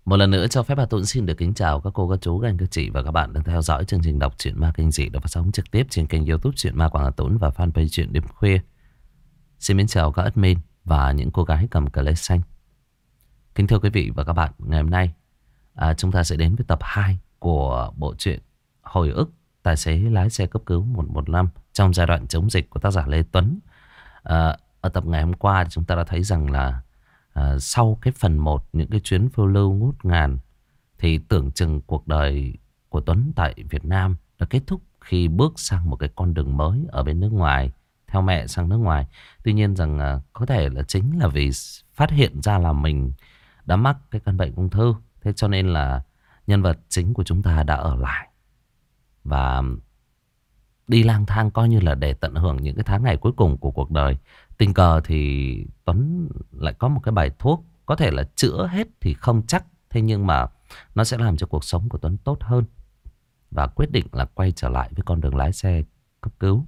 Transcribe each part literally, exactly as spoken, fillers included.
Một lần nữa cho phép bà Tuấn xin được kính chào các cô, các chú, các anh, các chị và các bạn đang theo dõi chương trình đọc truyện ma kinh dị được phát sóng trực tiếp trên kênh YouTube Truyện Ma Quảng Hà Tuấn và fanpage Truyện Đêm Khuya. Xin mến chào các admin và những cô gái cầm cờ lê xanh. Kính thưa quý vị và các bạn, ngày hôm nay à, chúng ta sẽ đến với tập hai của bộ truyện Hồi ức tài xế lái xe cấp cứu một một năm trong giai đoạn chống dịch của tác giả Lê Tuấn. À, ở tập ngày hôm qua chúng ta đã thấy rằng là À, sau cái phần một, những cái chuyến phiêu lưu ngút ngàn, thì tưởng chừng cuộc đời của Tuấn tại Việt Nam đã kết thúc khi bước sang một cái con đường mới ở bên nước ngoài, theo mẹ sang nước ngoài. Tuy nhiên rằng à, có thể là chính là vì phát hiện ra là mình đã mắc cái căn bệnh ung thư. Thế cho nên là nhân vật chính của chúng ta đã ở lại và đi lang thang coi như là để tận hưởng những cái tháng ngày cuối cùng của cuộc đời. Tình cờ thì Tuấn lại có một cái bài thuốc có thể là chữa hết thì không chắc, thế nhưng mà nó sẽ làm cho cuộc sống của Tuấn tốt hơn, và quyết định là quay trở lại với con đường lái xe cấp cứu.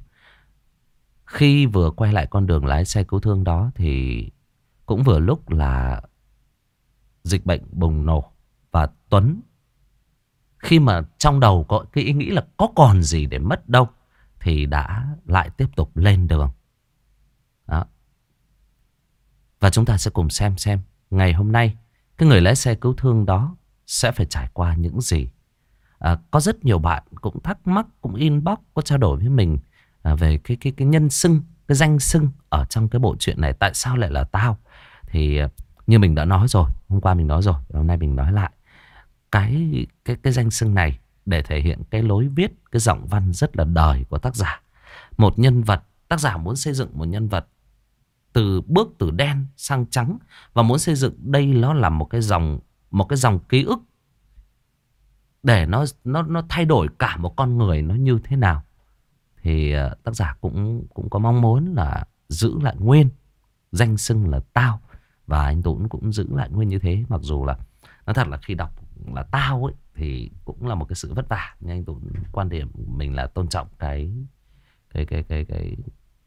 Khi vừa quay lại con đường lái xe cứu thương đó thì cũng vừa lúc là dịch bệnh bùng nổ, và Tuấn khi mà trong đầu có cái ý nghĩ là có còn gì để mất đâu thì đã lại tiếp tục lên đường. Đó. Và chúng ta sẽ cùng xem xem ngày hôm nay cái người lái xe cứu thương đó sẽ phải trải qua những gì. À, có rất nhiều bạn cũng thắc mắc, cũng inbox, có trao đổi với mình à, về cái, cái, cái nhân xưng, cái danh xưng ở trong cái bộ truyện này. Tại sao lại là tao? Thì như mình đã nói rồi, hôm qua mình nói rồi, hôm nay mình nói lại. Cái, cái, cái danh xưng này để thể hiện cái lối viết, cái giọng văn rất là đời của tác giả. Một nhân vật, tác giả muốn xây dựng một nhân vật từ bước từ đen sang trắng, và muốn xây dựng đây nó là một cái dòng một cái dòng ký ức để nó nó nó thay đổi cả một con người nó như thế nào. Thì uh, tác giả cũng cũng có mong muốn là giữ lại nguyên danh xưng là tao, và anh Tuấn cũng giữ lại nguyên như thế. Mặc dù là nói thật là khi đọc là tao ấy thì cũng là một cái sự vất vả, nhưng anh Tuấn quan điểm mình là tôn trọng cái cái cái cái cái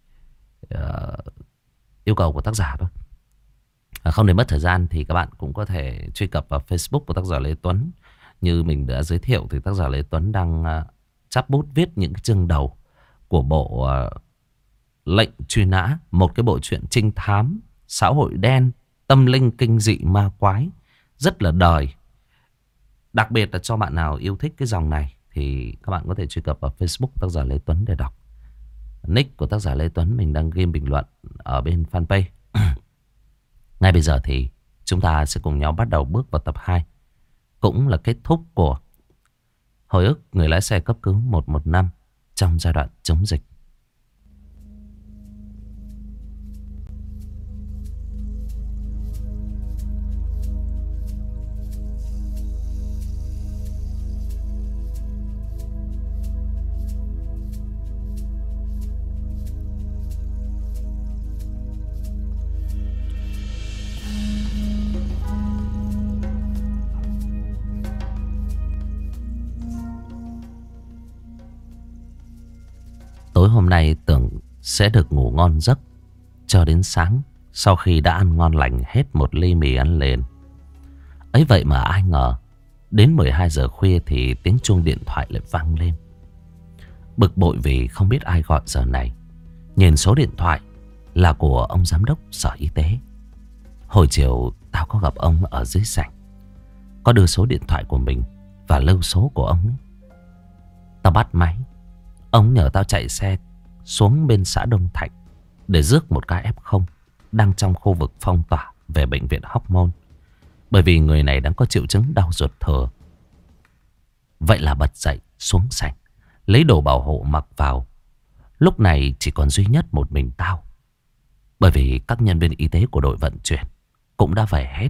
uh, yêu cầu của tác giả thôi. À, không để mất thời gian thì các bạn cũng có thể truy cập vào Facebook của tác giả Lê Tuấn. Như mình đã giới thiệu thì tác giả Lê Tuấn đang uh, chắp bút viết những cái chương đầu của bộ uh, Lệnh Truy Nã, một cái bộ truyện trinh thám, xã hội đen, tâm linh kinh dị ma quái, rất là đời. Đặc biệt là cho bạn nào yêu thích cái dòng này thì các bạn có thể truy cập vào Facebook tác giả Lê Tuấn để đọc. Nick của tác giả Lê Tuấn mình đang ghi bình luận ở bên fanpage. Ngay bây giờ thì chúng ta sẽ cùng nhau bắt đầu bước vào tập hai, cũng là kết thúc của Hồi ức người lái xe cấp cứu một một năm trong giai đoạn chống dịch. Tối hôm nay tưởng sẽ được ngủ ngon giấc cho đến sáng, sau khi đã ăn ngon lành hết một ly mì ăn liền. Ấy vậy mà ai ngờ đến mười hai giờ khuya thì tiếng chuông điện thoại lại vang lên. Bực bội vì không biết ai gọi giờ này, nhìn số điện thoại là của ông giám đốc sở y tế. Hồi chiều tao có gặp ông ở dưới sảnh, có đưa số điện thoại của mình và lưu số của ông ấy. Tao bắt máy. Ông nhờ tao chạy xe xuống bên xã Đông Thạnh để rước một ca ép không đang trong khu vực phong tỏa về bệnh viện Hóc Môn, bởi vì người này đang có triệu chứng đau ruột thừa. Vậy là bật dậy xuống sảnh, lấy đồ bảo hộ mặc vào. Lúc này chỉ còn duy nhất một mình tao, bởi vì các nhân viên y tế của đội vận chuyển cũng đã về hết.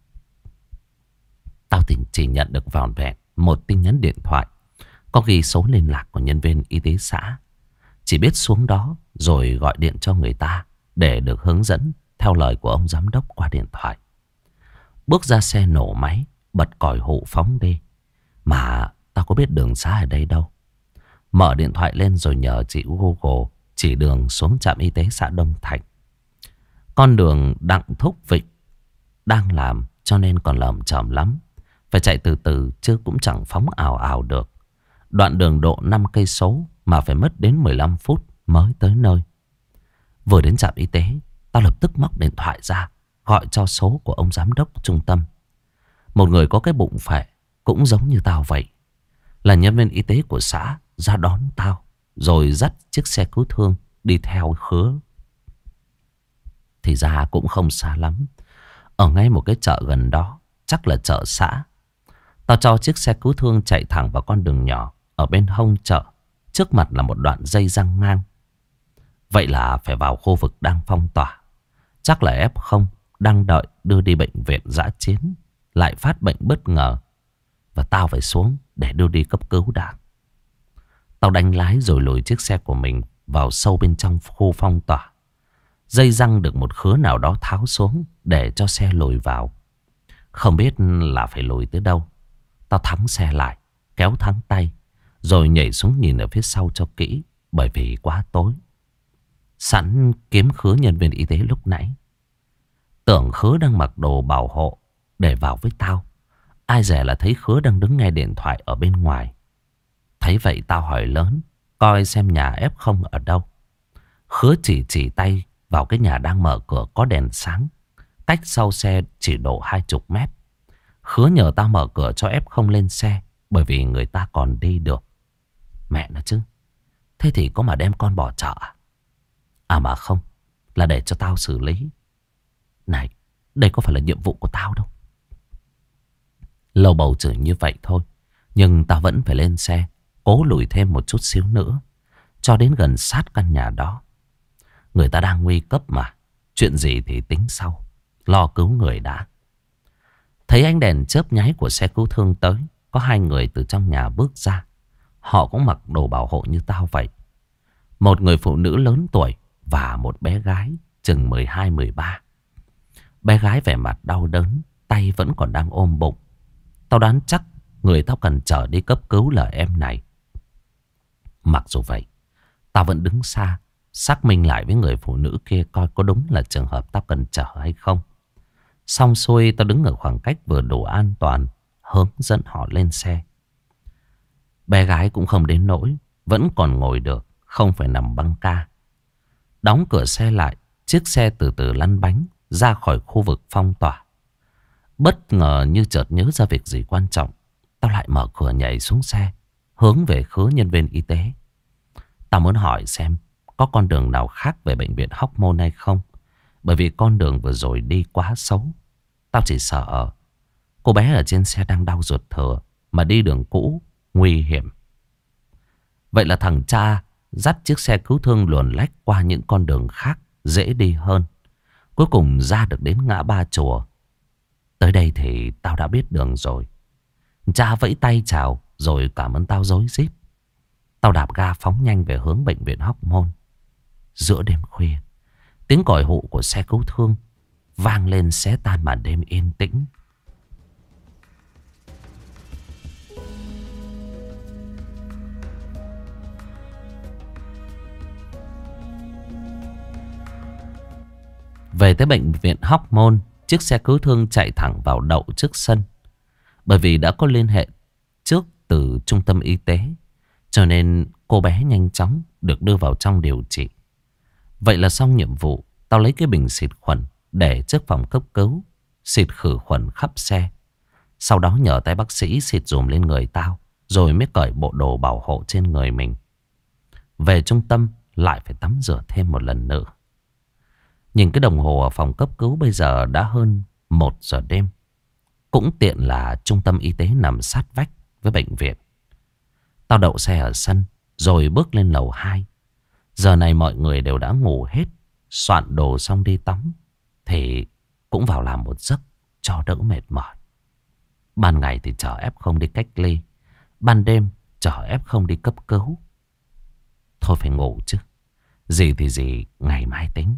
Tao thì chỉ nhận được vỏn vẹn một tin nhắn điện thoại có ghi số liên lạc của nhân viên y tế xã. Chỉ biết xuống đó rồi gọi điện cho người ta để được hướng dẫn theo lời của ông giám đốc qua điện thoại. Bước ra xe nổ máy, bật còi hụ phóng đi. Mà tao có biết đường xá ở đây đâu. Mở điện thoại lên rồi nhờ chị Google chỉ đường xuống trạm y tế xã Đông Thạnh. Con đường Đặng Thúc Vịnh đang làm cho nên còn lởm chởm lắm. Phải chạy từ từ chứ cũng chẳng phóng ào ào được. Đoạn đường độ năm cây số mà phải mất đến mười lăm phút mới tới nơi. Vừa đến trạm y tế, tao lập tức móc điện thoại ra, gọi cho số của ông giám đốc trung tâm. Một người có cái bụng phệ, cũng giống như tao vậy, là nhân viên y tế của xã, ra đón tao, rồi dắt chiếc xe cứu thương đi theo Khứa. Thì ra cũng không xa lắm, ở ngay một cái chợ gần đó, chắc là chợ xã. Tao cho chiếc xe cứu thương chạy thẳng vào con đường nhỏ ở bên hông chợ. Trước mặt là một đoạn dây răng ngang. Vậy là phải vào khu vực đang phong tỏa. Chắc là ép không đang đợi đưa đi bệnh viện dã chiến, lại phát bệnh bất ngờ, và tao phải xuống để đưa đi cấp cứu đã. Tao đánh lái rồi lùi chiếc xe của mình vào sâu bên trong khu phong tỏa. Dây răng được một khứa nào đó tháo xuống để cho xe lùi vào. Không biết là phải lùi tới đâu. Tao thắng xe lại, kéo thắng tay, rồi nhảy xuống nhìn ở phía sau cho kỹ, bởi vì quá tối. Sẵn kiếm Khứa nhân viên y tế lúc nãy. Tưởng Khứa đang mặc đồ bảo hộ để vào với tao. Ai dè là thấy Khứa đang đứng nghe điện thoại ở bên ngoài. Thấy vậy tao hỏi lớn, coi xem nhà ép không ở đâu. Khứa chỉ chỉ tay vào cái nhà đang mở cửa có đèn sáng, cách sau xe chỉ độ hai chục mét. Khứa nhờ tao mở cửa cho ép không lên xe, bởi vì người ta còn đi được. Mẹ nó chứ, thế thì có mà đem con bỏ chợ à? À mà không, là để cho tao xử lý. Này, đây có phải là nhiệm vụ của tao đâu. Lầu bầu chửi như vậy thôi, nhưng tao vẫn phải lên xe, cố lùi thêm một chút xíu nữa, cho đến gần sát căn nhà đó. Người ta đang nguy cấp mà, chuyện gì thì tính sau, lo cứu người đã. Thấy ánh đèn chớp nháy của xe cứu thương tới, có hai người từ trong nhà bước ra. Họ cũng mặc đồ bảo hộ như tao vậy. Một người phụ nữ lớn tuổi và một bé gái chừng mười hai mười ba. Bé gái vẻ mặt đau đớn, tay vẫn còn đang ôm bụng. Tao đoán chắc người tao cần chở đi cấp cứu là em này. Mặc dù vậy, tao vẫn đứng xa, xác minh lại với người phụ nữ kia coi có đúng là trường hợp tao cần chở hay không. Xong xuôi tao đứng ở khoảng cách vừa đủ an toàn, hướng dẫn họ lên xe. Bé gái cũng không đến nỗi, vẫn còn ngồi được, không phải nằm băng ca. Đóng cửa xe lại, chiếc xe từ từ lăn bánh ra khỏi khu vực phong tỏa. Bất ngờ như chợt nhớ ra việc gì quan trọng, tao lại mở cửa nhảy xuống xe, hướng về Khứa nhân viên y tế. Tao muốn hỏi xem có con đường nào khác về bệnh viện Hóc Môn hay không, bởi vì con đường vừa rồi đi quá xấu. Tao chỉ sợ cô bé ở trên xe đang đau ruột thừa, mà đi đường cũ nguy hiểm. Vậy là thằng cha dắt chiếc xe cứu thương luồn lách qua những con đường khác dễ đi hơn. Cuối cùng ra được đến ngã ba chùa. Tới đây thì tao đã biết đường rồi. Cha vẫy tay chào rồi cảm ơn tao rối rít. Tao đạp ga phóng nhanh về hướng bệnh viện Hóc Môn. Giữa đêm khuya, tiếng còi hụ của xe cứu thương vang lên xé tan màn đêm yên tĩnh. Về tới bệnh viện Hóc Môn, chiếc xe cứu thương chạy thẳng vào đậu trước sân. Bởi vì đã có liên hệ trước từ trung tâm y tế, cho nên cô bé nhanh chóng được đưa vào trong điều trị. Vậy là xong nhiệm vụ. Tao lấy cái bình xịt khuẩn để trước phòng cấp cứu, xịt khử khuẩn khắp xe. Sau đó nhờ tay bác sĩ xịt dùm lên người tao, rồi mới cởi bộ đồ bảo hộ trên người mình. Về trung tâm lại phải tắm rửa thêm một lần nữa. Nhìn cái đồng hồ ở phòng cấp cứu bây giờ đã hơn một giờ đêm. Cũng tiện là trung tâm y tế nằm sát vách với bệnh viện. Tao đậu xe ở sân rồi bước lên lầu hai. Giờ này mọi người đều đã ngủ hết, soạn đồ xong đi tắm, thì cũng vào làm một giấc cho đỡ mệt mỏi. Ban ngày thì chở ép không đi cách ly, ban đêm chở ép không đi cấp cứu. Thôi phải ngủ chứ, gì thì gì, ngày mai tính.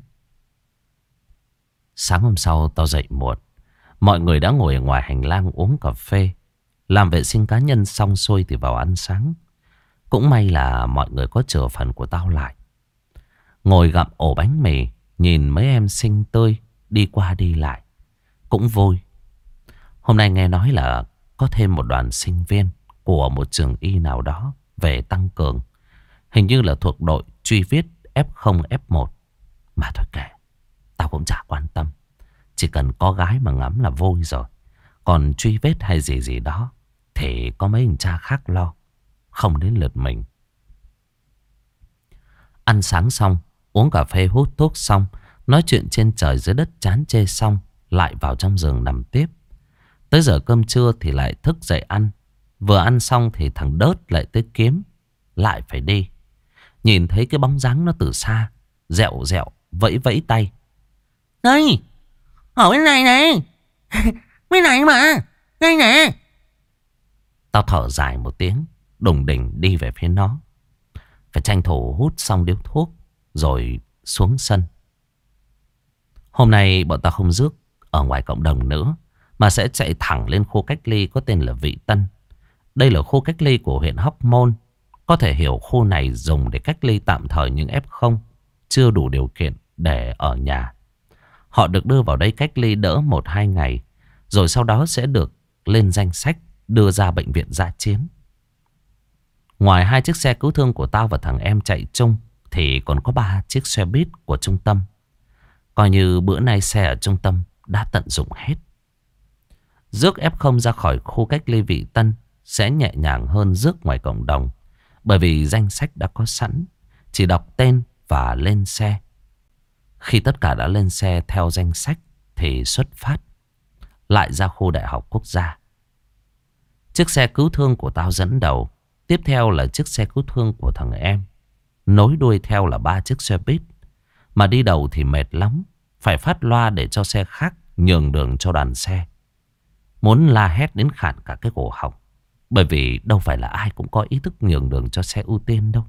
Sáng hôm sau tao dậy muộn. Mọi người đã ngồi ở ngoài hành lang uống cà phê. Làm vệ sinh cá nhân xong xuôi thì vào ăn sáng. Cũng may là mọi người có chừa phần của tao lại. Ngồi gặm ổ bánh mì, nhìn mấy em xinh tươi đi qua đi lại, cũng vui. Hôm nay nghe nói là có thêm một đoàn sinh viên của một trường y nào đó về tăng cường. Hình như là thuộc đội truy vết ép không ép một. Mà thôi kệ, tao cũng chả quan tâm. Chỉ cần có gái mà ngắm là vui rồi. Còn truy vết hay gì gì đó thì có mấy anh cha khác lo, không đến lượt mình. Ăn sáng xong, uống cà phê hút thuốc xong, nói chuyện trên trời dưới đất chán chê xong, lại vào trong giường nằm tiếp. Tới giờ cơm trưa thì lại thức dậy ăn. Vừa ăn xong thì thằng Đớt lại tới kiếm. Lại phải đi. Nhìn thấy cái bóng dáng nó từ xa, dẹo dẹo vẫy vẫy tay. Đây, ở bên này này. Bên này mà, đây nè. Tao thở dài một tiếng, đùng đỉnh đi về phía nó. Phải tranh thủ hút xong điếu thuốc rồi xuống sân. Hôm nay bọn tao không rước ở ngoài cộng đồng nữa, mà sẽ chạy thẳng lên khu cách ly có tên là Vị Tân. Đây là khu cách ly của huyện Hóc Môn. Có thể hiểu khu này dùng để cách ly tạm thời những ép không chưa đủ điều kiện để ở nhà. Họ được đưa vào đây cách ly đỡ một hai ngày, rồi sau đó sẽ được lên danh sách đưa ra bệnh viện dã chiến. Ngoài hai chiếc xe cứu thương của tao và thằng em chạy chung thì còn có ba chiếc xe buýt của trung tâm. Coi như bữa nay xe ở trung tâm đã tận dụng hết. Rước ép không ra khỏi khu cách ly Vị Tân sẽ nhẹ nhàng hơn rước ngoài cộng đồng. Bởi vì danh sách đã có sẵn, chỉ đọc tên và lên xe. Khi tất cả đã lên xe theo danh sách thì xuất phát, lại ra khu Đại học Quốc gia. Chiếc xe cứu thương của tao dẫn đầu, tiếp theo là chiếc xe cứu thương của thằng em, nối đuôi theo là ba chiếc xe buýt. Mà đi đầu thì mệt lắm, phải phát loa để cho xe khác nhường đường cho đoàn xe. Muốn la hét đến khản cả cái cổ họng, bởi vì đâu phải là ai cũng có ý thức nhường đường cho xe ưu tiên đâu.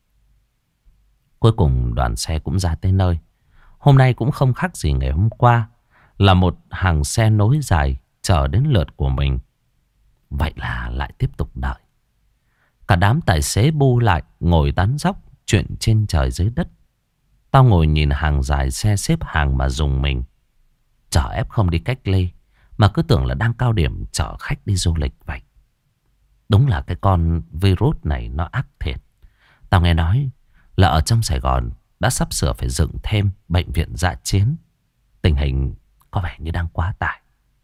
Cuối cùng đoàn xe cũng ra tới nơi. Hôm nay cũng không khác gì ngày hôm qua, là một hàng xe nối dài chờ đến lượt của mình. Vậy là lại tiếp tục đợi. Cả đám tài xế bu lại ngồi tán dóc chuyện trên trời dưới đất. Tao ngồi nhìn hàng dài xe xếp hàng mà dùng mình. Chở ép không đi cách ly mà cứ tưởng là đang cao điểm chở khách đi du lịch vậy. Đúng là cái con virus này nó ác thiệt. Tao nghe nói là ở trong Sài Gòn đã sắp sửa phải dựng thêm bệnh viện dã chiến. Tình hình có vẻ như đang quá tải.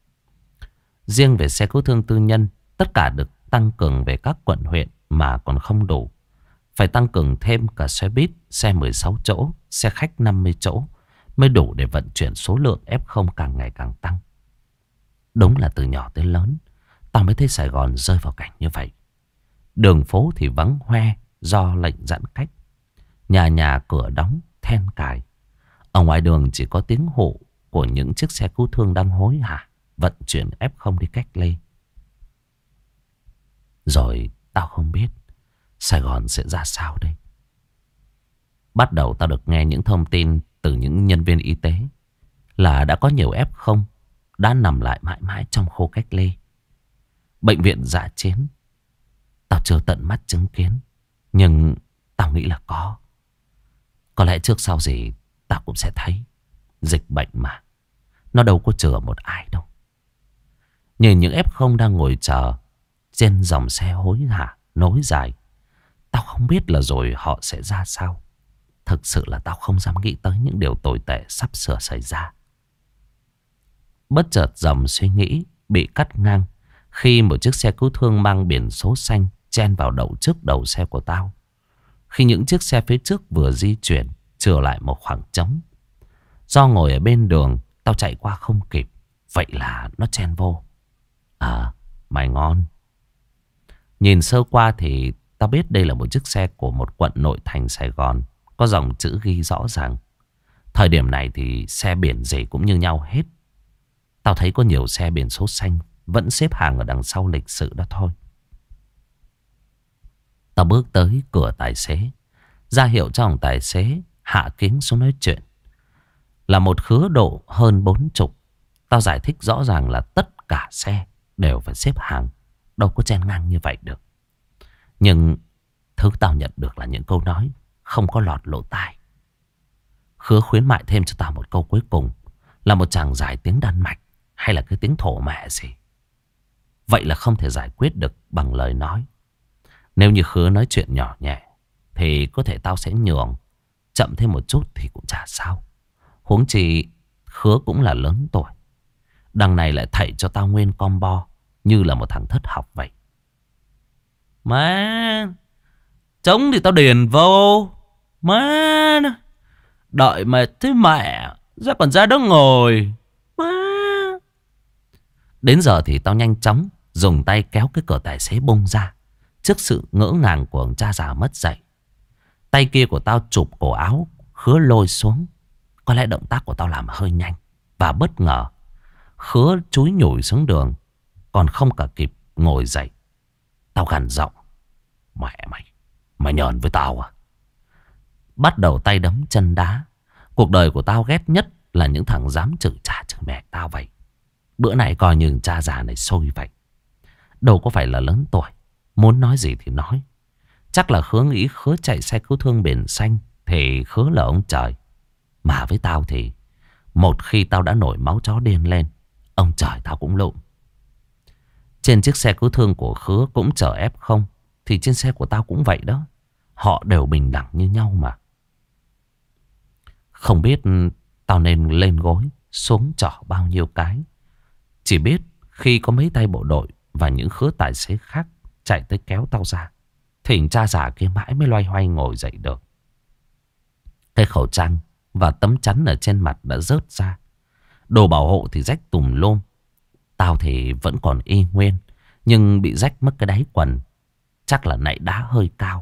Riêng về xe cứu thương tư nhân, tất cả được tăng cường về các quận huyện mà còn không đủ. Phải tăng cường thêm cả xe buýt, xe mười sáu chỗ, xe khách năm mươi chỗ mới đủ để vận chuyển số lượng ép không càng ngày càng tăng. Đúng là từ nhỏ tới lớn, tao mới thấy Sài Gòn rơi vào cảnh như vậy. Đường phố thì vắng hoe do lệnh giãn cách. Nhà nhà cửa đóng, then cài. Ở ngoài đường chỉ có tiếng hụ của những chiếc xe cứu thương đang hối hả vận chuyển ép không đi cách ly. Rồi tao không biết Sài Gòn sẽ ra sao đây. Bắt đầu tao được nghe những thông tin từ những nhân viên y tế là đã có nhiều ép không đã nằm lại mãi mãi trong khu cách ly. Bệnh viện dã chiến tao chưa tận mắt chứng kiến, nhưng tao nghĩ là có. Có lẽ trước sau gì tao cũng sẽ thấy. Dịch bệnh mà, nó đâu có chừa một ai đâu. Nhìn những ép không đang ngồi chờ trên dòng xe hối hả nối dài, tao không biết là rồi họ sẽ ra sao. Thực sự là tao không dám nghĩ tới những điều tồi tệ sắp sửa xảy ra. Bất chợt dòng suy nghĩ bị cắt ngang khi một chiếc xe cứu thương mang biển số xanh chen vào đậu trước đầu xe của tao. Khi những chiếc xe phía trước vừa di chuyển, chừa lại một khoảng trống. Do ngồi ở bên đường, tao chạy qua không kịp. Vậy là nó chen vô. À, mày ngon. Nhìn sơ qua thì tao biết đây là một chiếc xe của một quận nội thành Sài Gòn. Có dòng chữ ghi rõ ràng. Thời điểm này thì xe biển gì cũng như nhau hết. Tao thấy có nhiều xe biển số xanh vẫn xếp hàng ở đằng sau lịch sự đó thôi. Tao bước tới cửa tài xế, ra hiệu cho ông tài xế hạ kính xuống nói chuyện. Là một khứa độ hơn bốn chục. Tao giải thích rõ ràng là tất cả xe đều phải xếp hàng, đâu có chen ngang như vậy được. Nhưng thứ tao nhận được là những câu nói không có lọt lỗ tai. Khứa khuyến mại thêm cho tao một câu cuối cùng, là một chàng giải tiếng Đan Mạch hay là cái tiếng thổ mẹ gì. vậy là không thể giải quyết được bằng lời nói. Nếu như Khứa nói chuyện nhỏ nhẹ thì có thể tao sẽ nhường. Chậm thêm một chút thì cũng chả sao. Huống chi Khứa cũng là lớn tuổi. Đằng này lại thảy cho tao nguyên combo như là một thằng thất học vậy. Má, trống thì tao điền vô. Má, đợi mệt thế mẹ, ra còn ra đó ngồi. Má. Đến giờ thì tao nhanh chóng dùng tay kéo cái cửa tài xế bung ra. Trước sự ngỡ ngàng của ông cha già mất dạy. Tay kia của tao chụp cổ áo Khứa lôi xuống. Có lẽ động tác của tao làm hơi nhanh và bất ngờ. Khứa chúi nhủi xuống đường, còn không cả kịp ngồi dậy. Tao gằn giọng: mẹ mày, mày nhờn với tao à? Bắt đầu tay đấm chân đá. Cuộc đời của tao ghét nhất là những thằng dám chửi cha chửi mẹ tao vậy. Bữa này coi như cha già này xôi vậy. Đâu có phải là lớn tuổi, muốn nói gì thì nói. Chắc là Khứa nghĩ Khứa chạy xe cứu thương biển xanh thì Khứa là ông trời. Mà với tao thì một khi tao đã nổi máu chó điên lên, ông trời tao cũng lụm. Trên chiếc xe cứu thương của Khứa cũng chở ép không, thì trên xe của tao cũng vậy đó. Họ đều bình đẳng như nhau mà. Không biết tao nên lên gối xuống trỏ bao nhiêu cái. Chỉ biết khi có mấy tay bộ đội và những Khứa tài xế khác chạy tới kéo tao ra, thì cha già kia mãi mới loay hoay ngồi dậy được. Cái khẩu trang và tấm chắn ở trên mặt đã rớt ra. Đồ bảo hộ thì rách tùm lum. Tao thì vẫn còn y nguyên, nhưng bị rách mất cái đáy quần. Chắc là nạy đá hơi cao.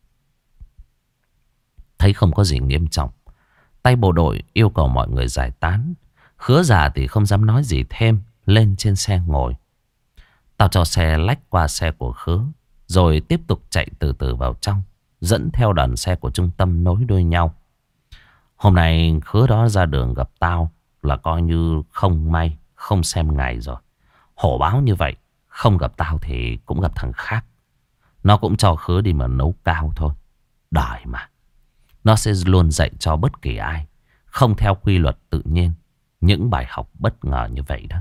Thấy không có gì nghiêm trọng, tay bộ đội yêu cầu mọi người giải tán. Khứa già thì không dám nói gì thêm, lên trên xe ngồi. Tao cho xe lách qua xe của Khứa, rồi tiếp tục chạy từ từ vào trong, dẫn theo đoàn xe của trung tâm nối đuôi nhau. Hôm nay Khứa đó ra đường gặp tao là coi như không may, không xem ngày rồi. Hổ báo như vậy, không gặp tao thì cũng gặp thằng khác. Nó cũng cho Khứa đi mà nấu cao thôi. Đời mà. Nó sẽ luôn dạy cho bất kỳ ai không theo quy luật tự nhiên những bài học bất ngờ như vậy đó.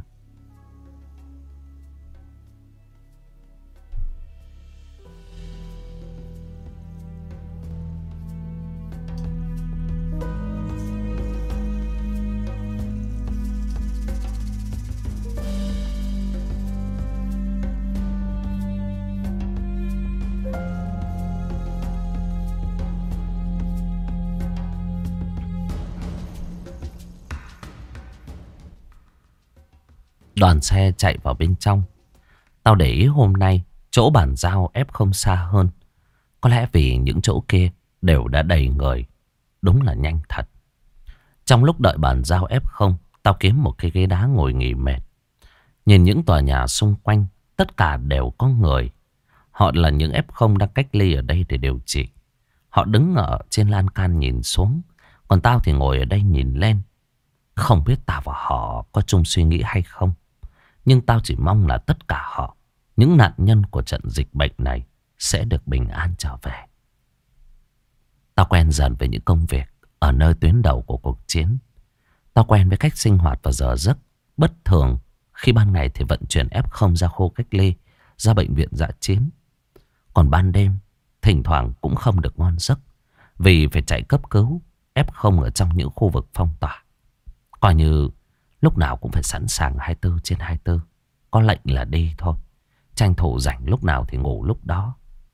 Đoàn xe chạy vào bên trong. Tao để ý hôm nay chỗ bàn giao ép không xa hơn. Có lẽ vì những chỗ kia đều đã đầy người. Đúng là nhanh thật. Trong lúc đợi bàn giao ép không, tao kiếm một cái ghế đá ngồi nghỉ mệt. Nhìn những tòa nhà xung quanh, tất cả đều có người. Họ là những ép không đang cách ly ở đây để điều trị. Họ đứng ở trên lan can nhìn xuống, còn tao thì ngồi ở đây nhìn lên. Không biết tao và họ có chung suy nghĩ hay không, nhưng tao chỉ mong là tất cả họ, những nạn nhân của trận dịch bệnh này, sẽ được bình an trở về. Tao quen dần với những công việc ở nơi tuyến đầu của cuộc chiến. Tao quen với cách sinh hoạt và giờ giấc bất thường. Khi ban ngày thì vận chuyển ép không ra khu cách ly, ra bệnh viện dã chiến. Còn ban đêm thỉnh thoảng cũng không được ngon giấc, vì phải chạy cấp cứu ép không ở trong những khu vực phong tỏa. Coi như lúc nào cũng phải sẵn sàng hai mươi bốn trên hai mươi bốn. Có lệnh là đi thôi. Tranh thủ rảnh lúc nào thì ngủ lúc đó.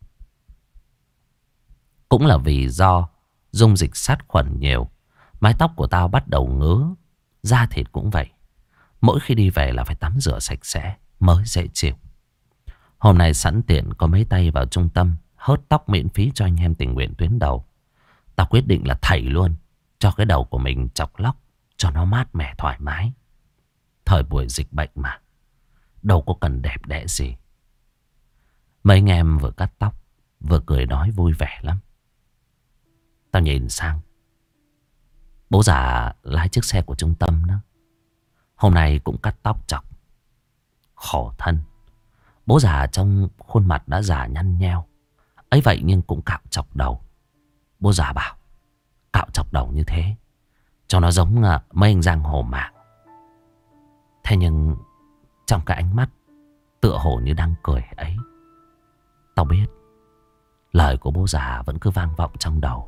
Cũng là vì do dung dịch sát khuẩn nhiều, mái tóc của tao bắt đầu ngứa. Da thịt cũng vậy. Mỗi khi đi về là phải tắm rửa sạch sẽ mới dễ chịu. Hôm nay sẵn tiện có mấy tay vào trung tâm hớt tóc miễn phí cho anh em tình nguyện tuyến đầu. Tao quyết định là thảy luôn cho cái đầu của mình chọc lóc cho nó mát mẻ thoải mái. Thời buổi dịch bệnh mà, đâu có cần đẹp đẽ gì. Mấy anh em vừa cắt tóc vừa cười nói vui vẻ lắm. Tao nhìn sang, bố già lái chiếc xe của trung tâm đó, hôm nay cũng cắt tóc chọc. Khổ thân. Bố già trong khuôn mặt đã già nhăn nheo, ấy vậy nhưng cũng cạo chọc đầu. Bố già bảo cạo chọc đầu như thế cho nó giống mấy anh giang hồ mạng. Thế nhưng trong cái ánh mắt tựa tựa hồ như đang cười ấy. Tao biết lời của bố già vẫn cứ vang vọng trong đầu.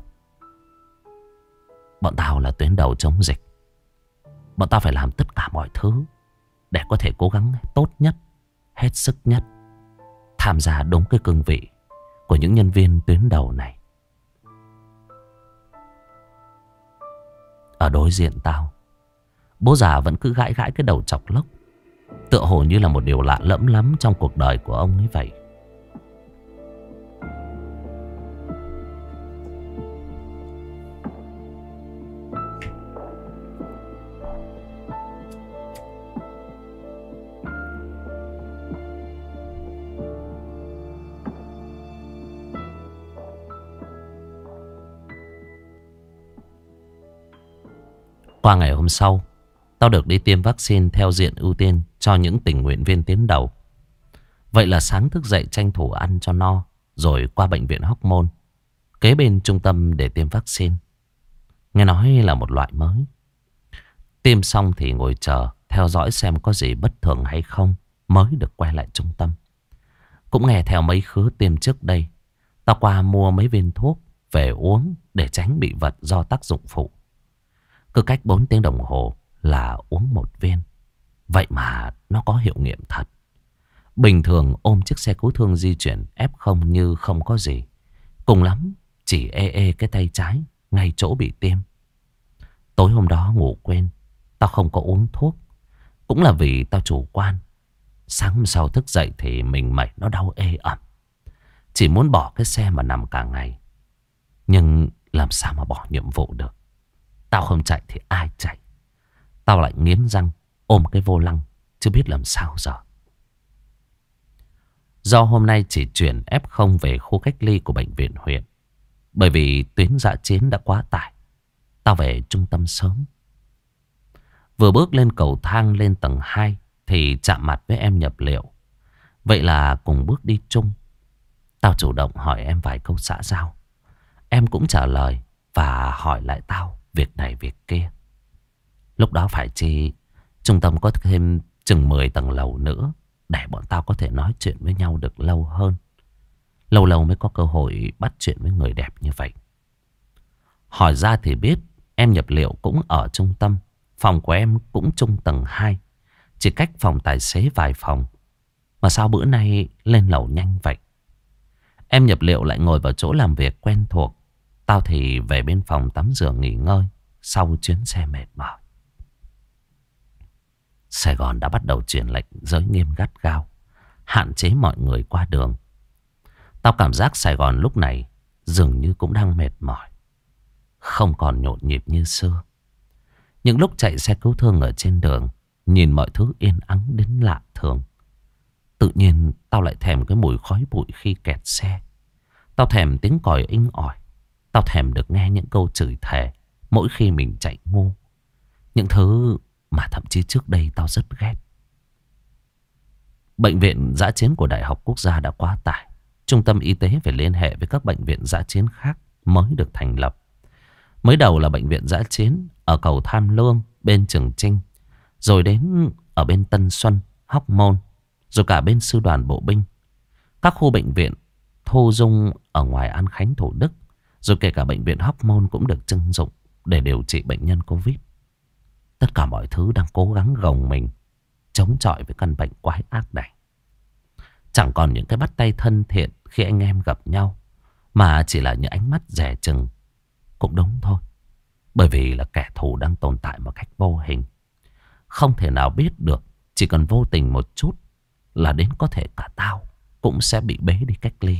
Bọn tao là tuyến đầu chống dịch. Bọn tao phải làm tất cả mọi thứ để có thể cố gắng tốt nhất, hết sức nhất, tham gia đúng cái cương vị của những nhân viên tuyến đầu này. Ở đối diện tao, bố già vẫn cứ gãi gãi cái đầu chọc lốc, tựa hồ như là một điều lạ lẫm lắm trong cuộc đời của ông ấy vậy. Qua ngày hôm sau, tao được đi tiêm vaccine theo diện ưu tiên cho những tình nguyện viên tuyến đầu. Vậy là sáng thức dậy tranh thủ ăn cho no, rồi qua bệnh viện Hóc Môn, kế bên trung tâm để tiêm vaccine. Nghe nói là một loại mới. Tiêm xong thì ngồi chờ, theo dõi xem có gì bất thường hay không, mới được quay lại trung tâm. Cũng nghe theo mấy khứa tiêm trước đây, tao qua mua mấy viên thuốc về uống để tránh bị vật do tác dụng phụ. Cứ cách bốn tiếng đồng hồ là uống một viên. Vậy mà nó có hiệu nghiệm thật. Bình thường ôm chiếc xe cứu thương di chuyển ép không như không có gì. Cùng lắm chỉ ê ê cái tay trái ngay chỗ bị tiêm. Tối hôm đó ngủ quên, tao không có uống thuốc. Cũng là vì tao chủ quan. Sáng hôm sau thức dậy thì mình mẩy nó đau ê ẩm. Chỉ muốn bỏ cái xe mà nằm cả ngày. Nhưng làm sao mà bỏ nhiệm vụ được. Tao không chạy thì ai chạy. Tao lại nghiến răng ôm cái vô lăng, chứ biết làm sao giờ. Do hôm nay chỉ chuyển ép không về khu cách ly của bệnh viện huyện, bởi vì tuyến dã chiến đã quá tải, tao về trung tâm sớm. Vừa bước lên cầu thang lên tầng hai thì chạm mặt với em nhập liệu. Vậy là cùng bước đi chung. Tao chủ động hỏi em vài câu xã giao. Em cũng trả lời và hỏi lại tao việc này việc kia. Lúc đó phải chi trung tâm có thêm chừng mười tầng lầu nữa để bọn tao có thể nói chuyện với nhau được lâu hơn. Lâu lâu mới có cơ hội bắt chuyện với người đẹp như vậy. Hỏi ra thì biết em nhập liệu cũng ở trung tâm. Phòng của em cũng chung tầng hai, chỉ cách phòng tài xế vài phòng. Mà sao bữa nay lên lầu nhanh vậy? Em nhập liệu lại ngồi vào chỗ làm việc quen thuộc. Tao thì về bên phòng tắm rửa nghỉ ngơi sau chuyến xe mệt mỏi. Sài Gòn đã bắt đầu truyền lệnh giới nghiêm gắt gao, hạn chế mọi người qua đường. Tao cảm giác Sài Gòn lúc này dường như cũng đang mệt mỏi, không còn nhộn nhịp như xưa. Những lúc chạy xe cứu thương ở trên đường, nhìn mọi thứ yên ắng đến lạ thường. Tự nhiên tao lại thèm cái mùi khói bụi khi kẹt xe. Tao thèm tiếng còi inh ỏi. Tao thèm được nghe những câu chửi thề mỗi khi mình chạy ngu. Những thứ mà thậm chí trước đây tao rất ghét. Bệnh viện dã chiến của Đại học Quốc gia đã quá tải. Trung tâm y tế phải liên hệ với các bệnh viện dã chiến khác mới được thành lập. Mới đầu là bệnh viện dã chiến ở cầu Tham Lương bên Trường Chinh, rồi đến ở bên Tân Xuân, Hóc Môn, rồi cả bên Sư đoàn Bộ binh. Các khu bệnh viện thu dung ở ngoài An Khánh, Thủ Đức, rồi kể cả bệnh viện Hóc Môn cũng được trưng dụng để điều trị bệnh nhân Covid. Tất cả mọi thứ đang cố gắng gồng mình chống chọi với căn bệnh quái ác này. Chẳng còn những cái bắt tay thân thiện khi anh em gặp nhau, mà chỉ là những ánh mắt dè chừng. Cũng đúng thôi, bởi vì là kẻ thù đang tồn tại một cách vô hình. Không thể nào biết được, chỉ cần vô tình một chút là đến có thể cả tao cũng sẽ bị bế đi cách ly.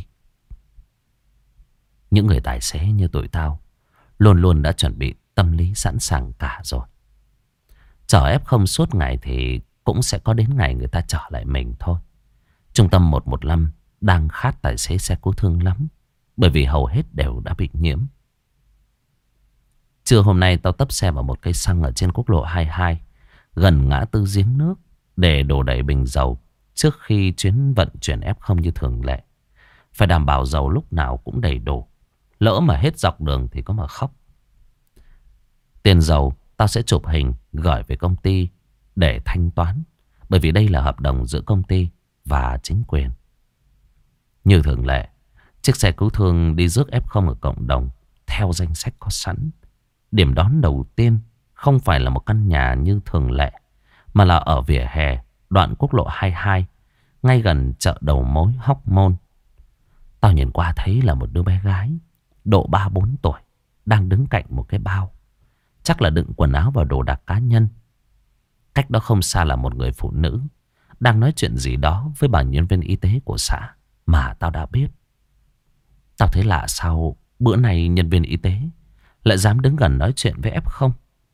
Những người tài xế như tụi tao luôn luôn đã chuẩn bị tâm lý sẵn sàng cả rồi. Chở ép không suốt ngày thì cũng sẽ có đến ngày người ta chở lại mình thôi. Trung tâm một một năm đang khát tài xế xe cứu thương lắm, bởi vì hầu hết đều đã bị nhiễm. Trưa hôm nay tao tấp xe vào một cây xăng ở trên quốc lộ hai mươi hai, gần ngã tư giếng nước, để đổ đầy bình dầu trước khi chuyến vận chuyển ép không như thường lệ. Phải đảm bảo dầu lúc nào cũng đầy đủ, lỡ mà hết dọc đường thì có mà khóc. Tiền dầu tao sẽ chụp hình gửi về công ty để thanh toán, bởi vì đây là hợp đồng giữa công ty và chính quyền. Như thường lệ, chiếc xe cứu thương đi rước ép không ở cộng đồng theo danh sách có sẵn. Điểm đón đầu tiên không phải là một căn nhà như thường lệ, mà là ở vỉa hè đoạn quốc lộ hai mươi hai, ngay gần chợ đầu mối Hóc Môn. Tao nhìn qua thấy là một đứa bé gái độ ba bốn tuổi đang đứng cạnh một cái bao, chắc là đựng quần áo và đồ đạc cá nhân. Cách đó không xa là một người phụ nữ đang nói chuyện gì đó với bà nhân viên y tế của xã mà tao đã biết. Tao thấy lạ sao bữa nay nhân viên y tế lại dám đứng gần nói chuyện với ép không.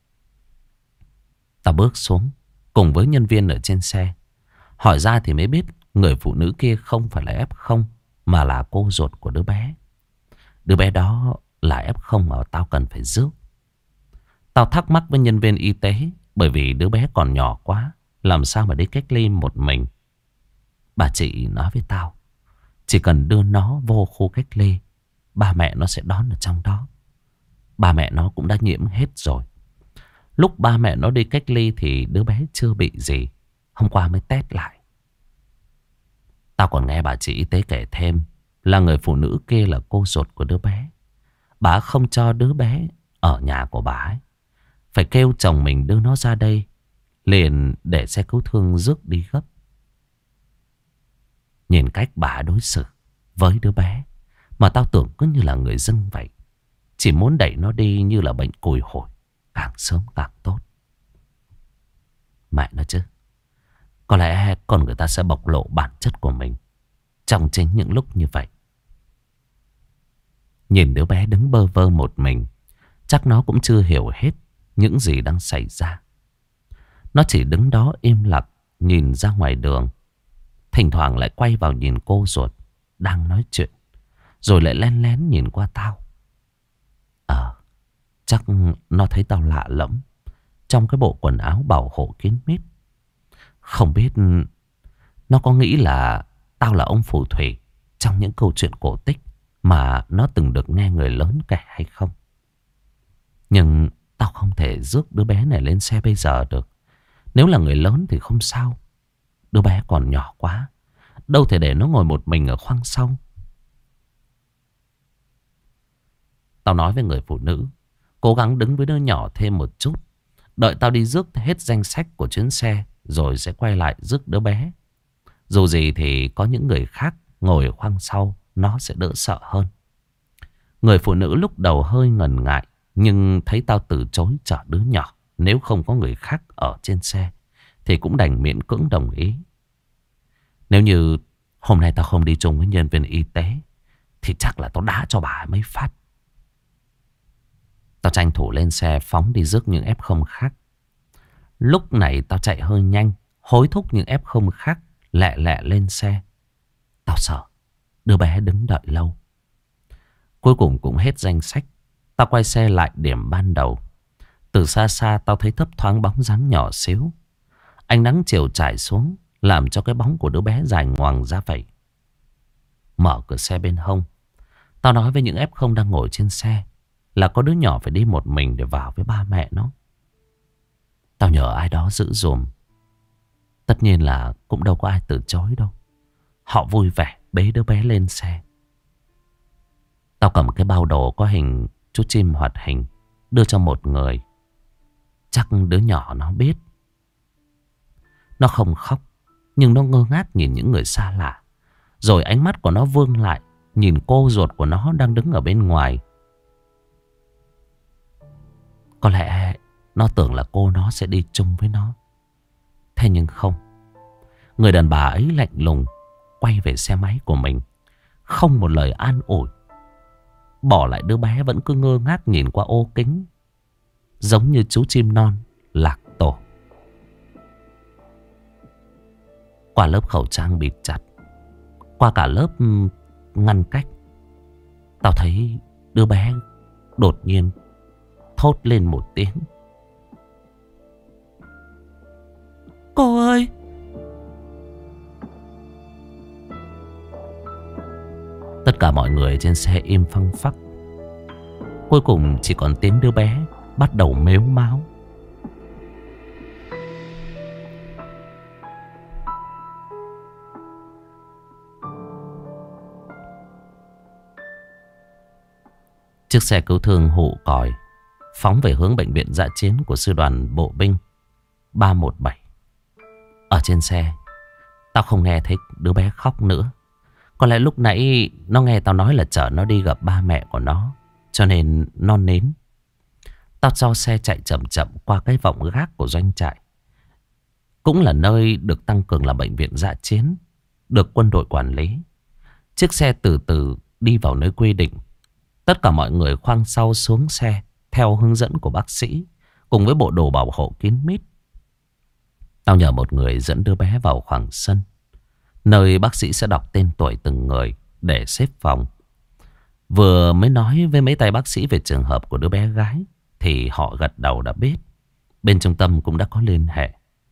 Tao bước xuống cùng với nhân viên ở trên xe. Hỏi ra thì mới biết người phụ nữ kia không phải là ép không, mà là cô ruột của đứa bé. Đứa bé đó là ép không mà tao cần phải rước. Tao thắc mắc với nhân viên y tế, bởi vì đứa bé còn nhỏ quá, làm sao mà đi cách ly một mình. Bà chị nói với tao, chỉ cần đưa nó vô khu cách ly, ba mẹ nó sẽ đón ở trong đó. Ba mẹ nó cũng đã nhiễm hết rồi. Lúc ba mẹ nó đi cách ly thì đứa bé chưa bị gì, hôm qua mới test lại. Tao còn nghe bà chị y tế kể thêm là người phụ nữ kia là cô ruột của đứa bé. Bà không cho đứa bé ở nhà của bà ấy, phải kêu chồng mình đưa nó ra đây, liền để xe cứu thương rước đi gấp. Nhìn cách bà đối xử với đứa bé mà tao tưởng cứ như là người dân vậy. Chỉ muốn đẩy nó đi như là bệnh cùi hổi, càng sớm càng tốt. Mẹ nó chứ, có lẽ con người ta sẽ bộc lộ bản chất của mình trong chính những lúc như vậy. Nhìn đứa bé đứng bơ vơ một mình, chắc nó cũng chưa hiểu hết những gì đang xảy ra. Nó chỉ đứng đó im lặng nhìn ra ngoài đường, thỉnh thoảng lại quay vào nhìn cô ruột đang nói chuyện, rồi lại lén lén nhìn qua tao. Ờ, chắc nó thấy tao lạ lẫm trong cái bộ quần áo bảo hộ kín mít. Không biết nó có nghĩ là tao là ông phù thủy trong những câu chuyện cổ tích mà nó từng được nghe người lớn kể hay không. Nhưng tao không thể rước đứa bé này lên xe bây giờ được. Nếu là người lớn thì không sao, đứa bé còn nhỏ quá, đâu thể để nó ngồi một mình ở khoang sau. Tao nói với người phụ nữ cố gắng đứng với đứa nhỏ thêm một chút, đợi tao đi rước hết danh sách của chuyến xe rồi sẽ quay lại rước đứa bé. Dù gì thì có những người khác ngồi ở khoang sau, nó sẽ đỡ sợ hơn. Người phụ nữ lúc đầu hơi ngần ngại, nhưng thấy tao từ chối chở đứa nhỏ nếu không có người khác ở trên xe, thì cũng đành miễn cưỡng đồng ý. Nếu như hôm nay tao không đi chung với nhân viên y tế thì chắc là tao đá cho bà mấy phát. Tao tranh thủ lên xe phóng đi rước những ép không khác. Lúc này tao chạy hơi nhanh, hối thúc những ép không khác lẹ lẹ lên xe. Tao sợ đứa bé đứng đợi lâu. Cuối cùng cũng hết danh sách. Tao quay xe lại điểm ban đầu. Từ xa xa tao thấy thấp thoáng bóng dáng nhỏ xíu. Ánh nắng chiều trải xuống, làm cho cái bóng của đứa bé dài ngoằng ra vậy. Mở cửa xe bên hông, tao nói với những ép không đang ngồi trên xe là có đứa nhỏ phải đi một mình để vào với ba mẹ nó. Tao nhờ ai đó giữ dùm. Tất nhiên là cũng đâu có ai từ chối đâu. Họ vui vẻ bế đứa bé lên xe. Tao cầm cái bao đồ có hình chú chim hoạt hình đưa cho một người. Chắc đứa nhỏ nó biết. Nó không khóc, nhưng nó ngơ ngác nhìn những người xa lạ. Rồi ánh mắt của nó vương lại nhìn cô ruột của nó đang đứng ở bên ngoài. Có lẽ nó tưởng là cô nó sẽ đi chung với nó. Thế nhưng không. Người đàn bà ấy lạnh lùng quay về xe máy của mình, không một lời an ủi. Bỏ lại đứa bé vẫn cứ ngơ ngác nhìn qua ô kính, giống như chú chim non lạc tổ. Qua lớp khẩu trang bịt chặt, qua cả lớp ngăn cách, tao thấy đứa bé đột nhiên thốt lên một tiếng: "Cô ơi!" Tất cả mọi người trên xe im phăng phắc. Cuối cùng chỉ còn tiếng đứa bé bắt đầu mếu máo. Chiếc xe cứu thương hụ còi phóng về hướng bệnh viện dã chiến của sư đoàn bộ binh ba một bảy. Ở trên xe, tao không nghe thấy đứa bé khóc nữa. Có lẽ lúc nãy nó nghe tao nói là chở nó đi gặp ba mẹ của nó, cho nên nó nín. Tao cho xe chạy chậm chậm qua cái vọng gác của doanh trại, cũng là nơi được tăng cường làm bệnh viện dã chiến, được quân đội quản lý. Chiếc xe từ từ đi vào nơi quy định. Tất cả mọi người khoang sau xuống xe theo hướng dẫn của bác sĩ, cùng với bộ đồ bảo hộ kín mít. Tao nhờ một người dẫn đứa bé vào khoảng sân, nơi bác sĩ sẽ đọc tên tuổi từng người để xếp phòng. Vừa mới nói với mấy tay bác sĩ về trường hợp của đứa bé gái thì họ gật đầu đã biết. Bên trung tâm cũng đã có liên hệ.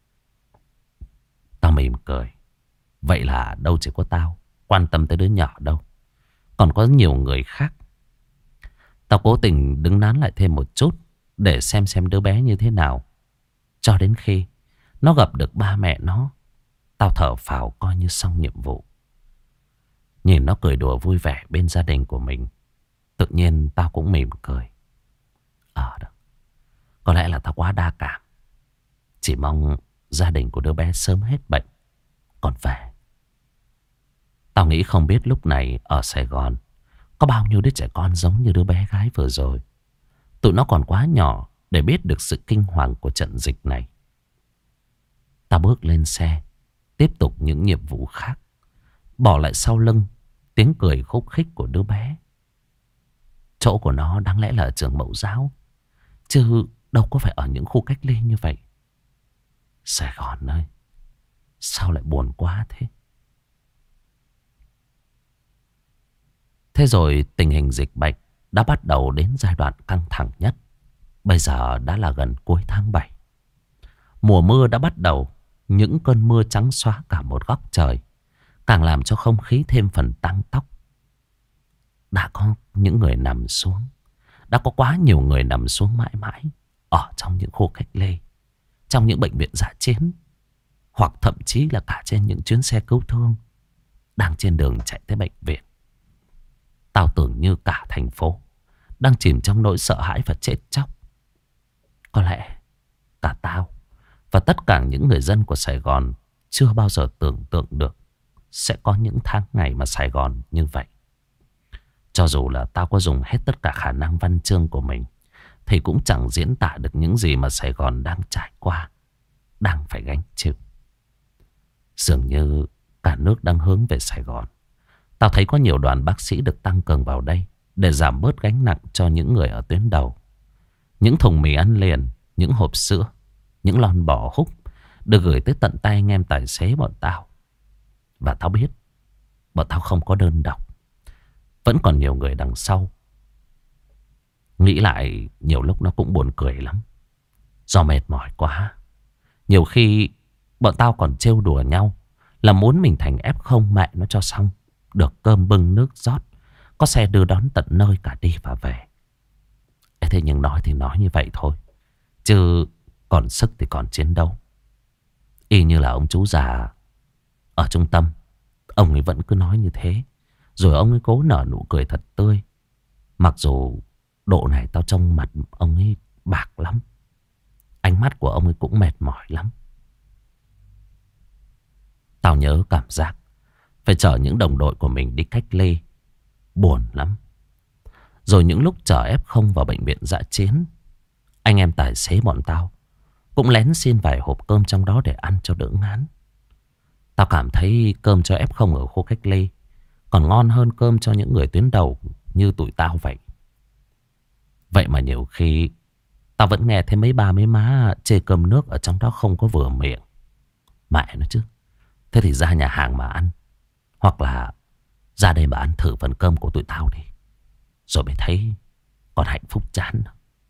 Tao mỉm cười. Vậy là đâu chỉ có tao quan tâm tới đứa nhỏ đâu, còn có nhiều người khác. Tao cố tình đứng nán lại thêm một chút để xem xem đứa bé như thế nào. Cho đến khi nó gặp được ba mẹ nó, tao thở phào coi như xong nhiệm vụ. Nhìn nó cười đùa vui vẻ bên gia đình của mình, tự nhiên tao cũng mỉm cười. Ờ đó, có lẽ là tao quá đa cảm. Chỉ mong gia đình của đứa bé sớm hết bệnh còn về. Tao nghĩ không biết lúc này ở Sài Gòn có bao nhiêu đứa trẻ con giống như đứa bé gái vừa rồi. Tụi nó còn quá nhỏ để biết được sự kinh hoàng của trận dịch này. Tao bước lên xe, tiếp tục những nhiệm vụ khác, bỏ lại sau lưng tiếng cười khúc khích của đứa bé. Chỗ của nó đáng lẽ là ở trường mẫu giáo, chứ đâu có phải ở những khu cách ly như vậy. Sài Gòn ơi, sao lại buồn quá thế? Thế rồi tình hình dịch bệnh đã bắt đầu đến giai đoạn căng thẳng nhất. Bây giờ đã là gần cuối tháng bảy. Mùa mưa đã bắt đầu. Những cơn mưa trắng xóa cả một góc trời, càng làm cho không khí thêm phần tăng tóc. Đã có những người nằm xuống. Đã có quá nhiều người nằm xuống mãi mãi ở trong những khu cách ly, trong những bệnh viện dã chiến, hoặc thậm chí là cả trên những chuyến xe cứu thương đang trên đường chạy tới bệnh viện. Tao tưởng như cả thành phố đang chìm trong nỗi sợ hãi và chết chóc. Có lẽ cả tao và tất cả những người dân của Sài Gòn chưa bao giờ tưởng tượng được sẽ có những tháng ngày mà Sài Gòn như vậy. Cho dù là tao có dùng hết tất cả khả năng văn chương của mình thì cũng chẳng diễn tả được những gì mà Sài Gòn đang trải qua, đang phải gánh chịu. Dường như cả nước đang hướng về Sài Gòn. Tao thấy có nhiều đoàn bác sĩ được tăng cường vào đây để giảm bớt gánh nặng cho những người ở tuyến đầu. Những thùng mì ăn liền, những hộp sữa, những lon bò húc được gửi tới tận tay anh em tài xế bọn tao. Và tao biết bọn tao không có đơn độc. Vẫn còn nhiều người đằng sau. Nghĩ lại nhiều lúc nó cũng buồn cười lắm. Do mệt mỏi quá, nhiều khi bọn tao còn trêu đùa nhau là muốn mình thành ép không mẹ nó cho xong. Được cơm bưng nước rót, có xe đưa đón tận nơi cả đi và về. Ê, thế nhưng nói thì nói như vậy thôi, chứ còn sức thì còn chiến đấu. Y như là ông chú già ở trung tâm, ông ấy vẫn cứ nói như thế. Rồi ông ấy cố nở nụ cười thật tươi. Mặc dù độ này tao trông mặt ông ấy bạc lắm, ánh mắt của ông ấy cũng mệt mỏi lắm. Tao nhớ cảm giác phải chở những đồng đội của mình đi cách ly, buồn lắm. Rồi những lúc chở ép không vào bệnh viện dã chiến, anh em tài xế bọn tao cũng lén xin vài hộp cơm trong đó để ăn cho đỡ ngán. Tao cảm thấy cơm cho ép không ở khu cách ly còn ngon hơn cơm cho những người tuyến đầu như tụi tao vậy. Vậy mà nhiều khi tao vẫn nghe thấy mấy ba mấy má chê cơm nước ở trong đó không có vừa miệng. Mẹ nó chứ, thế thì ra nhà hàng mà ăn, hoặc là ra đây mà ăn thử phần cơm của tụi tao đi, rồi mới thấy còn hạnh phúc chán.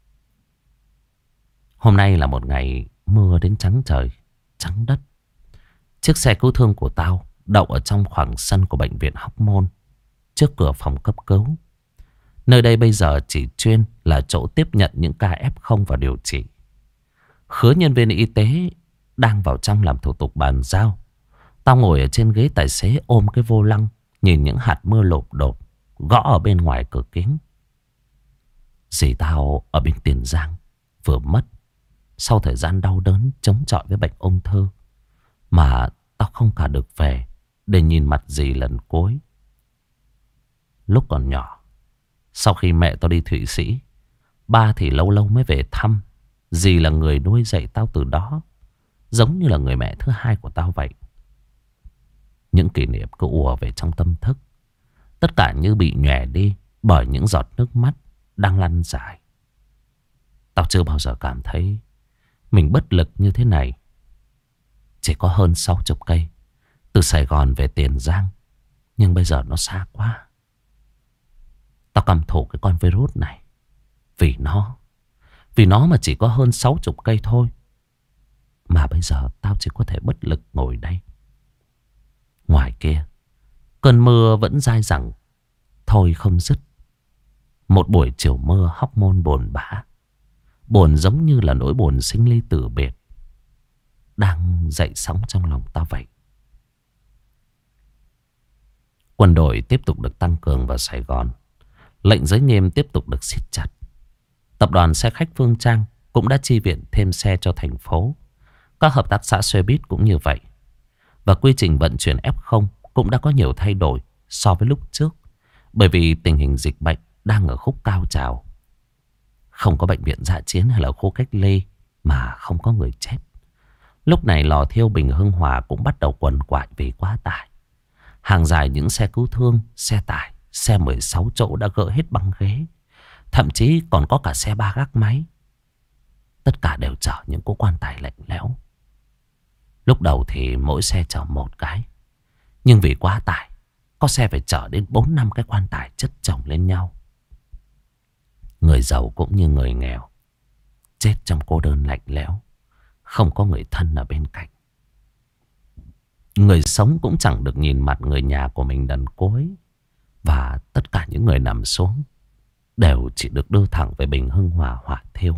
Hôm nay là một ngày mưa đến trắng trời, trắng đất. Chiếc xe cứu thương của tao đậu ở trong khoảng sân của bệnh viện Hóc Môn, trước cửa phòng cấp cứu. Nơi đây bây giờ chỉ chuyên là chỗ tiếp nhận những ca ép không và điều trị. Khứa nhân viên y tế đang vào trong làm thủ tục bàn giao. Tao ngồi ở trên ghế tài xế ôm cái vô lăng, nhìn những hạt mưa lộp đột gõ ở bên ngoài cửa kính. Dì tao ở bên Tiền Giang vừa mất. Sau thời gian đau đớn chống chọi với bệnh ung thư, mà tao không cả được về để nhìn mặt dì lần cuối. Lúc còn nhỏ, sau khi mẹ tao đi Thụy Sĩ, ba thì lâu lâu mới về thăm. Dì là người nuôi dạy tao từ đó, giống như là người mẹ thứ hai của tao vậy. Những kỷ niệm cứ ùa về trong tâm thức, tất cả như bị nhòe đi bởi những giọt nước mắt đang lăn dài. Tao chưa bao giờ cảm thấy mình bất lực như thế này. Chỉ có hơn sáu chục cây từ Sài Gòn về Tiền Giang, nhưng bây giờ nó xa quá. Tao căm thù cái con virus này. Vì nó Vì nó mà chỉ có hơn sáu chục cây thôi, mà bây giờ tao chỉ có thể bất lực ngồi đây. Ngoài kia, cơn mưa vẫn dai dẳng thôi không dứt. Một buổi chiều mưa hóc môn buồn bã, buồn giống như là nỗi buồn sinh ly tử biệt đang dậy sóng trong lòng tao vậy. Quân đội tiếp tục được tăng cường vào Sài Gòn. Lệnh giới nghiêm tiếp tục được siết chặt. Tập đoàn xe khách Phương Trang cũng đã chi viện thêm xe cho thành phố. Các hợp tác xã xe buýt cũng như vậy. Và quy trình vận chuyển ép không cũng đã có nhiều thay đổi so với lúc trước, bởi vì tình hình dịch bệnh đang ở khúc cao trào. Không có bệnh viện dã chiến hay là khu cách ly mà không có người chết. Lúc này lò thiêu Bình Hưng Hòa cũng bắt đầu quằn quại vì quá tải. Hàng dài những xe cứu thương, xe tải, xe mười sáu chỗ đã gỡ hết băng ghế. Thậm chí còn có cả xe ba gác máy. Tất cả đều chở những cỗ quan tài lạnh lẽo. Lúc đầu thì mỗi xe chở một cái, nhưng vì quá tải, có xe phải chở đến bốn năm cái quan tài chất chồng lên nhau. Người giàu cũng như người nghèo chết trong cô đơn lạnh lẽo, không có người thân ở bên cạnh. Người sống cũng chẳng được nhìn mặt người nhà của mình lần cuối. Và tất cả những người nằm xuống đều chỉ được đưa thẳng về Bình Hưng Hòa hỏa thiêu.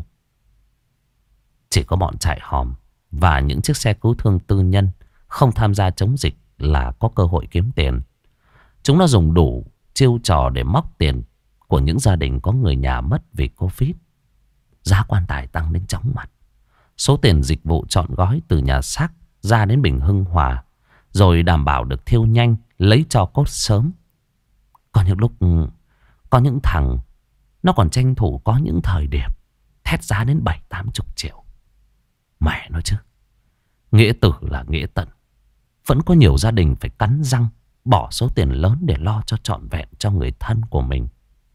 Chỉ có bọn trại hòm và những chiếc xe cứu thương tư nhân không tham gia chống dịch là có cơ hội kiếm tiền. Chúng nó dùng đủ chiêu trò để móc tiền của những gia đình có người nhà mất vì Covid. Giá quan tài tăng đến chóng mặt. Số tiền dịch vụ trọn gói từ nhà xác ra đến Bình Hưng Hòa, rồi đảm bảo được thiêu nhanh, lấy tro cốt sớm. Có những lúc, có những thằng nó còn tranh thủ có những thời điểm thét giá đến bảy tám chục triệu. Mẹ nói chứ, nghĩa tử là nghĩa tận. Vẫn có nhiều gia đình phải cắn răng bỏ số tiền lớn để lo cho trọn vẹn cho người thân của mình.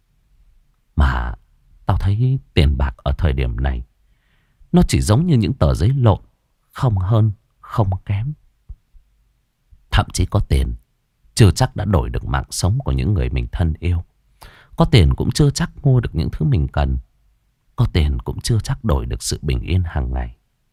Mà tao thấy tiền bạc ở thời điểm này nó chỉ giống như những tờ giấy lộn, không hơn không kém. Thậm chí có tiền chưa chắc đã đổi được mạng sống của những người mình thân yêu. Có tiền cũng chưa chắc mua được những thứ mình cần. Có tiền cũng chưa chắc đổi được sự bình yên hàng ngày.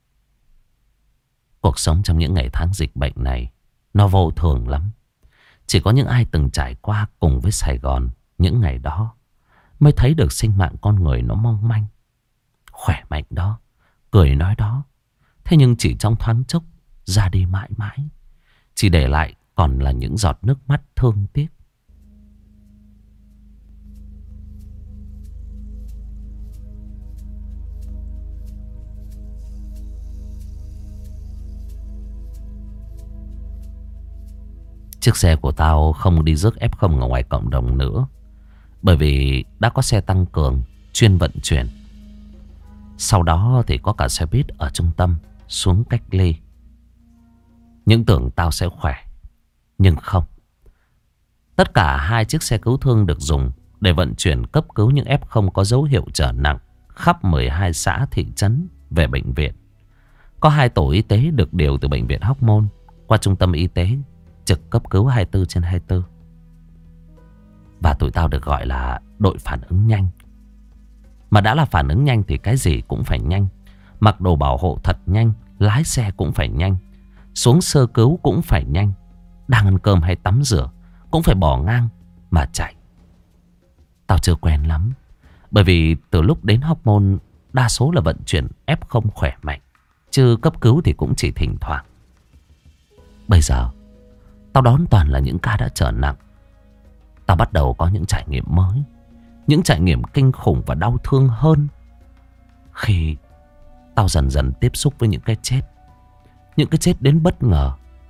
Cuộc sống trong những ngày tháng dịch bệnh này nó vô thường lắm. Chỉ có những ai từng trải qua cùng với Sài Gòn những ngày đó mới thấy được sinh mạng con người nó mong manh, khỏe mạnh đó, cười nói đó. Thế nhưng chỉ trong thoáng chốc ra đi mãi mãi, chỉ để lại còn là những giọt nước mắt thương tiếc. Chiếc xe của tao không đi rước ép không ở ngoài cộng đồng nữa, bởi vì đã có xe tăng cường chuyên vận chuyển. Sau đó thì có cả xe buýt ở trung tâm xuống cách ly. Những tưởng tao sẽ khỏe, nhưng không. Tất cả hai chiếc xe cứu thương được dùng để vận chuyển cấp cứu những ép không có dấu hiệu trở nặng khắp mười hai xã thị trấn về bệnh viện. Có hai tổ y tế được điều từ bệnh viện Hóc Môn qua trung tâm y tế trực cấp cứu hai mươi tư trên hai mươi tư. Và tụi tao được gọi là đội phản ứng nhanh. Mà đã là phản ứng nhanh thì cái gì cũng phải nhanh. Mặc đồ bảo hộ thật nhanh, lái xe cũng phải nhanh, xuống sơ cứu cũng phải nhanh, đang ăn cơm hay tắm rửa cũng phải bỏ ngang mà chạy. Tao chưa quen lắm, bởi vì từ lúc đến Hóc Môn đa số là vận chuyển ép không khỏe mạnh, chứ cấp cứu thì cũng chỉ thỉnh thoảng. Bây giờ tao đón toàn là những ca đã trở nặng. Tao bắt đầu có những trải nghiệm mới, những trải nghiệm kinh khủng và đau thương hơn khi tao dần dần tiếp xúc với những cái chết. Những cái chết đến bất ngờ.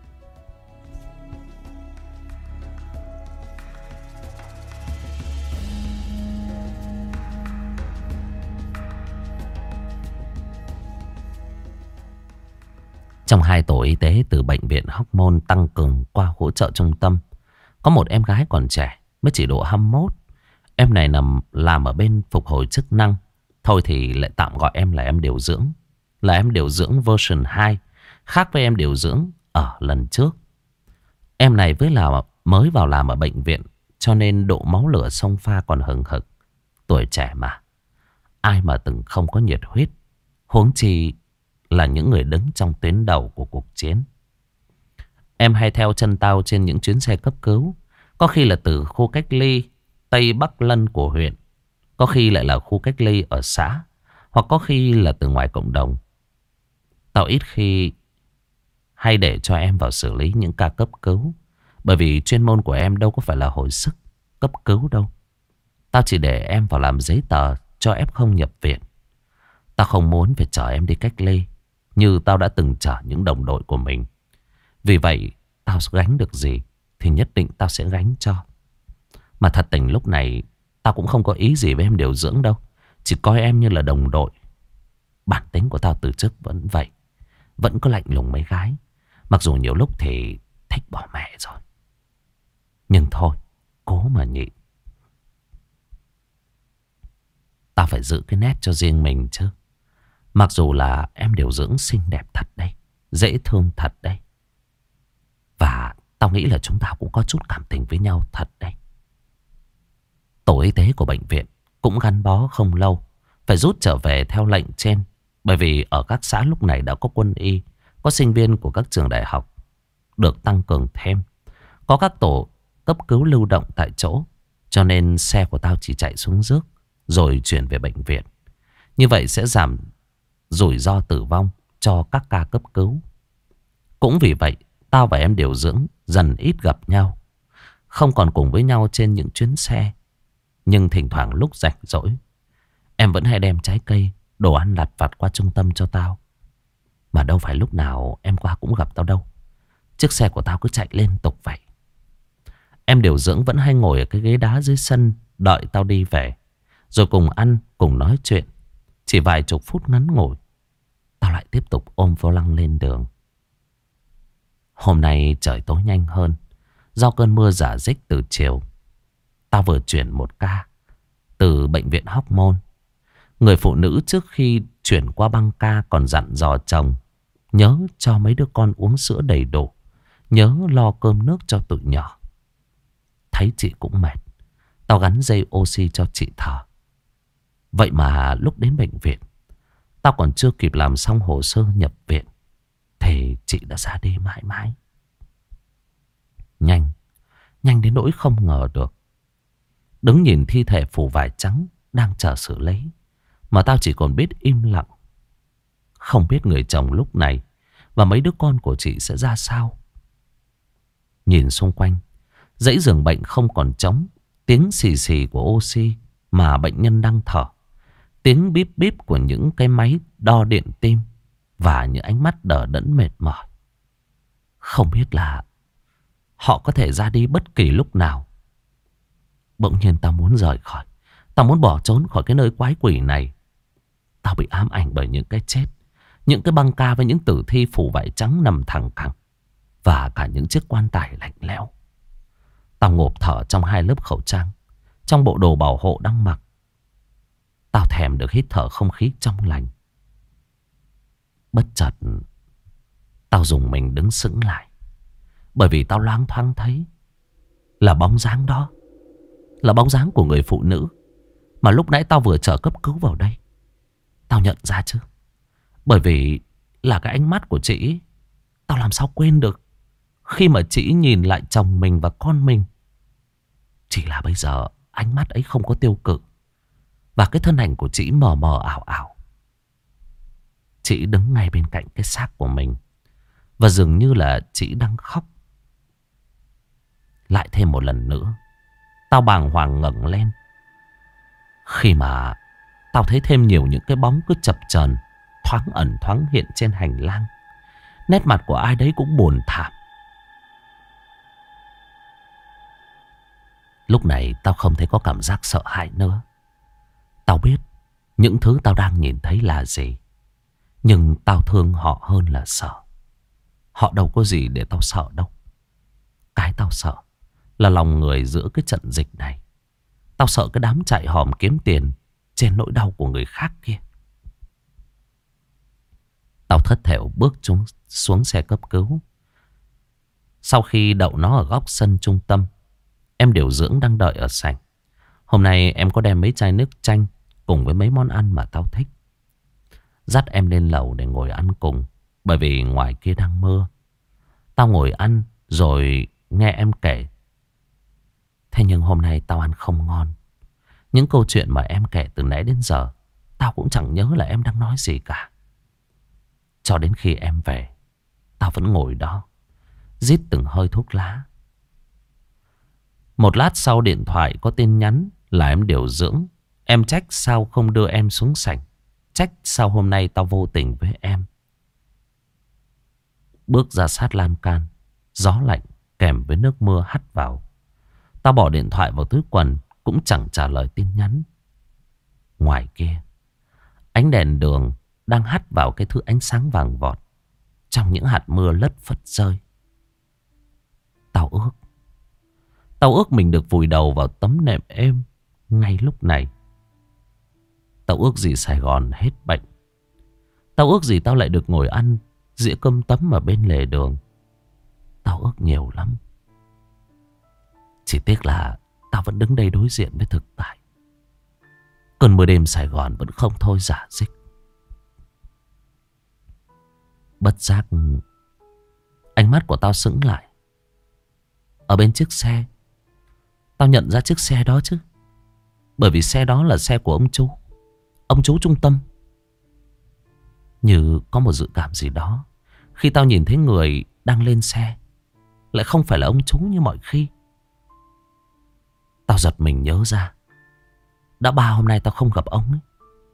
Trong hai tổ y tế từ bệnh viện Hóc Môn tăng cường qua hỗ trợ trung tâm, có một em gái còn trẻ, mới chỉ độ hai mươi mốt. Em này nằm làm ở bên phục hồi chức năng. Thôi thì lại tạm gọi em là em điều dưỡng. Là em điều dưỡng version hai, khác với em điều dưỡng ở lần trước. Em này với là mới vào làm ở bệnh viện, cho nên độ máu lửa xông pha còn hừng hực. Tuổi trẻ mà, ai mà từng không có nhiệt huyết, huống chi là những người đứng trong tuyến đầu của cuộc chiến. Em hay theo chân tao trên những chuyến xe cấp cứu, có khi là từ khu cách ly Tây Bắc Lân của huyện, có khi lại là khu cách ly ở xã, hoặc có khi là từ ngoài cộng đồng. Tao ít khi hay để cho em vào xử lý những ca cấp cứu, bởi vì chuyên môn của em đâu có phải là hồi sức cấp cứu đâu. Tao chỉ để em vào làm giấy tờ cho ép không nhập viện. Tao không muốn phải chở em đi cách ly như tao đã từng chở những đồng đội của mình. Vì vậy tao gánh được gì thì nhất định tao sẽ gánh cho. Mà thật tình lúc này tao cũng không có ý gì với em điều dưỡng đâu, chỉ coi em như là đồng đội. Bản tính của tao từ trước vẫn vậy, vẫn có lạnh lùng mấy gái. Mặc dù nhiều lúc thì thích bỏ mẹ rồi, nhưng thôi, cố mà nhịn. Tao phải giữ cái nét cho riêng mình chứ. Mặc dù là em điều dưỡng xinh đẹp thật đấy, dễ thương thật đấy, và tao nghĩ là chúng ta cũng có chút cảm tình với nhau thật đấy. Tổ y tế của bệnh viện cũng gắn bó không lâu, phải rút trở về theo lệnh trên. Bởi vì ở các xã lúc này đã có quân y, có sinh viên của các trường đại học được tăng cường thêm, có các tổ cấp cứu lưu động tại chỗ. Cho nên xe của tao chỉ chạy xuống rước rồi chuyển về bệnh viện. Như vậy sẽ giảm rủi ro tử vong cho các ca cấp cứu. Cũng vì vậy tao và em điều dưỡng dần ít gặp nhau, không còn cùng với nhau trên những chuyến xe. Nhưng thỉnh thoảng lúc rảnh rỗi, em vẫn hay đem trái cây, đồ ăn lặt vặt qua trung tâm cho tao. Mà đâu phải lúc nào em qua cũng gặp tao đâu. Chiếc xe của tao cứ chạy liên tục vậy. Em điều dưỡng vẫn hay ngồi ở cái ghế đá dưới sân đợi tao đi về, rồi cùng ăn, cùng nói chuyện. Chỉ vài chục phút ngắn ngủi, tao lại tiếp tục ôm vô lăng lên đường. Hôm nay trời tối nhanh hơn, do cơn mưa rả rích từ chiều. Tao vừa chuyển một ca từ bệnh viện Hóc Môn. Người phụ nữ trước khi chuyển qua băng ca còn dặn dò chồng nhớ cho mấy đứa con uống sữa đầy đủ, nhớ lo cơm nước cho tụi nhỏ. Thấy chị cũng mệt, tao gắn dây oxy cho chị thở. Vậy mà lúc đến bệnh viện, tao còn chưa kịp làm xong hồ sơ nhập viện thì chị đã ra đi mãi mãi. Nhanh, nhanh đến nỗi không ngờ được. Đứng nhìn thi thể phủ vải trắng đang chờ xử lý, mà tao chỉ còn biết im lặng. Không biết người chồng lúc này và mấy đứa con của chị sẽ ra sao. Nhìn xung quanh, dãy giường bệnh không còn trống. Tiếng xì xì của oxy mà bệnh nhân đang thở, tiếng bíp bíp của những cái máy đo điện tim, và những ánh mắt đờ đẫn mệt mỏi. Không biết là họ có thể ra đi bất kỳ lúc nào. Bỗng nhiên tao muốn rời khỏi, tao muốn bỏ trốn khỏi cái nơi quái quỷ này. Tao bị ám ảnh bởi những cái chết, những cái băng ca với những tử thi phủ vải trắng nằm thẳng cẳng, và cả những chiếc quan tài lạnh lẽo. Tao ngộp thở trong hai lớp khẩu trang, trong bộ đồ bảo hộ đang mặc. Tao thèm được hít thở không khí trong lành. Bất chợt tao dùng mình đứng sững lại, bởi vì tao loáng thoáng thấy là bóng dáng đó, là bóng dáng của người phụ nữ mà lúc nãy tao vừa chở cấp cứu vào đây. Tao nhận ra chứ, bởi vì là cái ánh mắt của chị. Tao làm sao quên được khi mà chị nhìn lại chồng mình và con mình. Chỉ là bây giờ ánh mắt ấy không có tiêu cực, và cái thân ảnh của chị mờ mờ ảo ảo. Chị đứng ngay bên cạnh cái xác của mình, và dường như là chị đang khóc. Lại thêm một lần nữa, tao bàng hoàng ngẩng lên. Khi mà tao thấy thêm nhiều những cái bóng cứ chập chờn, thoáng ẩn thoáng hiện trên hành lang. Nét mặt của ai đấy cũng buồn thảm. Lúc này tao không thấy có cảm giác sợ hãi nữa. Tao biết những thứ tao đang nhìn thấy là gì. Nhưng tao thương họ hơn là sợ. Họ đâu có gì để tao sợ đâu. Cái tao sợ là lòng người giữa cái trận dịch này. Tao sợ cái đám chạy hòm kiếm tiền trên nỗi đau của người khác kia. Tao thất thểu bước xuống, xuống xe cấp cứu. Sau khi đậu nó ở góc sân trung tâm, em điều dưỡng đang đợi ở sảnh. Hôm nay em có đem mấy chai nước chanh cùng với mấy món ăn mà tao thích. Dắt em lên lầu để ngồi ăn cùng, bởi vì ngoài kia đang mưa. Tao ngồi ăn rồi nghe em kể. Thế nhưng hôm nay tao ăn không ngon. Những câu chuyện mà em kể từ nãy đến giờ, tao cũng chẳng nhớ là em đang nói gì cả. Cho đến khi em về, tao vẫn ngồi đó, rít từng hơi thuốc lá. Một lát sau điện thoại có tin nhắn là em điều dưỡng. Em trách sao không đưa em xuống sảnh. Trách sao hôm nay tao vô tình với em. Bước ra sát lan can, gió lạnh kèm với nước mưa hắt vào. Tao bỏ điện thoại vào túi quần, cũng chẳng trả lời tin nhắn. Ngoài kia, ánh đèn đường đang hắt vào cái thứ ánh sáng vàng vọt trong những hạt mưa lất phất rơi. Tao ước Tao ước mình được vùi đầu vào tấm nệm êm ngay lúc này. Tao ước gì Sài Gòn hết bệnh. Tao ước gì tao lại được ngồi ăn dĩa cơm tấm ở bên lề đường. Tao ước nhiều lắm. Chỉ tiếc là tao vẫn đứng đây đối diện với thực tại. Cơn mưa đêm Sài Gòn vẫn không thôi rả rích. Bất giác, ánh mắt của tao sững lại. Ở bên chiếc xe, tao nhận ra chiếc xe đó chứ. Bởi vì xe đó là xe của ông chú. Ông chú trung tâm. Như có một dự cảm gì đó, khi tao nhìn thấy người đang lên xe lại không phải là ông chú như mọi khi. Tao giật mình nhớ ra, đã ba hôm nay tao không gặp ông ấy.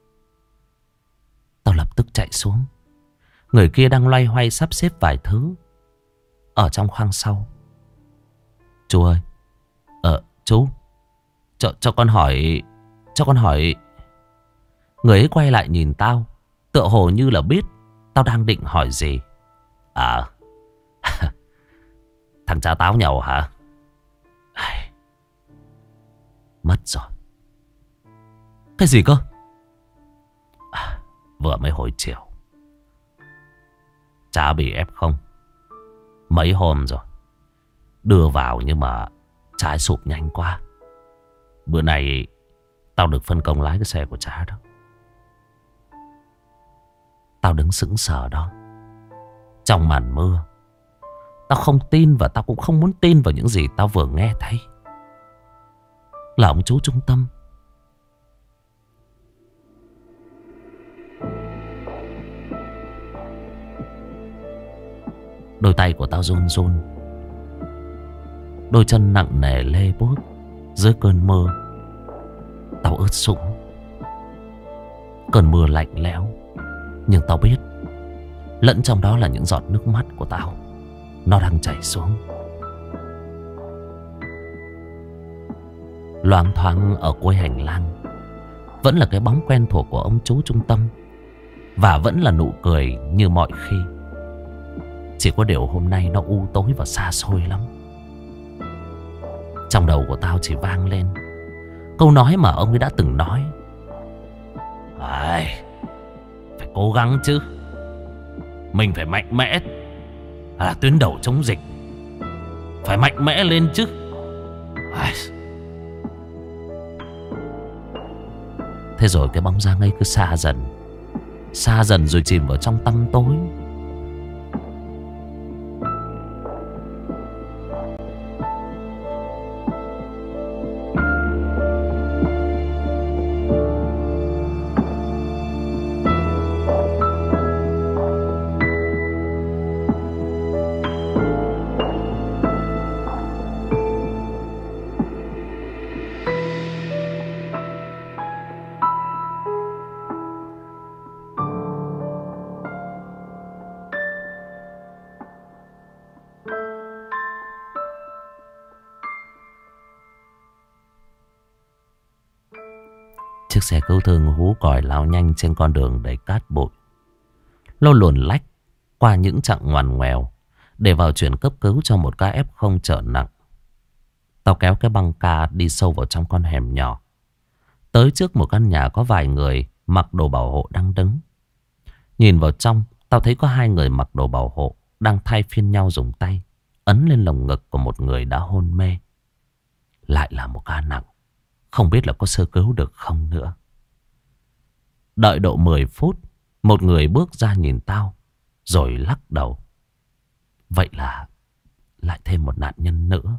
Tao lập tức chạy xuống. Người kia đang loay hoay sắp xếp vài thứ ở trong khoang sau. Chú ơi, Ờ chú, cho, cho con hỏi Cho con hỏi Người ấy quay lại nhìn tao, tựa hồ như là biết tao đang định hỏi gì. À thằng cha táo nhậu hả? Mất rồi. Cái gì cơ? À, vừa mới hồi chiều cha bị ép không mấy hôm rồi. Đưa vào nhưng mà cha sụp nhanh quá. Bữa nay tao được phân công lái cái xe của cha đó. Tao đứng sững sờ đó trong màn mưa. Tao không tin và tao cũng không muốn tin vào những gì tao vừa nghe thấy. Là ông chú trung tâm. Đôi tay của tao run run. Đôi chân nặng nề lê bước dưới cơn mưa. Tao ướt sũng. Cơn mưa lạnh lẽo. Nhưng tao biết lẫn trong đó là những giọt nước mắt của tao. Nó đang chảy xuống. Loáng thoáng ở cuối hành lang vẫn là cái bóng quen thuộc của ông chú trung tâm. Và vẫn là nụ cười như mọi khi. Chỉ có điều hôm nay nó u tối và xa xôi lắm. Trong đầu của tao chỉ vang lên câu nói mà ông ấy đã từng nói. Phải, phải cố gắng chứ. Mình phải mạnh mẽ. Là tuyến đầu chống dịch. Phải mạnh mẽ lên chứ. Ai... Thế rồi cái bóng dáng ấy cứ xa dần. Xa dần rồi chìm vào trong tăm tối. Chiếc xe cứu thương hú còi lao nhanh trên con đường đầy cát bụi. Lô luồn lách qua những chặng ngoằn ngoèo để vào chuyển cấp cứu cho một ca ép không trở nặng. Tao kéo cái băng ca đi sâu vào trong con hẻm nhỏ. Tới trước một căn nhà có vài người mặc đồ bảo hộ đang đứng. Nhìn vào trong, tao thấy có hai người mặc đồ bảo hộ đang thay phiên nhau dùng tay ấn lên lồng ngực của một người đã hôn mê. Lại là một ca nặng, không biết là có sơ cứu được không nữa. Đợi độ mười phút, một người bước ra nhìn tao rồi lắc đầu. Vậy là lại thêm một nạn nhân nữa.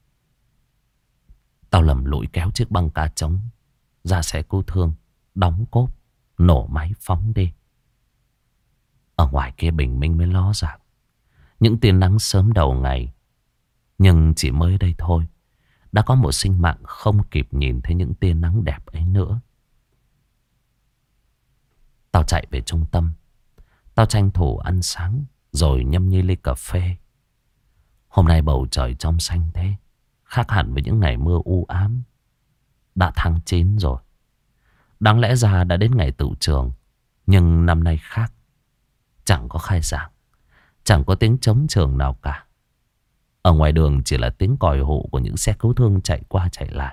Tao lầm lũi kéo chiếc băng ca trống ra xe cứu thương, đóng cốp, nổ máy phóng đi. Ở ngoài kia bình minh mới ló dạng những tia nắng sớm đầu ngày. Nhưng chỉ mới đây thôi, đã có một sinh mạng không kịp nhìn thấy những tia nắng đẹp ấy nữa. Tao chạy về trung tâm. Tao tranh thủ ăn sáng rồi nhâm nhi ly cà phê. Hôm nay bầu trời trong xanh thế, khác hẳn với những ngày mưa u ám. Đã tháng chín rồi. Đáng lẽ ra đã đến ngày tựu trường, nhưng năm nay khác. Chẳng có khai giảng, chẳng có tiếng trống trường nào cả. Ở ngoài đường chỉ là tiếng còi hụ của những xe cứu thương chạy qua chạy lại.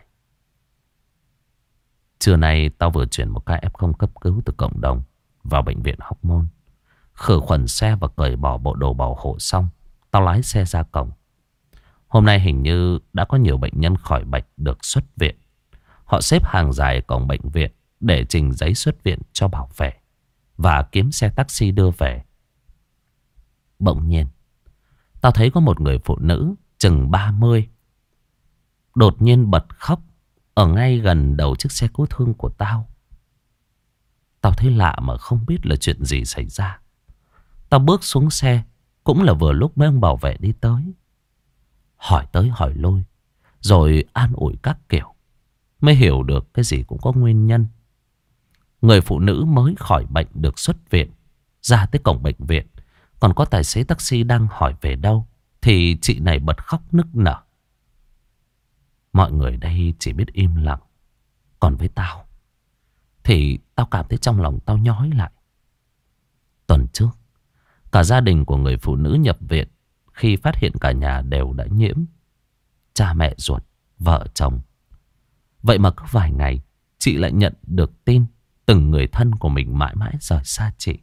Trưa nay tao vừa chuyển một ca ép không cấp cứu từ cộng đồng vào bệnh viện Hóc Môn. Khử khuẩn xe và cởi bỏ bộ đồ bảo hộ xong, tao lái xe ra cổng. Hôm nay hình như đã có nhiều bệnh nhân khỏi bệnh được xuất viện. Họ xếp hàng dài cổng bệnh viện để trình giấy xuất viện cho bảo vệ và kiếm xe taxi đưa về. Bỗng nhiên, tao thấy có một người phụ nữ chừng ba mươi đột nhiên bật khóc ở ngay gần đầu chiếc xe cứu thương của tao. Tao thấy lạ mà không biết là chuyện gì xảy ra. Tao bước xuống xe, cũng là vừa lúc mấy ông bảo vệ đi tới. Hỏi tới hỏi lui, rồi an ủi các kiểu. Mới hiểu được cái gì cũng có nguyên nhân. Người phụ nữ mới khỏi bệnh được xuất viện, ra tới cổng bệnh viện, còn có tài xế taxi đang hỏi về đâu, thì chị này bật khóc nức nở. Mọi người đây chỉ biết im lặng. Còn với tao thì tao cảm thấy trong lòng tao nhói lại. Tuần trước, cả gia đình của người phụ nữ nhập viện khi phát hiện cả nhà đều đã nhiễm. Cha mẹ ruột, vợ chồng. Vậy mà cứ vài ngày, chị lại nhận được tin từng người thân của mình mãi mãi rời xa chị.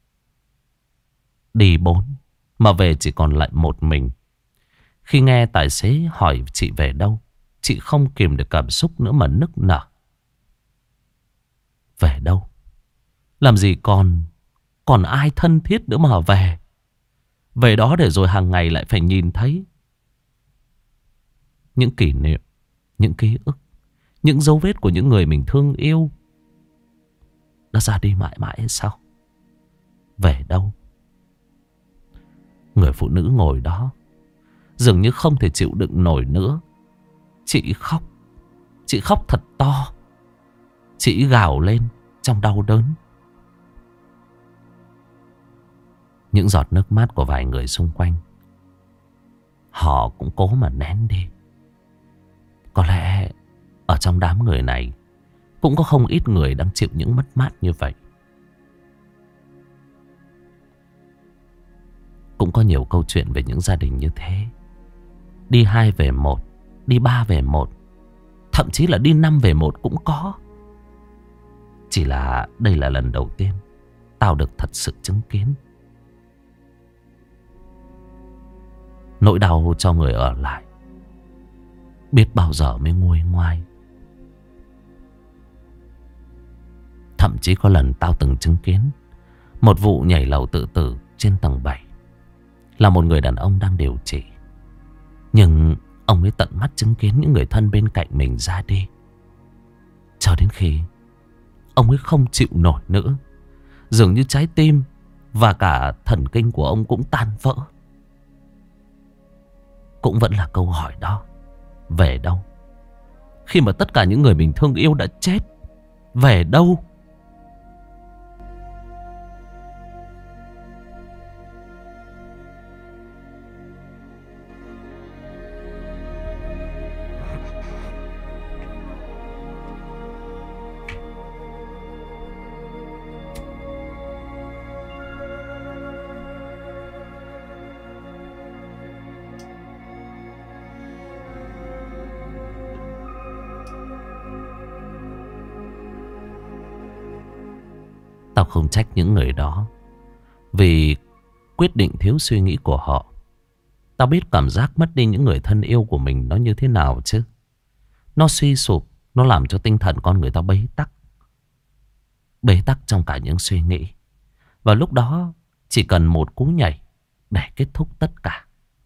Đi bốn, mà về chỉ còn lại một mình. Khi nghe tài xế hỏi chị về đâu, chị không kìm được cảm xúc nữa mà nức nở. Về đâu? Làm gì còn Còn ai thân thiết nữa mà về. Về đó để rồi hàng ngày lại phải nhìn thấy những kỷ niệm, những ký ức, những dấu vết của những người mình thương yêu đã ra đi mãi mãi hay sao? Về đâu? Người phụ nữ ngồi đó dường như không thể chịu đựng nổi nữa. Chị khóc. Chị khóc thật to. Chị gào lên trong đau đớn. Những giọt nước mắt của vài người xung quanh, họ cũng cố mà nén đi. Có lẽ ở trong đám người này cũng có không ít người đang chịu những mất mát như vậy. Cũng có nhiều câu chuyện về những gia đình như thế. Đi hai về một, đi ba về một, thậm chí là đi năm về một cũng có. Chỉ là đây là lần đầu tiên tao được thật sự chứng kiến. Nỗi đau cho người ở lại biết bao giờ mới nguôi ngoai. Thậm chí có lần tao từng chứng kiến một vụ nhảy lầu tự tử trên tầng bảy. Là một người đàn ông đang điều trị, nhưng ông ấy tận mắt chứng kiến những người thân bên cạnh mình ra đi. Cho đến khi ông ấy không chịu nổi nữa, dường như trái tim và cả thần kinh của ông cũng tan vỡ. Cũng vẫn là câu hỏi đó. Về đâu? Khi mà tất cả những người mình thương yêu đã chết, về đâu? Tao không trách những người đó vì quyết định thiếu suy nghĩ của họ. Tao biết cảm giác mất đi những người thân yêu của mình nó như thế nào chứ. Nó suy sụp, nó làm cho tinh thần con người ta bế tắc. Bế tắc trong cả những suy nghĩ. Và lúc đó chỉ cần một cú nhảy để kết thúc tất cả.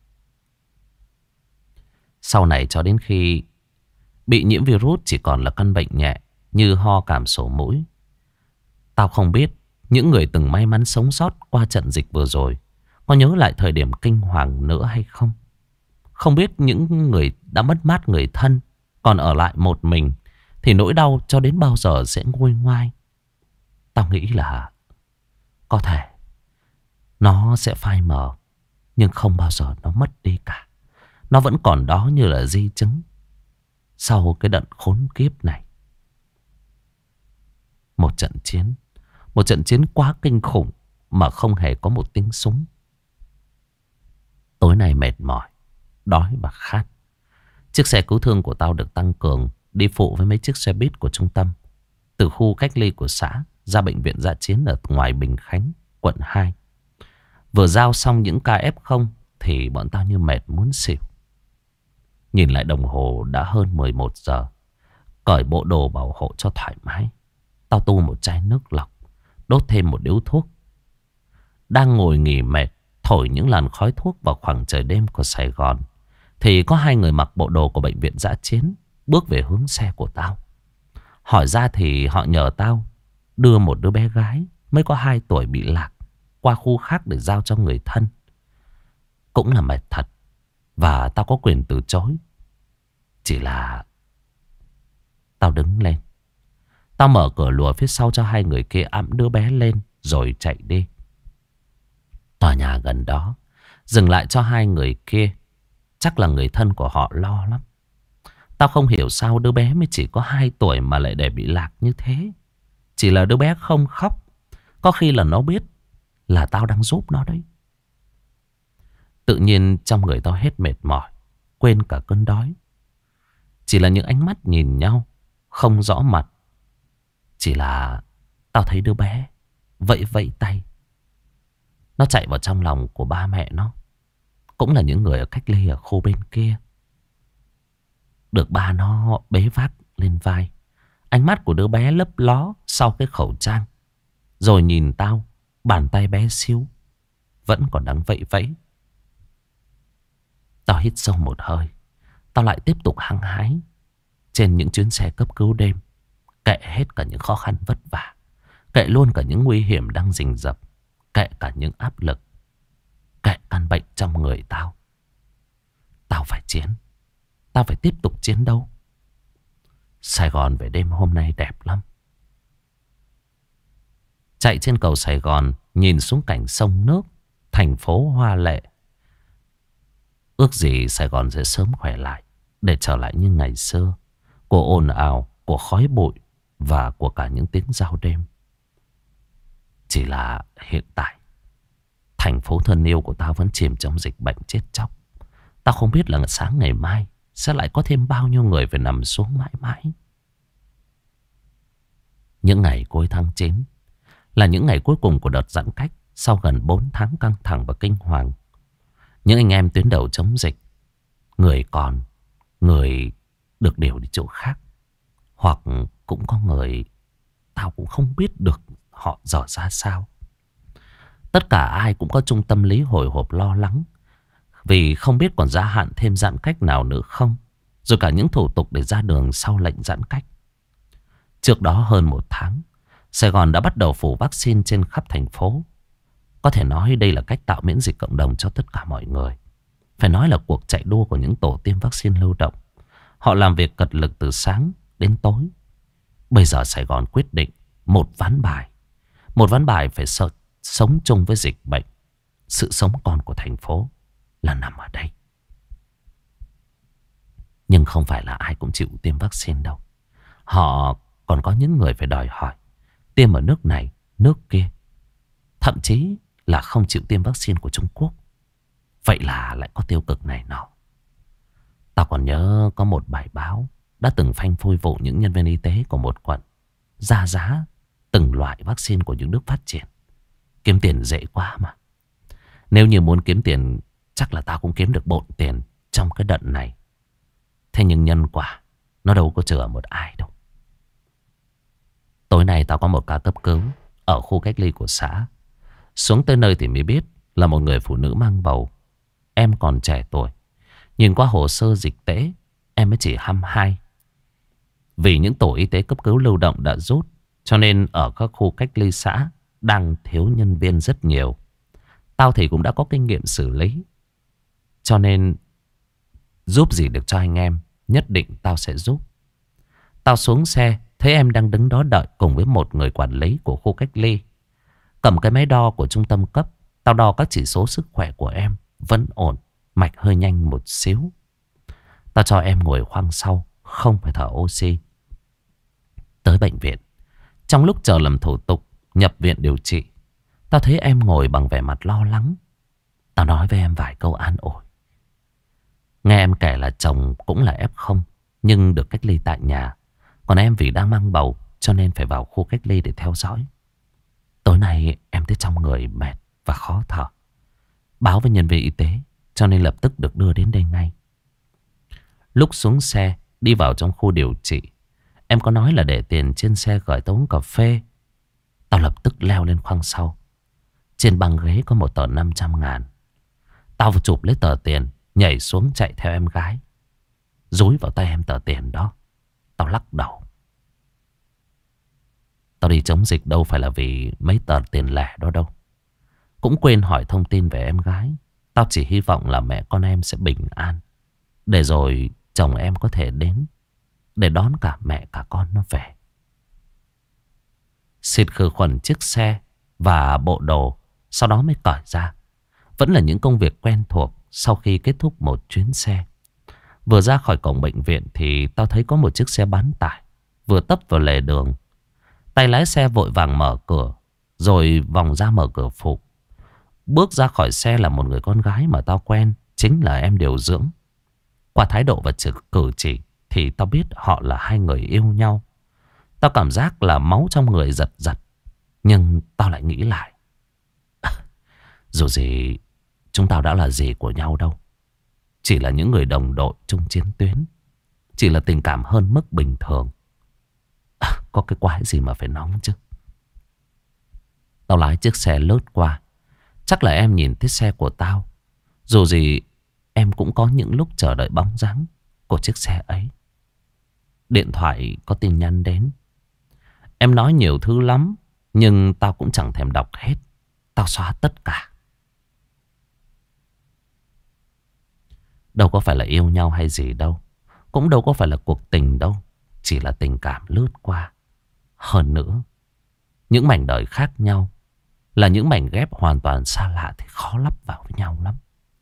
Sau này cho đến khi bị nhiễm virus chỉ còn là căn bệnh nhẹ như ho cảm sổ mũi. Tao không biết những người từng may mắn sống sót qua trận dịch vừa rồi có nhớ lại thời điểm kinh hoàng nữa hay không. Không biết những người đã mất mát người thân còn ở lại một mình thì nỗi đau cho đến bao giờ sẽ nguôi ngoai. Tao nghĩ là có thể nó sẽ phai mờ, nhưng không bao giờ nó mất đi cả. Nó vẫn còn đó như là di chứng sau cái đợt khốn kiếp này. Một trận chiến, một trận chiến quá kinh khủng mà không hề có một tiếng súng. Tối nay mệt mỏi, đói và khát. Chiếc xe cứu thương của tao được tăng cường đi phụ với mấy chiếc xe buýt của trung tâm, từ khu cách ly của xã ra bệnh viện dã chiến ở ngoài Bình Khánh, quận hai. Vừa giao xong những ca ép không thì bọn tao như mệt muốn xỉu. Nhìn lại đồng hồ đã hơn mười một giờ. Cởi bộ đồ bảo hộ cho thoải mái, tao tu một chai nước lọc, đốt thêm một điếu thuốc. Đang ngồi nghỉ mệt, thổi những làn khói thuốc vào khoảng trời đêm của Sài Gòn, thì có hai người mặc bộ đồ của bệnh viện dã chiến bước về hướng xe của tao. Hỏi ra thì họ nhờ tao đưa một đứa bé gái mới có hai tuổi bị lạc qua khu khác để giao cho người thân. Cũng là mệt thật, và tao có quyền từ chối. Chỉ là tao đứng lên. Tao mở cửa lùa phía sau cho hai người kia ẵm đứa bé lên rồi chạy đi. Tòa nhà gần đó dừng lại cho hai người kia. Chắc là người thân của họ lo lắm. Tao không hiểu sao đứa bé mới chỉ có hai tuổi mà lại để bị lạc như thế. Chỉ là đứa bé không khóc, có khi là nó biết là tao đang giúp nó đấy. Tự nhiên trong người tao hết mệt mỏi, quên cả cơn đói. Chỉ là những ánh mắt nhìn nhau, không rõ mặt. Chỉ là tao thấy đứa bé vẫy vẫy tay. Nó chạy vào trong lòng của ba mẹ nó, cũng là những người ở cách ly ở khu bên kia. Được ba nó bế vác lên vai. Ánh mắt của đứa bé lấp ló sau cái khẩu trang. Rồi nhìn tao, bàn tay bé xíu vẫn còn đang vẫy vẫy. Tao hít sâu một hơi. Tao lại tiếp tục hăng hái trên những chuyến xe cấp cứu đêm. Kệ hết cả những khó khăn vất vả, kệ luôn cả những nguy hiểm đang rình rập, kệ cả những áp lực, kệ căn bệnh trong người tao. Tao phải chiến. Tao phải tiếp tục chiến đấu. Sài Gòn về đêm hôm nay đẹp lắm. Chạy trên cầu Sài Gòn, nhìn xuống cảnh sông nước, thành phố hoa lệ. Ước gì Sài Gòn sẽ sớm khỏe lại, để trở lại như ngày xưa, của ồn ào, của khói bụi và của cả những tiếng giao đêm. Chỉ là hiện tại, thành phố thân yêu của tao vẫn chìm trong dịch bệnh chết chóc. Tao không biết là sáng ngày mai sẽ lại có thêm bao nhiêu người phải nằm xuống mãi mãi. Những ngày cuối tháng chín là những ngày cuối cùng của đợt giãn cách sau gần bốn tháng căng thẳng và kinh hoàng. Những anh em tuyến đầu chống dịch, người còn, người được điều đi chỗ khác. Hoặc cũng có người tao cũng không biết được họ giờ ra sao. Tất cả ai cũng có chung tâm lý hồi hộp lo lắng, vì không biết còn gia hạn thêm giãn cách nào nữa không. Rồi cả những thủ tục để ra đường sau lệnh giãn cách. Trước đó hơn một tháng, Sài Gòn đã bắt đầu phủ vaccine trên khắp thành phố. Có thể nói đây là cách tạo miễn dịch cộng đồng cho tất cả mọi người. Phải nói là cuộc chạy đua của những tổ tiêm vaccine lưu động. Họ làm việc cật lực từ sáng đến tối. Bây giờ Sài Gòn quyết định một ván bài. Một ván bài phải sợ, sống chung với dịch bệnh. Sự sống còn của thành phố là nằm ở đây. Nhưng không phải là ai cũng chịu tiêm vaccine đâu. Họ còn có những người phải đòi hỏi tiêm ở nước này, nước kia. Thậm chí là không chịu tiêm vaccine của Trung Quốc. Vậy là lại có tiêu cực này nọ. Tao còn nhớ có một bài báo đã từng phanh phui vụ những nhân viên y tế của một quận ra giá từng loại vaccine của những nước phát triển. Kiếm tiền dễ quá mà. Nếu như muốn kiếm tiền, chắc là tao cũng kiếm được bộn tiền trong cái đợt này. Thế nhưng nhân quả nó đâu có chừa một ai đâu. Tối nay tao có một ca cấp cứu ở khu cách ly của xã. Xuống tới nơi thì mới biết là một người phụ nữ mang bầu. Em còn trẻ tuổi. Nhìn qua hồ sơ dịch tễ, em mới chỉ hai mươi hai. Vì những tổ y tế cấp cứu lưu động đã rút, cho nên ở các khu cách ly xã đang thiếu nhân viên rất nhiều. Tao thì cũng đã có kinh nghiệm xử lý, cho nên giúp gì được cho anh em, nhất định tao sẽ giúp. Tao xuống xe, thấy em đang đứng đó đợi cùng với một người quản lý của khu cách ly. Cầm cái máy đo của trung tâm cấp, tao đo các chỉ số sức khỏe của em vẫn ổn, mạch hơi nhanh một xíu. Tao cho em ngồi khoang sau, không phải thở oxy. Tới bệnh viện, trong lúc chờ làm thủ tục nhập viện điều trị, tao thấy em ngồi bằng vẻ mặt lo lắng. Tao nói với em vài câu an ủi. Nghe em kể là chồng cũng là ép không, nhưng được cách ly tại nhà. Còn em vì đang mang bầu, cho nên phải vào khu cách ly để theo dõi. Tối nay em thấy trong người mệt và khó thở. Báo với nhân viên y tế, cho nên lập tức được đưa đến đây ngay. Lúc xuống xe, đi vào trong khu điều trị, em có nói là để tiền trên xe gửi tao uống cà phê. Tao lập tức leo lên khoang sau. Trên băng ghế có một tờ năm trăm ngàn. Tao vừa chụp lấy tờ tiền, nhảy xuống chạy theo em gái. Dúi vào tay em tờ tiền đó. Tao lắc đầu. Tao đi chống dịch đâu phải là vì mấy tờ tiền lẻ đó đâu. Cũng quên hỏi thông tin về em gái. Tao chỉ hy vọng là mẹ con em sẽ bình an, để rồi chồng em có thể đến để đón cả mẹ cả con nó về. Xịt khử khuẩn chiếc xe và bộ đồ, sau đó mới cởi ra. Vẫn là những công việc quen thuộc sau khi kết thúc một chuyến xe. Vừa ra khỏi cổng bệnh viện thì tao thấy có một chiếc xe bán tải vừa tấp vào lề đường. Tay lái xe vội vàng mở cửa, rồi vòng ra mở cửa phụ. Bước ra khỏi xe là một người con gái mà tao quen, chính là em điều dưỡng. Qua thái độ và cử chỉ thì tao biết họ là hai người yêu nhau. Tao cảm giác là máu trong người giật giật. Nhưng tao lại nghĩ lại, dù gì chúng tao đã là gì của nhau đâu. Chỉ là những người đồng đội chung chiến tuyến. Chỉ là tình cảm hơn mức bình thường. à, Có cái quái gì mà phải nóng chứ. Tao lái chiếc xe lướt qua. Chắc là em nhìn thấy xe của tao. Dù gì em cũng có những lúc chờ đợi bóng dáng của chiếc xe ấy. Điện thoại có tin nhắn đến. Em nói nhiều thứ lắm, nhưng tao cũng chẳng thèm đọc hết. Tao xóa tất cả. Đâu có phải là yêu nhau hay gì đâu. Cũng đâu có phải là cuộc tình đâu. Chỉ là tình cảm lướt qua. Hơn nữa, những mảnh đời khác nhau là những mảnh ghép hoàn toàn xa lạ thì khó lắp vào với nhau lắm.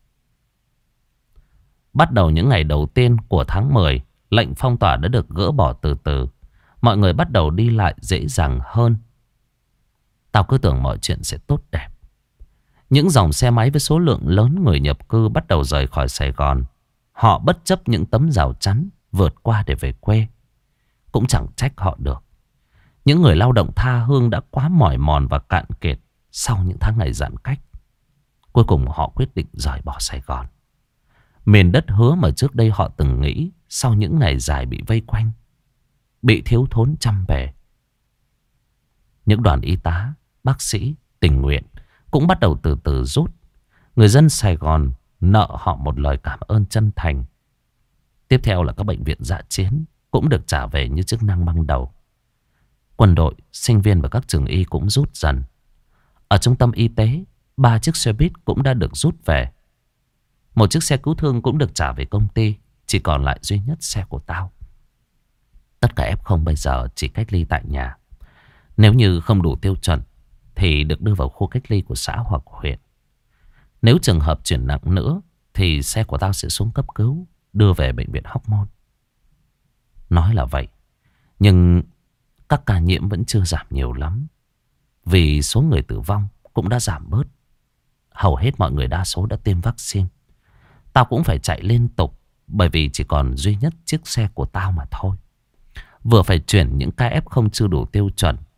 Bắt đầu những ngày đầu tiên của tháng mười, lệnh phong tỏa đã được gỡ bỏ từ từ. Mọi người bắt đầu đi lại dễ dàng hơn. Tao cứ tưởng mọi chuyện sẽ tốt đẹp. Những dòng xe máy với số lượng lớn người nhập cư bắt đầu rời khỏi Sài Gòn. Họ bất chấp những tấm rào chắn vượt qua để về quê. Cũng chẳng trách họ được. Những người lao động tha hương đã quá mỏi mòn và cạn kiệt sau những tháng ngày giãn cách. Cuối cùng họ quyết định rời bỏ Sài Gòn. Miền đất hứa mà trước đây họ từng nghĩ sau những ngày dài bị vây quanh, bị thiếu thốn trăm bề. Những đoàn y tá, bác sĩ, tình nguyện cũng bắt đầu từ từ rút. Người dân Sài Gòn nợ họ một lời cảm ơn chân thành. Tiếp theo là các bệnh viện dã chiến cũng được trả về như chức năng ban đầu. Quân đội, sinh viên và các trường y cũng rút dần. Ở trung tâm y tế, ba chiếc xe buýt cũng đã được rút về. Một chiếc xe cứu thương cũng được trả về công ty. Chỉ còn lại duy nhất xe của tao. Tất cả ép không bây giờ chỉ cách ly tại nhà. Nếu như không đủ tiêu chuẩn thì được đưa vào khu cách ly của xã hoặc huyện. Nếu trường hợp chuyển nặng nữa thì xe của tao sẽ xuống cấp cứu, đưa về bệnh viện Hóc Môn. Nói là vậy, nhưng các ca nhiễm vẫn chưa giảm nhiều lắm. Vì số người tử vong cũng đã giảm bớt. Hầu hết mọi người đa số đã tiêm vaccine. Tao cũng phải chạy liên tục, bởi vì chỉ còn duy nhất chiếc xe của tao mà thôi. Vừa phải chuyển những ca ép không chưa đủ tiêu chuẩn,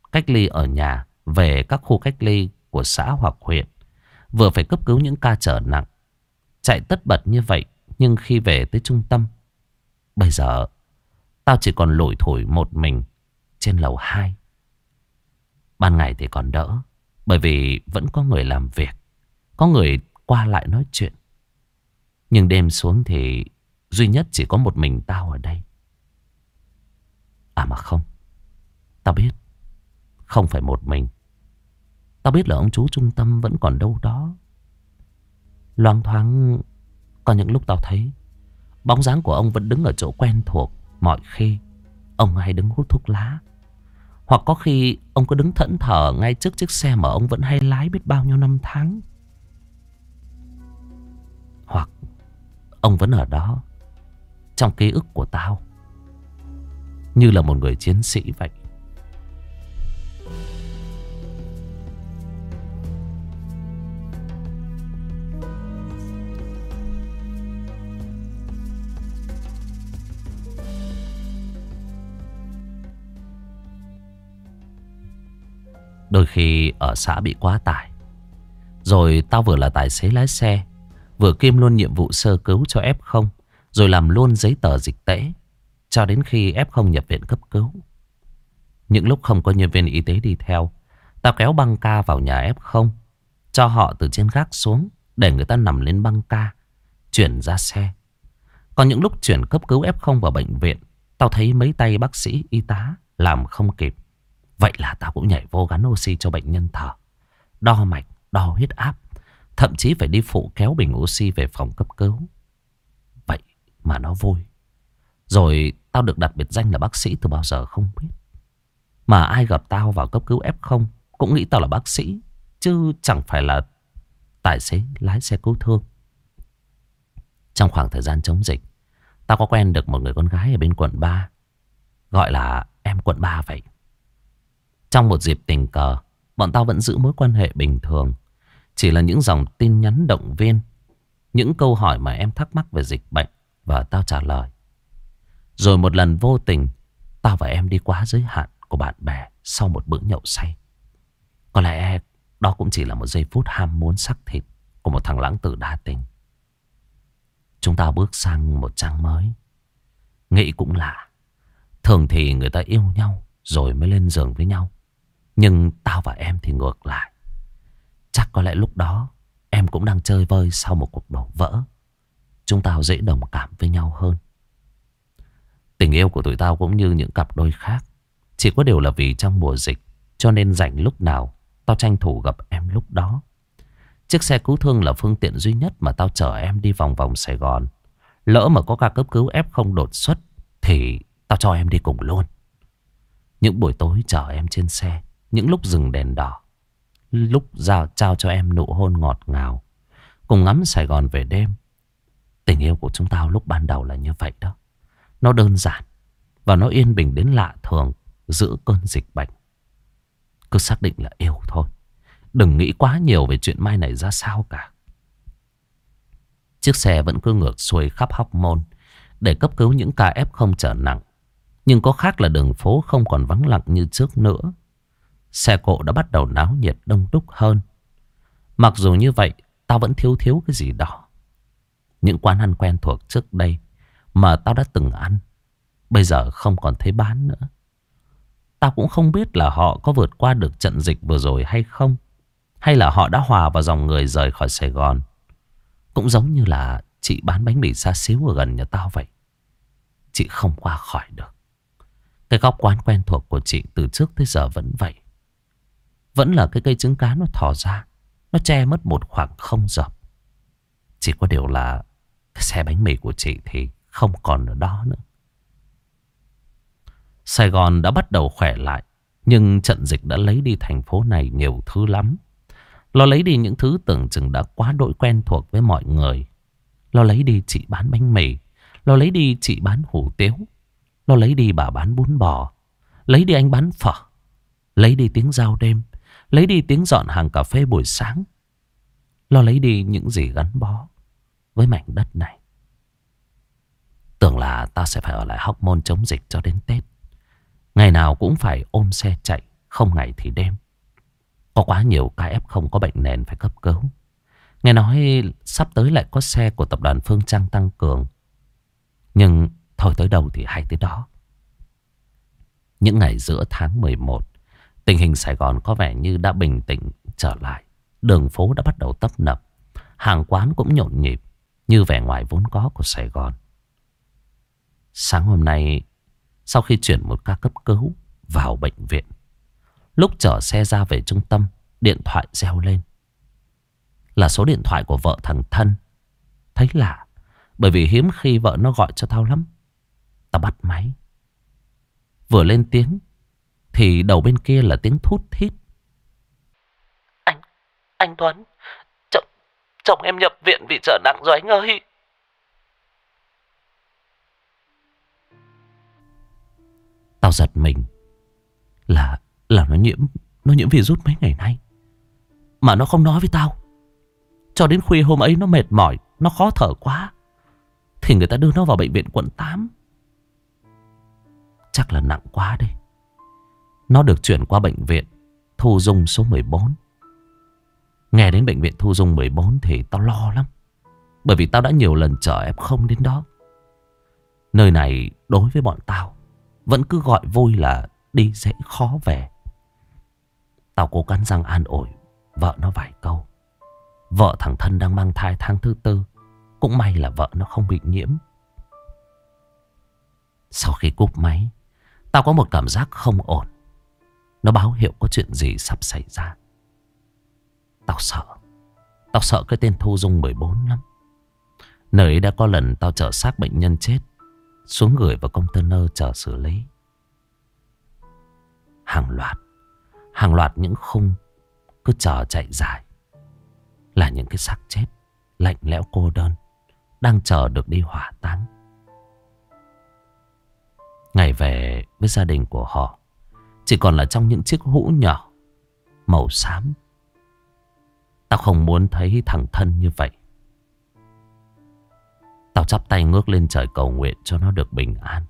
cách ly ở nhà về các khu cách ly của xã hoặc huyện, vừa phải cấp cứu những ca trở nặng. Chạy tất bật như vậy, nhưng khi về tới trung tâm, bây giờ tao chỉ còn lủi thủi một mình trên lầu hai. Ban ngày thì còn đỡ, bởi vì vẫn có người làm việc, có người qua lại nói chuyện. Nhưng đêm xuống thì duy nhất chỉ có một mình tao ở đây. À mà không, tao biết không phải một mình. Tao biết là ông chú trung tâm vẫn còn đâu đó. Loáng thoáng có những lúc tao thấy bóng dáng của ông vẫn đứng ở chỗ quen thuộc. Mọi khi ông hay đứng hút thuốc lá, hoặc có khi ông cứ đứng thẫn thờ ngay trước chiếc xe mà ông vẫn hay lái biết bao nhiêu năm tháng. Hoặc ông vẫn ở đó trong ký ức của tao, như là một người chiến sĩ vậy. Đôi khi ở xã bị quá tải, rồi tao vừa là tài xế lái xe, vừa kiêm luôn nhiệm vụ sơ cứu cho ép không, rồi làm luôn giấy tờ dịch tễ, cho đến khi ép không nhập viện cấp cứu. Những lúc không có nhân viên y tế đi theo, tao kéo băng ca vào nhà ép không, cho họ từ trên gác xuống, để người ta nằm lên băng ca, chuyển ra xe. Còn những lúc chuyển cấp cứu ép không vào bệnh viện, tao thấy mấy tay bác sĩ y tá làm không kịp. Vậy là tao cũng nhảy vô gắn oxy cho bệnh nhân thở, đo mạch, đo huyết áp, thậm chí phải đi phụ kéo bình oxy về phòng cấp cứu. Vậy mà nó vui. Rồi tao được đặt biệt danh là bác sĩ từ bao giờ không biết. Mà ai gặp tao vào cấp cứu ép không cũng nghĩ tao là bác sĩ, chứ chẳng phải là tài xế lái xe cứu thương. Trong khoảng thời gian chống dịch, tao có quen được một người con gái ở bên quận ba, gọi là em quận ba vậy. Trong một dịp tình cờ, bọn tao vẫn giữ mối quan hệ bình thường. Chỉ là những dòng tin nhắn động viên, những câu hỏi mà em thắc mắc về dịch bệnh, và tao trả lời. Rồi một lần vô tình, tao và em đi quá giới hạn của bạn bè sau một bữa nhậu say. Có lẽ đó cũng chỉ là một giây phút ham muốn xác thịt của một thằng lãng tử đa tình. Chúng ta bước sang một trang mới. Nghĩ cũng lạ, thường thì người ta yêu nhau rồi mới lên giường với nhau, nhưng tao và em thì ngược lại. Chắc có lẽ lúc đó em cũng đang chơi vơi sau một cuộc đổ vỡ. Chúng tao dễ đồng cảm với nhau hơn. Tình yêu của tụi tao cũng như những cặp đôi khác, chỉ có điều là vì trong mùa dịch, cho nên rảnh lúc nào tao tranh thủ gặp em lúc đó. Chiếc xe cứu thương là phương tiện duy nhất mà tao chở em đi vòng vòng Sài Gòn. Lỡ mà có ca cấp cứu ép không đột xuất thì tao cho em đi cùng luôn. Những buổi tối chở em trên xe, những lúc dừng đèn đỏ, lúc giao trao cho em nụ hôn ngọt ngào, cùng ngắm Sài Gòn về đêm. Tình yêu của chúng tao lúc ban đầu là như vậy đó. Nó đơn giản và nó yên bình đến lạ thường giữa cơn dịch bệnh. Cứ xác định là yêu thôi, đừng nghĩ quá nhiều về chuyện mai này ra sao cả. Chiếc xe vẫn cứ ngược xuôi khắp Hóc Môn để cấp cứu những ca ép không trở nặng. Nhưng có khác là đường phố không còn vắng lặng như trước nữa. Xe cộ đã bắt đầu náo nhiệt đông đúc hơn. Mặc dù như vậy, tao vẫn thiếu thiếu cái gì đó. Những quán ăn quen thuộc trước đây mà tao đã từng ăn, bây giờ không còn thấy bán nữa. Tao cũng không biết là họ có vượt qua được trận dịch vừa rồi hay không, hay là họ đã hòa vào dòng người rời khỏi Sài Gòn. Cũng giống như là chị bán bánh mì xa xíu ở gần nhà tao vậy. Chị không qua khỏi được. Cái góc quán quen thuộc của chị từ trước tới giờ vẫn vậy. Vẫn là cái cây trứng cá nó thò ra, nó che mất một khoảng không dập. Chỉ có điều là cái xe bánh mì của chị thì không còn ở đó nữa. Sài Gòn đã bắt đầu khỏe lại, nhưng trận dịch đã lấy đi thành phố này nhiều thứ lắm. Nó lấy đi những thứ tưởng chừng đã quá đỗi quen thuộc với mọi người. Nó lấy đi chị bán bánh mì, nó lấy đi chị bán hủ tiếu, nó lấy đi bà bán bún bò, lấy đi anh bán phở, lấy đi tiếng giao đêm, lấy đi tiếng dọn hàng cà phê buổi sáng. Nó lấy đi những gì gắn bó với mảnh đất này. Tưởng là tao sẽ phải ở lại Hóc Môn chống dịch cho đến Tết, ngày nào cũng phải ôm xe chạy, không ngày thì đêm. Có quá nhiều ca ép không có bệnh nền phải cấp cứu. Nghe nói sắp tới lại có xe của tập đoàn Phương Trang tăng cường. Nhưng thôi tới đâu thì hay tới đó. Những ngày giữa tháng mười một, tình hình Sài Gòn có vẻ như đã bình tĩnh trở lại. Đường phố đã bắt đầu tấp nập, hàng quán cũng nhộn nhịp như vẻ ngoài vốn có của Sài Gòn. Sáng hôm nay, sau khi chuyển một ca cấp cứu vào bệnh viện, lúc chở xe ra về trung tâm, điện thoại reo lên. Là số điện thoại của vợ thằng Thân. Thấy lạ, bởi vì hiếm khi vợ nó gọi cho tao lắm. Tao bắt máy. Vừa lên tiếng thì đầu bên kia là tiếng thút thít. Anh, anh Tuấn, chồng, chồng em nhập viện bị trở nặng rồi anh ơi. Tao giật mình. Là, là nó nhiễm, nó nhiễm virus mấy ngày nay. Mà nó không nói với tao. Cho đến khuya hôm ấy nó mệt mỏi, nó khó thở quá, thì người ta đưa nó vào bệnh viện quận tám. Chắc là nặng quá đi. Nó được chuyển qua bệnh viện Thu Dung số mười bốn. Nghe đến bệnh viện Thu Dung mười bốn thì tao lo lắm. Bởi vì tao đã nhiều lần chở ép không đến đó. Nơi này đối với bọn tao vẫn cứ gọi vui là đi dễ khó về. Tao cố cắn răng an ủi vợ nó vài câu. Vợ thằng Thân đang mang thai tháng thứ tư. Cũng may là vợ nó không bị nhiễm. Sau khi cúp máy, tao có một cảm giác không ổn. Nó báo hiệu có chuyện gì sắp xảy ra. Tao sợ. Tao sợ cái tên Thu Dung mười bốn lắm. Nơi ấy đã có lần tao chở xác bệnh nhân chết xuống gửi vào container chờ xử lý. Hàng loạt Hàng loạt những khung cứ chờ chạy dài. Là những cái xác chết lạnh lẽo cô đơn, đang chờ được đi hỏa táng. Ngày về với gia đình của họ chỉ còn là trong những chiếc hũ nhỏ màu xám. Tao không muốn thấy thằng Thân như vậy. Tao chắp tay ngước lên trời cầu nguyện cho nó được bình an.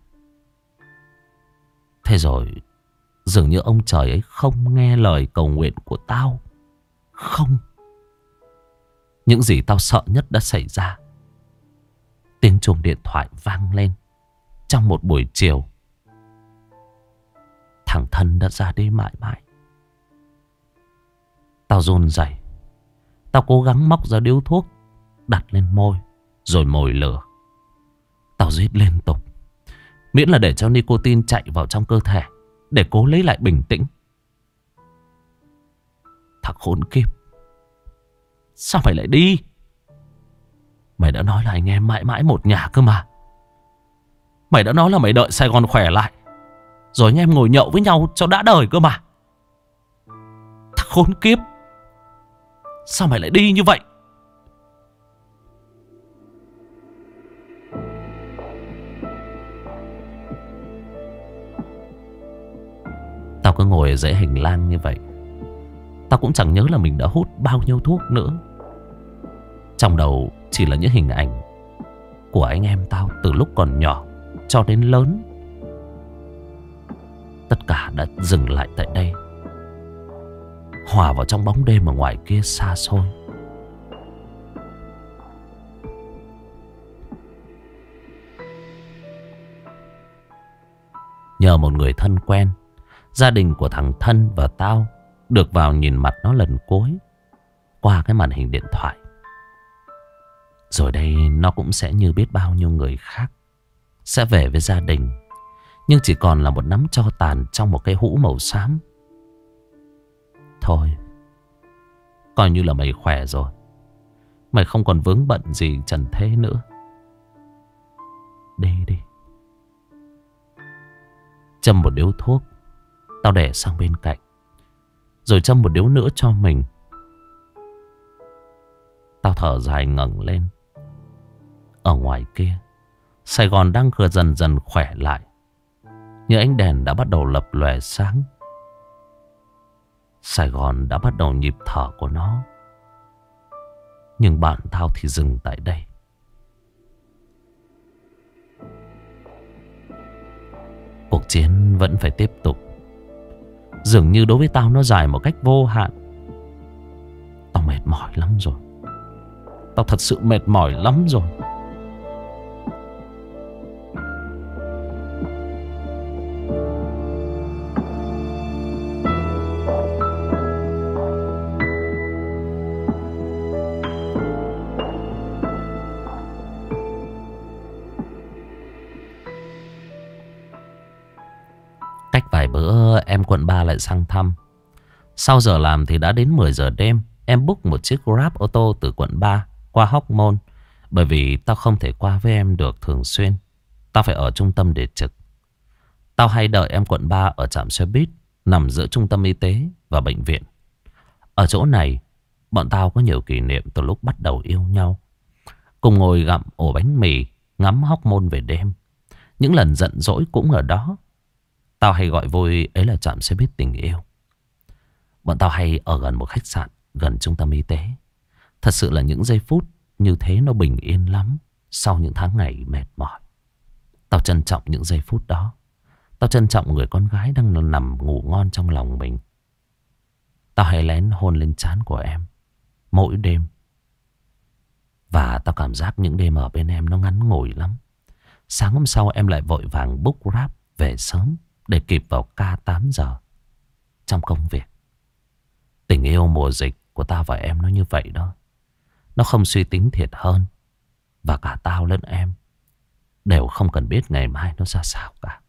Thế rồi dường như ông trời ấy không nghe lời cầu nguyện của tao. Không. Những gì tao sợ nhất đã xảy ra. Tiếng chuông điện thoại vang lên trong một buổi chiều. Thằng Thân đã ra đi mãi mãi. Tao run rẩy. Tao cố gắng móc ra điếu thuốc, đặt lên môi, rồi mồi lửa. Tao rít liên tục, miễn là để cho nicotine chạy vào trong cơ thể, để cố lấy lại bình tĩnh. Thằng khốn kiếp, sao mày lại đi? Mày đã nói là anh em mãi mãi một nhà cơ mà. Mày đã nói là mày đợi Sài Gòn khỏe lại, rồi anh em ngồi nhậu với nhau cho đã đời cơ mà. Thằng khốn kiếp, sao mày lại đi như vậy? Tao cứ ngồi ở dãy hành lang như vậy. Tao cũng chẳng nhớ là mình đã hút bao nhiêu thuốc nữa. Trong đầu chỉ là những hình ảnh của anh em tao từ lúc còn nhỏ cho đến lớn. Tất cả đã dừng lại tại đây, hòa vào trong bóng đêm ở ngoài kia xa xôi. Nhờ một người thân quen, gia đình của thằng Thân và tao được vào nhìn mặt nó lần cuối qua cái màn hình điện thoại. Rồi đây nó cũng sẽ như biết bao nhiêu người khác sẽ về với gia đình, nhưng chỉ còn là một nắm tro tàn trong một cái hũ màu xám. Thôi, coi như là mày khỏe rồi. Mày không còn vướng bận gì trần thế nữa. Đi đi. Châm một điếu thuốc, tao để sang bên cạnh, rồi châm một điếu nữa cho mình. Tao thở dài ngẩng lên. Ở ngoài kia, Sài Gòn đang vừa dần dần khỏe lại. Những ánh đèn đã bắt đầu lập lòe sáng. Sài Gòn đã bắt đầu nhịp thở của nó. Nhưng bạn tao thì dừng tại đây. Cuộc chiến vẫn phải tiếp tục. Dường như đối với tao nó dài một cách vô hạn. Tao mệt mỏi lắm rồi. Tao thật sự mệt mỏi lắm rồi. Cách vài bữa em quận ba lại sang thăm. Sau giờ làm thì đã đến mười giờ đêm. Em book một chiếc Grab ô tô từ quận ba qua Hóc Môn. Bởi vì tao không thể qua với em được thường xuyên. Tao phải ở trung tâm để trực. Tao hay đợi em quận ba ở trạm xe buýt nằm giữa trung tâm y tế và bệnh viện. Ở chỗ này, bọn tao có nhiều kỷ niệm từ lúc bắt đầu yêu nhau. Cùng ngồi gặm ổ bánh mì, ngắm Hóc Môn về đêm. Những lần giận dỗi cũng ở đó. Tao hay gọi vui ấy là trạm xe buýt tình yêu. Bọn tao hay ở gần một khách sạn, gần trung tâm y tế. Thật sự là những giây phút như thế nó bình yên lắm. Sau những tháng ngày mệt mỏi, tao trân trọng những giây phút đó. Tao trân trọng người con gái đang nằm ngủ ngon trong lòng mình. Tao hay lén hôn lên trán của em mỗi đêm. Và tao cảm giác những đêm ở bên em nó ngắn ngủi lắm. Sáng hôm sau em lại vội vàng book Grab về sớm để kịp vào ca tám giờ trong công việc. Tình yêu mùa dịch của tao và em nó như vậy đó. Nó không suy tính thiệt hơn. Và cả tao lẫn em đều không cần biết ngày mai nó ra sao cả.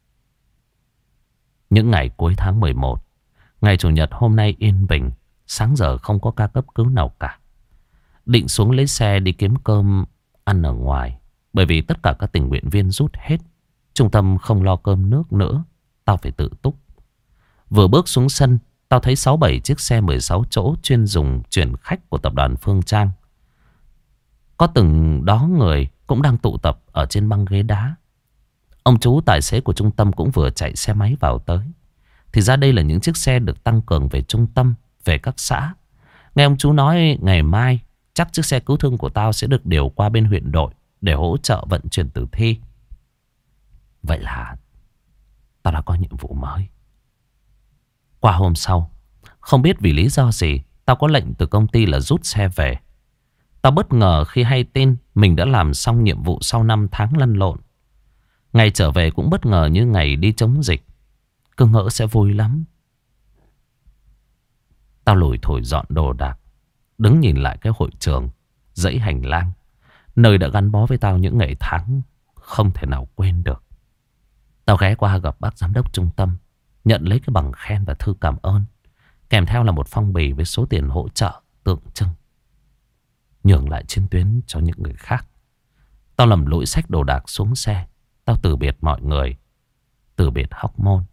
Những ngày cuối tháng mười một, ngày Chủ nhật hôm nay yên bình. Sáng giờ không có ca cấp cứu nào cả. Định xuống lấy xe đi kiếm cơm ăn ở ngoài. Bởi vì tất cả các tình nguyện viên rút hết. Trung tâm không lo cơm nước nữa. Tao phải tự túc. Vừa bước xuống sân, tao thấy sáu bảy chiếc xe mười sáu chỗ chuyên dùng chuyển khách của tập đoàn Phương Trang. Có từng đó người cũng đang tụ tập ở trên băng ghế đá. Ông chú tài xế của trung tâm cũng vừa chạy xe máy vào tới. Thì ra đây là những chiếc xe được tăng cường về trung tâm, về các xã. Nghe ông chú nói ngày mai chắc chiếc xe cứu thương của tao sẽ được điều qua bên huyện đội để hỗ trợ vận chuyển tử thi. Vậy là tao đã có nhiệm vụ mới. Qua hôm sau, không biết vì lý do gì, tao có lệnh từ công ty là rút xe về. Tao bất ngờ khi hay tin mình đã làm xong nhiệm vụ sau năm tháng lăn lộn. Ngày trở về cũng bất ngờ như ngày đi chống dịch. Cứ ngỡ sẽ vui lắm. Tao lủi thổi dọn đồ đạc, đứng nhìn lại cái hội trường, dãy hành lang, nơi đã gắn bó với tao những ngày tháng không thể nào quên được. Tao ghé qua gặp bác giám đốc trung tâm, nhận lấy cái bằng khen và thư cảm ơn, kèm theo là một phong bì với số tiền hỗ trợ tượng trưng, nhường lại chiến tuyến cho những người khác. Tao lầm lũi xách đồ đạc xuống xe. Tao từ biệt mọi người, từ biệt Hóc Môn.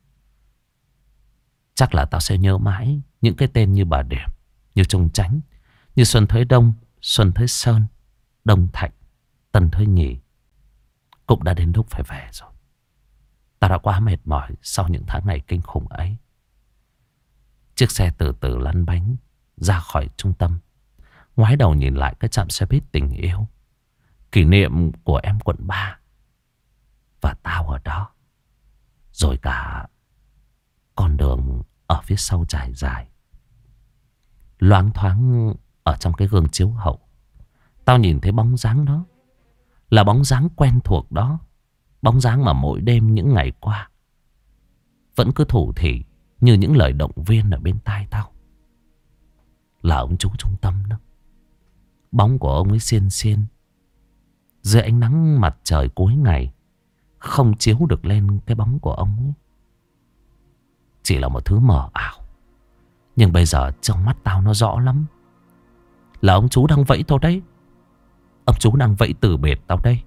Chắc là tao sẽ nhớ mãi những cái tên như Bà Điểm, như Trung Chánh, như Xuân Thới Đông, Xuân Thới Sơn, Đông Thạnh, Tân Thới Nhì. Cũng đã đến lúc phải về rồi. Tao đã quá mệt mỏi sau những tháng ngày kinh khủng ấy. Chiếc xe từ từ lăn bánh ra khỏi trung tâm. Ngoái đầu nhìn lại cái trạm xe buýt tình yêu. Kỷ niệm của em quận ba. Và tao ở đó. Rồi cả con đường ở phía sau trải dài. Loáng thoáng ở trong cái gương chiếu hậu, tao nhìn thấy bóng dáng đó. Là bóng dáng quen thuộc đó. Bóng dáng mà mỗi đêm những ngày qua vẫn cứ thủ thỉ như những lời động viên ở bên tai tao. Là ông chú trung tâm đó. Bóng của ông ấy xiên xiên dưới ánh nắng mặt trời cuối ngày, không chiếu được lên cái bóng của ông ấy. Chỉ là một thứ mờ ảo. Nhưng bây giờ trong mắt tao nó rõ lắm. Là ông chú đang vẫy tao đấy. Ông chú đang vẫy từ biệt tao đây.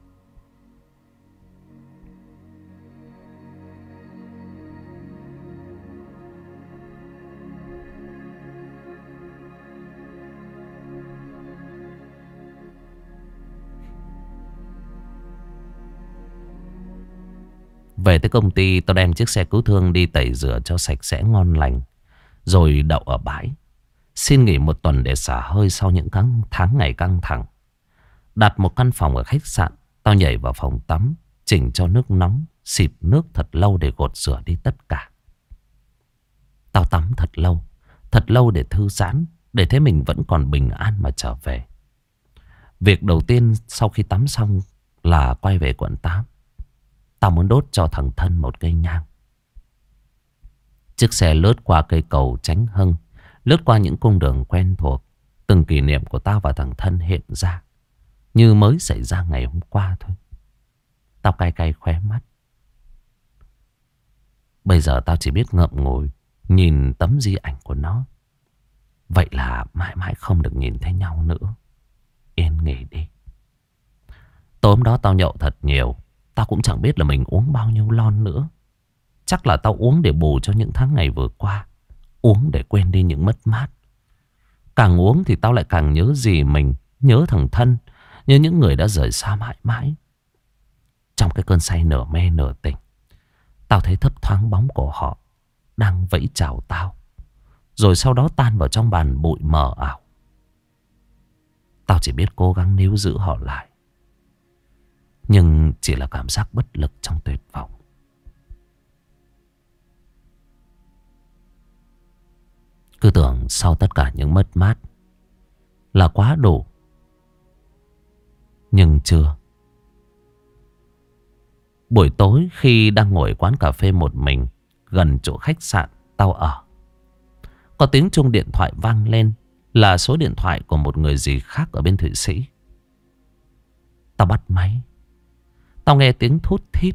Về tới công ty, tao đem chiếc xe cứu thương đi tẩy rửa cho sạch sẽ ngon lành, rồi đậu ở bãi. Xin nghỉ một tuần để xả hơi sau những tháng ngày căng thẳng. Đặt một căn phòng ở khách sạn, tao nhảy vào phòng tắm, chỉnh cho nước nóng, xịt nước thật lâu để gột rửa đi tất cả. Tao tắm thật lâu, thật lâu để thư giãn, để thấy mình vẫn còn bình an mà trở về. Việc đầu tiên sau khi tắm xong là quay về quận tám. Tao muốn đốt cho thằng Thân một cây nhang. Chiếc xe lướt qua cây cầu Chánh Hưng, lướt qua những cung đường quen thuộc. Từng kỷ niệm của tao và thằng Thân hiện ra như mới xảy ra ngày hôm qua thôi. Tao cay cay khóe mắt. Bây giờ tao chỉ biết ngậm ngùi nhìn tấm di ảnh của nó. Vậy là mãi mãi không được nhìn thấy nhau nữa. Yên nghỉ đi. Tối hôm đó tao nhậu thật nhiều. Tao cũng chẳng biết là mình uống bao nhiêu lon nữa. Chắc là tao uống để bù cho những tháng ngày vừa qua. Uống để quên đi những mất mát. Càng uống thì tao lại càng nhớ gì mình. Nhớ thằng Thân. Nhớ những người đã rời xa mãi mãi. Trong cái cơn say nửa mê nửa tỉnh, tao thấy thấp thoáng bóng của họ đang vẫy chào tao, rồi sau đó tan vào trong bàn bụi mờ ảo. Tao chỉ biết cố gắng níu giữ họ lại, nhưng chỉ là cảm giác bất lực trong tuyệt vọng. Cứ tưởng sau tất cả những mất mát là quá đủ, nhưng chưa. Buổi tối khi đang ngồi quán cà phê một mình gần chỗ khách sạn tao ở, có tiếng chuông điện thoại vang lên, là số điện thoại của một người gì khác ở bên Thụy Sĩ. Tao bắt máy. Tao nghe tiếng thút thít.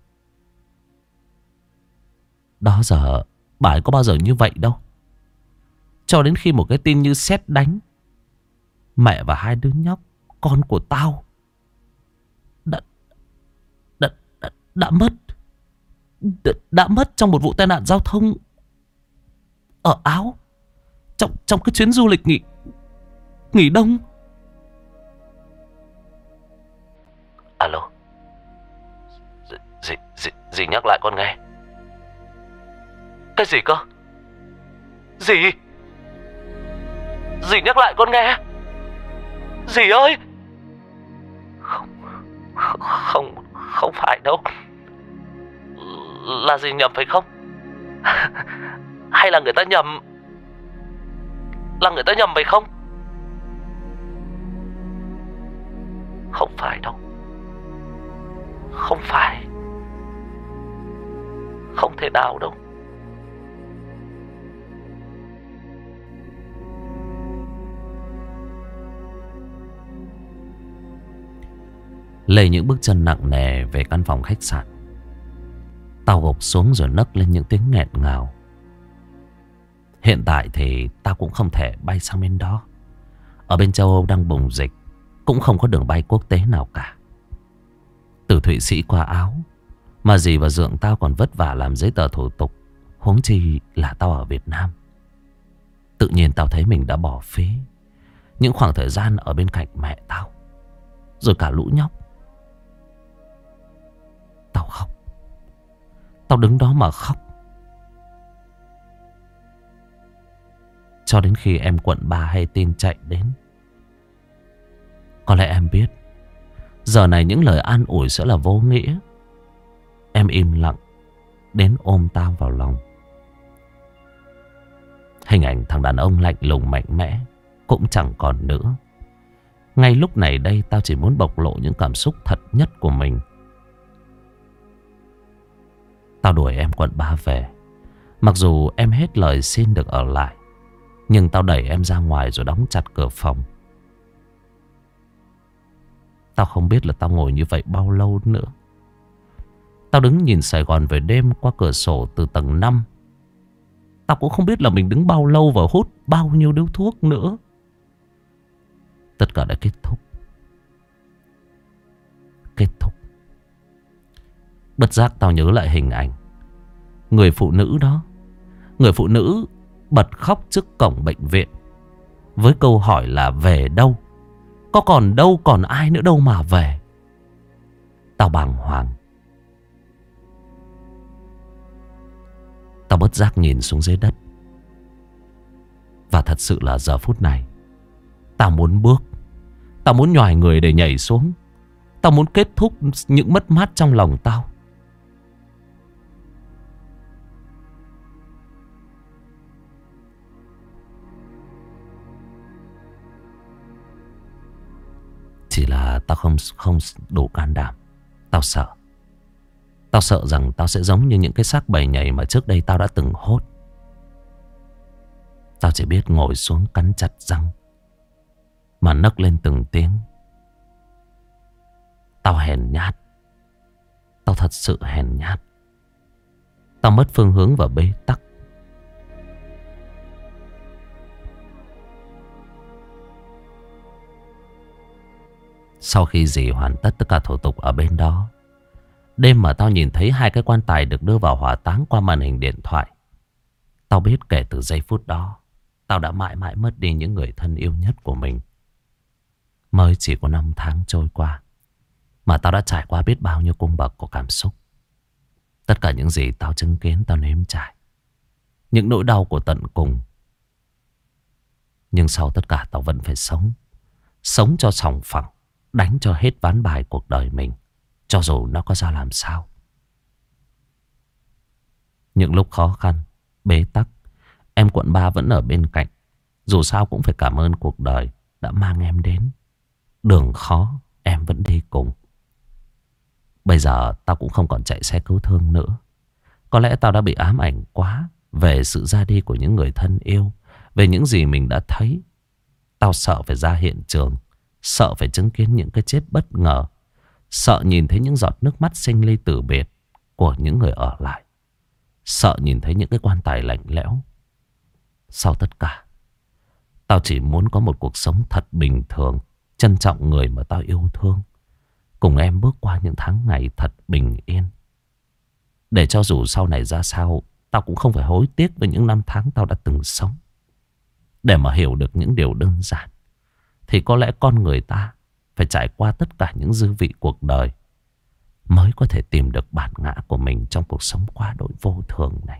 Đó giờ bà ấy có bao giờ như vậy đâu. Cho đến khi một cái tin như sét đánh. Mẹ và hai đứa nhóc, con của tao đã, đã, đã, đã mất đã, đã mất trong một vụ tai nạn giao thông ở Áo, Trong, trong cái chuyến du lịch nghỉ Nghỉ đông. Alo. Dì, dì, dì nhắc lại con nghe. Cái gì cơ? Dì Dì nhắc lại con nghe. Dì ơi. Không, không, không phải đâu. Là dì nhầm phải không? Hay là người ta nhầm? Là người ta nhầm phải không? Không phải đâu. Không phải. Không thể nào đâu. Lê những bước chân nặng nề về căn phòng khách sạn. Tao gục xuống rồi nấc lên những tiếng nghẹn ngào. Hiện tại thì tao cũng không thể bay sang bên đó. Ở bên châu Âu đang bùng dịch, cũng không có đường bay quốc tế nào cả. Từ Thụy Sĩ qua Áo mà dì và dượng tao còn vất vả làm giấy tờ thủ tục, huống chi là tao ở Việt Nam. Tự nhiên tao thấy mình đã bỏ phí những khoảng thời gian ở bên cạnh mẹ tao, rồi cả lũ nhóc. Tao khóc. Tao đứng đó mà khóc. Cho đến khi em quận ba hay tin chạy đến. Có lẽ em biết giờ này những lời an ủi sẽ là vô nghĩa. Em im lặng đến ôm tao vào lòng. Hình ảnh thằng đàn ông lạnh lùng mạnh mẽ cũng chẳng còn nữa. Ngay lúc này đây tao chỉ muốn bộc lộ những cảm xúc thật nhất của mình. Tao đuổi em quận ba về. Mặc dù em hết lời xin được ở lại, nhưng tao đẩy em ra ngoài rồi đóng chặt cửa phòng. Tao không biết là tao ngồi như vậy bao lâu nữa. Tao đứng nhìn Sài Gòn về đêm qua cửa sổ từ tầng năm. Tao cũng không biết là mình đứng bao lâu và hút bao nhiêu điếu thuốc nữa. Tất cả đã kết thúc. Kết thúc. Bất giác tao nhớ lại hình ảnh người phụ nữ đó. Người phụ nữ bật khóc trước cổng bệnh viện với câu hỏi là về đâu? Có còn đâu, còn ai nữa đâu mà về? Tao bàng hoàng. Tao bất giác nhìn xuống dưới đất. Và thật sự là giờ phút này tao muốn bước. Tao muốn nhoài người để nhảy xuống. Tao muốn kết thúc những mất mát trong lòng tao. Chỉ là tao không không đủ can đảm. Tao sợ. Tao sợ rằng tao sẽ giống như những cái xác bầy nhảy mà trước đây tao đã từng hốt. Tao chỉ biết ngồi xuống cắn chặt răng mà nấc lên từng tiếng. Tao hèn nhát. Tao thật sự hèn nhát. Tao mất phương hướng và bế tắc. Sau khi dì hoàn tất tất cả thủ tục ở bên đó, đêm mà tao nhìn thấy hai cái quan tài được đưa vào hỏa táng qua màn hình điện thoại, tao biết kể từ giây phút đó, tao đã mãi mãi mất đi những người thân yêu nhất của mình. Mới chỉ có năm tháng trôi qua mà tao đã trải qua biết bao nhiêu cung bậc của cảm xúc. Tất cả những gì tao chứng kiến, tao nếm trải, những nỗi đau của tận cùng. Nhưng sau tất cả tao vẫn phải sống. Sống cho sòng phẳng, đánh cho hết ván bài cuộc đời mình, cho dù nó có ra làm sao. Những lúc khó khăn, bế tắc, em quận ba vẫn ở bên cạnh. Dù sao cũng phải cảm ơn cuộc đời đã mang em đến. Đường khó, em vẫn đi cùng. Bây giờ tao cũng không còn chạy xe cứu thương nữa. Có lẽ tao đã bị ám ảnh quá về sự ra đi của những người thân yêu, về những gì mình đã thấy. Tao sợ phải ra hiện trường, sợ phải chứng kiến những cái chết bất ngờ, sợ nhìn thấy những giọt nước mắt sinh ly tử biệt của những người ở lại, sợ nhìn thấy những cái quan tài lạnh lẽo. Sau tất cả, tao chỉ muốn có một cuộc sống thật bình thường, trân trọng người mà tao yêu thương, cùng em bước qua những tháng ngày thật bình yên. Để cho dù sau này ra sao, tao cũng không phải hối tiếc với những năm tháng tao đã từng sống. Để mà hiểu được những điều đơn giản, thì có lẽ con người ta phải trải qua tất cả những dư vị cuộc đời mới có thể tìm được bản ngã của mình trong cuộc sống quá đỗi vô thường này.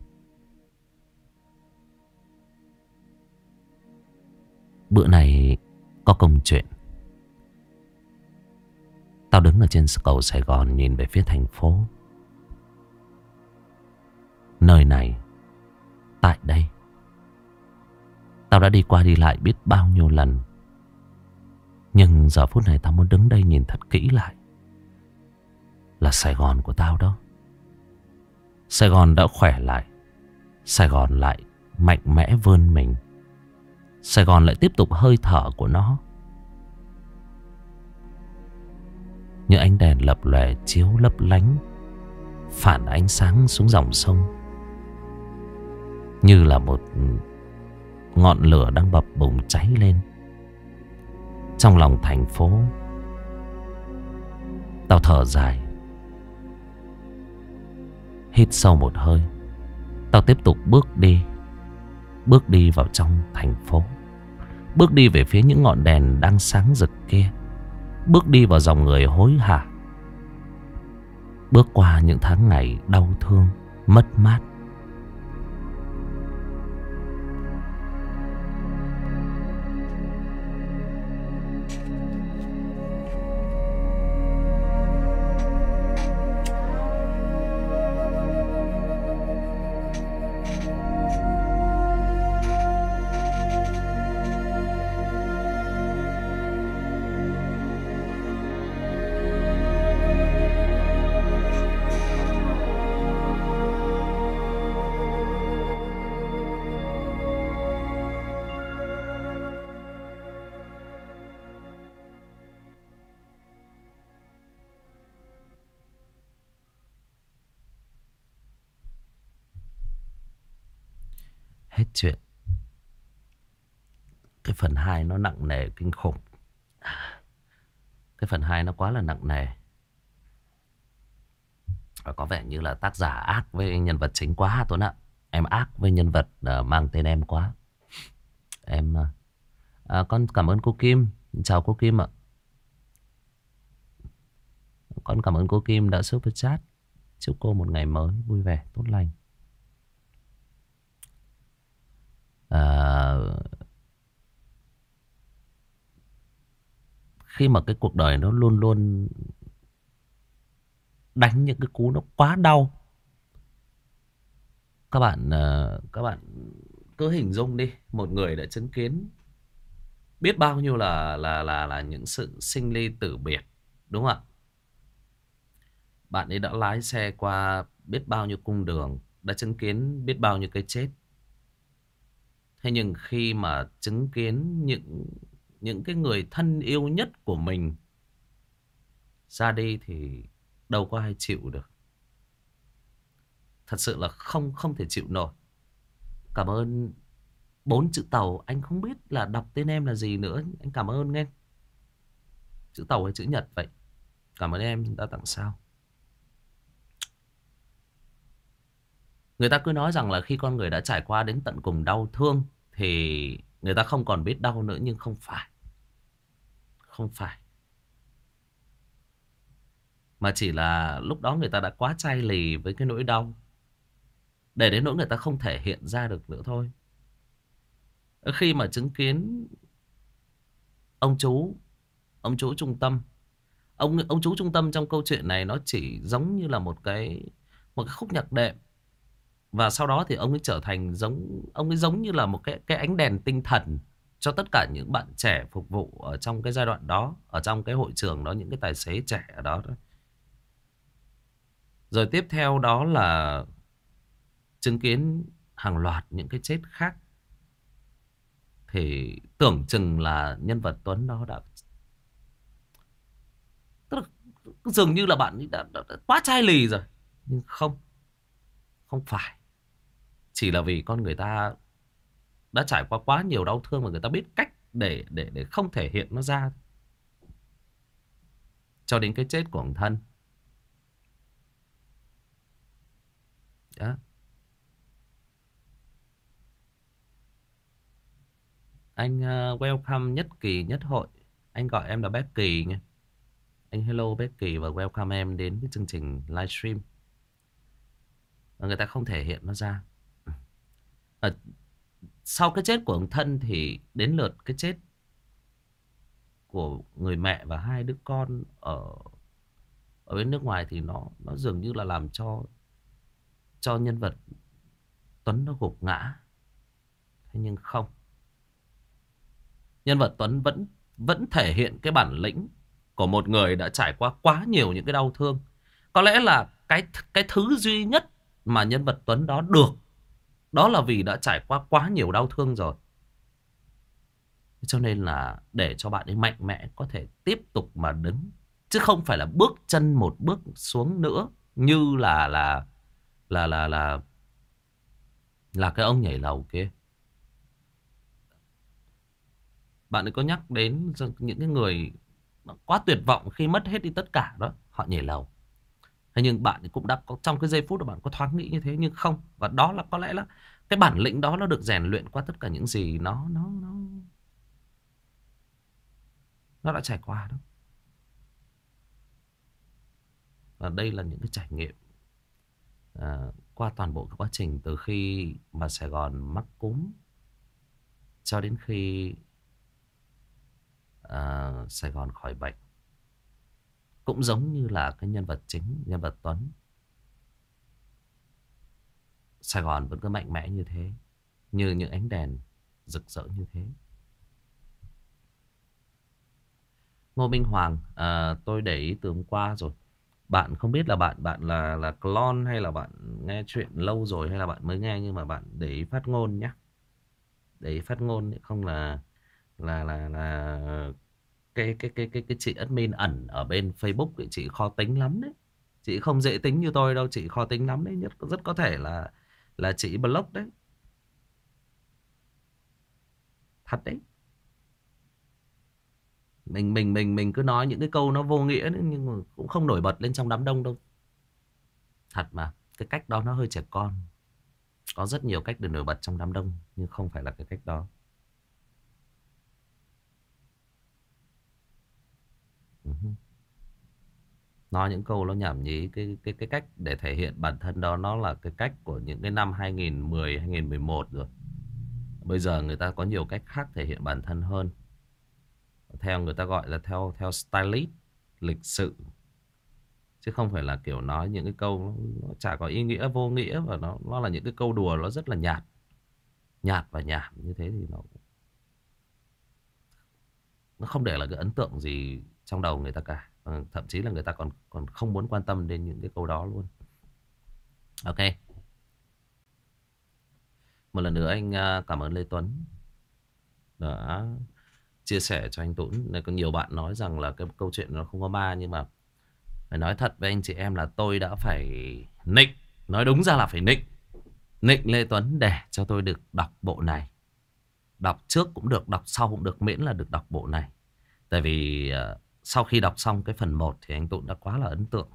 Bữa này có công chuyện. Tao đứng ở trên cầu Sài Gòn nhìn về phía thành phố. Nơi này, tại đây, tao đã đi qua đi lại biết bao nhiêu lần. Nhưng giờ phút này tao muốn đứng đây nhìn thật kỹ lại. Là Sài Gòn của tao đó. Sài Gòn đã khỏe lại. Sài Gòn lại mạnh mẽ vươn mình. Sài Gòn lại tiếp tục hơi thở của nó. Như ánh đèn lập lòe chiếu lấp lánh, phản ánh sáng xuống dòng sông. Như là một ngọn lửa đang bập bùng cháy lên trong lòng thành phố. Tao thở dài, hít sâu một hơi. Tao tiếp tục bước đi. Bước đi vào trong thành phố. Bước đi về phía những ngọn đèn đang sáng rực kia. Bước đi vào dòng người hối hả. Bước qua những tháng ngày đau thương, mất mát. Hết chuyện. Cái phần hai nó nặng nề kinh khủng. Cái phần hai nó quá là nặng nề. Và có vẻ như là tác giả ác với nhân vật chính quá Tuấn ạ. Em ác với nhân vật uh, mang tên em quá. Em uh, à, con cảm ơn cô Kim. Chào cô Kim ạ. Con cảm ơn cô Kim đã super chat. Chúc cô một ngày mới vui vẻ, tốt lành. À, khi mà cái cuộc đời nó luôn luôn đánh những cái cú nó quá đau, các bạn uh, các bạn cứ hình dung đi, một người đã chứng kiến Biết bao nhiêu là là là là những sự sinh ly tử biệt, đúng không ạ? Bạn ấy đã lái xe qua biết bao nhiêu cung đường, đã chứng kiến biết bao nhiêu cái chết. Thế nhưng khi mà chứng kiến những những cái người thân yêu nhất của mình ra đi thì đâu có ai chịu được. Thật sự là không không thể chịu nổi. Cảm ơn bốn chữ Tàu, anh không biết là đọc tên em là gì nữa. Anh cảm ơn em. Chữ Tàu hay chữ Nhật vậy? Cảm ơn em đã tặng sao. Người ta cứ nói rằng là khi con người đã trải qua đến tận cùng đau thương thì người ta không còn biết đau nữa, nhưng không phải. Không phải. Mà chỉ là lúc đó người ta đã quá chai lì với cái nỗi đau, để đến nỗi người ta không thể hiện ra được nữa thôi. Khi mà chứng kiến ông chú, ông chú trung tâm, ông ông chú trung tâm trong câu chuyện này nó chỉ giống như là một cái một cái khúc nhạc đệm, và sau đó thì ông ấy trở thành giống ông ấy giống như là một cái cái ánh đèn tinh thần cho tất cả những bạn trẻ phục vụ ở trong cái giai đoạn đó, ở trong cái hội trường đó, những cái tài xế trẻ ở đó. Rồi tiếp theo đó là chứng kiến hàng loạt những cái chết khác, thì tưởng chừng là nhân vật Tuấn đó đã, tức là dường như là bạn ấy đã, đã, đã quá chai lì rồi. Nhưng không, không phải. Chỉ là vì con người ta đã trải qua quá nhiều đau thương và người ta biết cách để để để không thể hiện nó ra. Cho đến cái chết của ông Thân đó. Anh uh, welcome Nhất Kỳ Nhất Hội. Anh gọi em là Becky nha. Anh hello Becky và welcome em đến cái chương trình livestream. Và người ta không thể hiện nó ra. Ở sau cái chết của ông Thân thì đến lượt cái chết của người mẹ và hai đứa con ở ở bên nước ngoài, thì nó nó dường như là làm cho cho nhân vật Tuấn nó gục ngã. Thế nhưng không, nhân vật Tuấn vẫn vẫn thể hiện cái bản lĩnh của một người đã trải qua quá nhiều những cái đau thương. Có lẽ là cái cái thứ duy nhất mà nhân vật Tuấn đó được, đó là vì đã trải qua quá nhiều đau thương rồi. Cho nên là để cho bạn ấy mạnh mẽ có thể tiếp tục mà đứng, chứ không phải là bước chân một bước xuống nữa, như là là là là là là cái ông nhảy lầu kia. Bạn ấy có nhắc đến những cái người quá tuyệt vọng khi mất hết đi tất cả đó, họ nhảy lầu. Thế nhưng bạn cũng đã có trong cái giây phút đó bạn có thoáng nghĩ như thế, nhưng không. Và đó là có lẽ là cái bản lĩnh đó nó được rèn luyện qua tất cả những gì nó nó nó nó đã trải qua đó. Và đây là những cái trải nghiệm à, qua toàn bộ cái quá trình từ khi mà Sài Gòn mắc cúm cho đến khi à, Sài Gòn khỏi bệnh. Cũng giống như là cái nhân vật chính, nhân vật Tuấn, Sài Gòn vẫn cứ mạnh mẽ như thế, như những ánh đèn rực rỡ như thế. Ngô Minh Hoàng, à, tôi để ý từ hôm qua rồi. Bạn không biết là bạn bạn là là clone hay là bạn nghe chuyện lâu rồi hay là bạn mới nghe, nhưng mà bạn để ý phát ngôn nhé. Để ý phát ngôn, không là là là là cái cái cái cái cái chị admin ẩn ở bên Facebook ấy, chị khó tính lắm đấy. Chị không dễ tính như tôi đâu, chị khó tính lắm đấy, nhất rất có thể là là chị block đấy. Thật đấy. Mình mình mình mình cứ nói những cái câu nó vô nghĩa đấy, nhưng mà cũng không nổi bật lên trong đám đông đâu. Thật mà, cái cách đó nó hơi trẻ con. Có rất nhiều cách để nổi bật trong đám đông, nhưng không phải là cái cách đó. Uh-huh. Nói những câu nó nhảm nhí, cái cái cái cách để thể hiện bản thân đó nó là cái cách của những cái năm hai nghìn mười, hai nghìn mười một rồi. Bây giờ người ta có nhiều cách khác thể hiện bản thân hơn. Theo người ta gọi là theo theo stylist, lịch sự. Chứ không phải là kiểu nói những cái câu nó chả có ý nghĩa, vô nghĩa, và nó nó là những cái câu đùa nó rất là nhạt. Nhạt và nhảm như thế thì nó nó không để lại cái ấn tượng gì trong đầu người ta cả. Ờ, thậm chí là người ta còn còn không muốn quan tâm đến những cái câu đó luôn. Ok, một lần nữa anh à, cảm ơn Lê Tuấn đã chia sẻ cho anh Tuấn. Này, có nhiều bạn nói rằng là cái câu chuyện nó không có ma, nhưng mà phải nói thật với anh chị em là tôi đã phải nịnh, nói đúng ra là phải nịnh nịnh Lê Tuấn để cho tôi được đọc bộ này. Đọc trước cũng được, đọc sau cũng được, miễn là được đọc bộ này. Tại vì uh, sau khi đọc xong cái phần một thì anh Tụng đã quá là ấn tượng.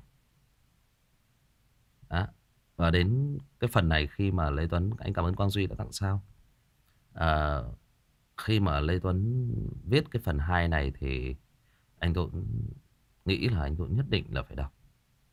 Đó. Và đến cái phần này khi mà Lê Tuấn, anh cảm ơn Quang Duy đã tặng sao. Uh, khi mà Lê Tuấn viết cái phần hai này thì anh Tụng nghĩ là anh Tụng nhất định là phải đọc.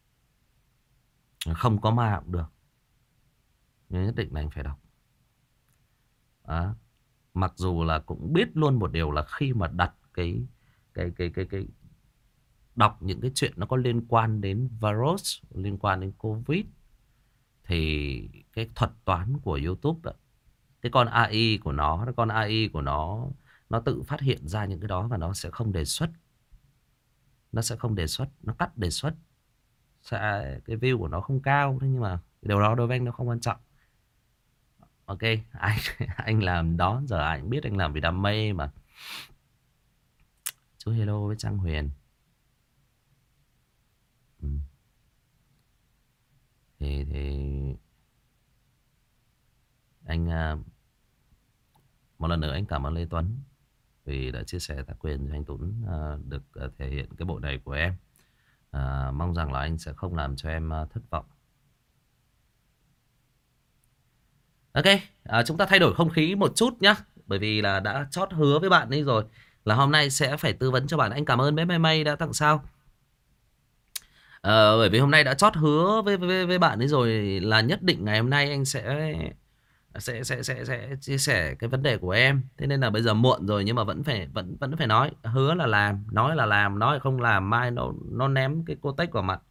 Không có ma cũng được, nhưng nhất định là anh phải đọc. Đó. Mặc dù là cũng biết luôn một điều là khi mà đặt cái cái cái cái cái đọc những cái chuyện nó có liên quan đến virus, liên quan đến Covid, thì cái thuật toán của YouTube đó, cái con a i của nó, cái con a i của nó nó tự phát hiện ra những cái đó và nó sẽ không đề xuất. Nó sẽ không đề xuất, nó cắt đề xuất. Sẽ, cái view của nó không cao, thế nhưng mà điều đó đối với anh nó không quan trọng. Ok, anh anh làm đó giờ anh biết anh làm vì đam mê mà. Chú hello với Trang Huyền. Ừ. Thì thì anh một lần nữa anh cảm ơn Lê Tuấn vì đã chia sẻ tác quyền cho anh Tuấn được thể hiện cái bộ này của em. À, mong rằng là anh sẽ không làm cho em thất vọng. Ok, à, chúng ta thay đổi không khí một chút nhá. Bởi vì là đã chót hứa với bạn ấy rồi là hôm nay sẽ phải tư vấn cho bạn. Anh cảm ơn bé May May đã tặng sao. à, Bởi vì hôm nay đã chót hứa với, với, với bạn ấy rồi là nhất định ngày hôm nay anh sẽ sẽ sẽ sẽ sẽ chia sẻ cái vấn đề của em. Thế nên là bây giờ muộn rồi nhưng mà vẫn phải vẫn vẫn phải nói. Hứa là làm, nói là làm, nói là không làm mai nó nó ném cái cô tách vào mặt.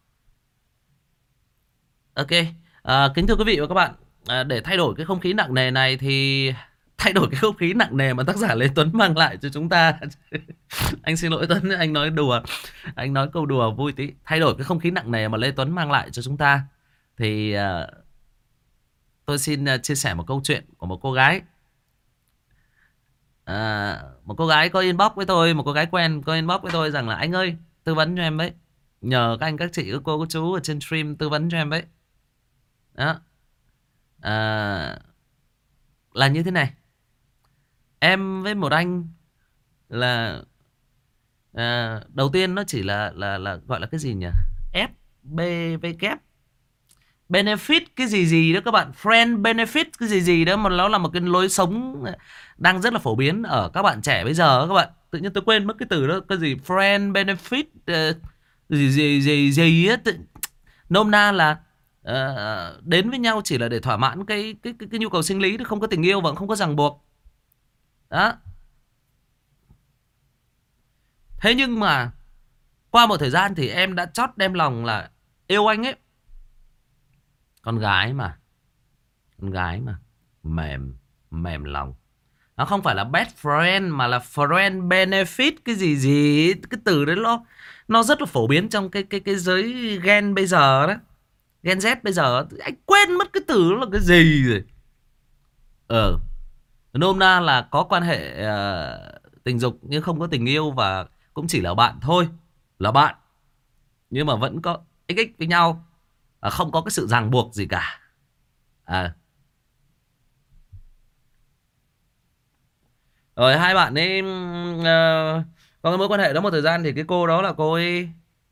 Ok, à, kính thưa quý vị và các bạn, à, để thay đổi cái không khí nặng nề này thì thay đổi cái không khí nặng nề mà tác giả Lê Tuấn mang lại cho chúng ta. Anh xin lỗi Tuấn, anh nói đùa, anh nói câu đùa vui tí. Thay đổi cái không khí nặng nề mà Lê Tuấn mang lại cho chúng ta thì à, tôi xin à, chia sẻ một câu chuyện của một cô gái. À, một cô gái có inbox với tôi, một cô gái quen có inbox với tôi rằng là anh ơi tư vấn cho em với, nhờ các anh các chị các cô các chú ở trên stream tư vấn cho em với. Đó. À, là như thế này. Em với một anh là à, đầu tiên nó chỉ là là là gọi là cái gì nhỉ? ép bê vê kép benefit cái gì gì đó các bạn, friend benefit cái gì gì đó, mà nó là một cái lối sống đang rất là phổ biến ở các bạn trẻ bây giờ các bạn. Tự nhiên tôi quên mất cái từ đó, cái gì friend benefit uh, gì gì gì gì á. Tự... nôm na là uh, đến với nhau chỉ là để thỏa mãn cái cái cái, cái nhu cầu sinh lý, không có tình yêu và không có ràng buộc. Đó. Thế nhưng mà qua một thời gian thì em đã chót đem lòng là yêu anh ấy. Con gái mà, con gái mà mềm mềm lòng. Nó không phải là best friend mà là friend benefit cái gì gì. Cái từ đấy nó nó rất là phổ biến trong cái cái cái giới Gen bây giờ đó, Gen Z bây giờ. Anh quên mất cái từ đó là cái gì rồi. Ờ, nôm na là có quan hệ uh, tình dục nhưng không có tình yêu, và cũng chỉ là bạn thôi, là bạn nhưng mà vẫn có ích ích với nhau, à, không có cái sự ràng buộc gì cả. À. Rồi hai bạn ấy uh, có cái mối quan hệ đó một thời gian thì cái cô đó là cô ấy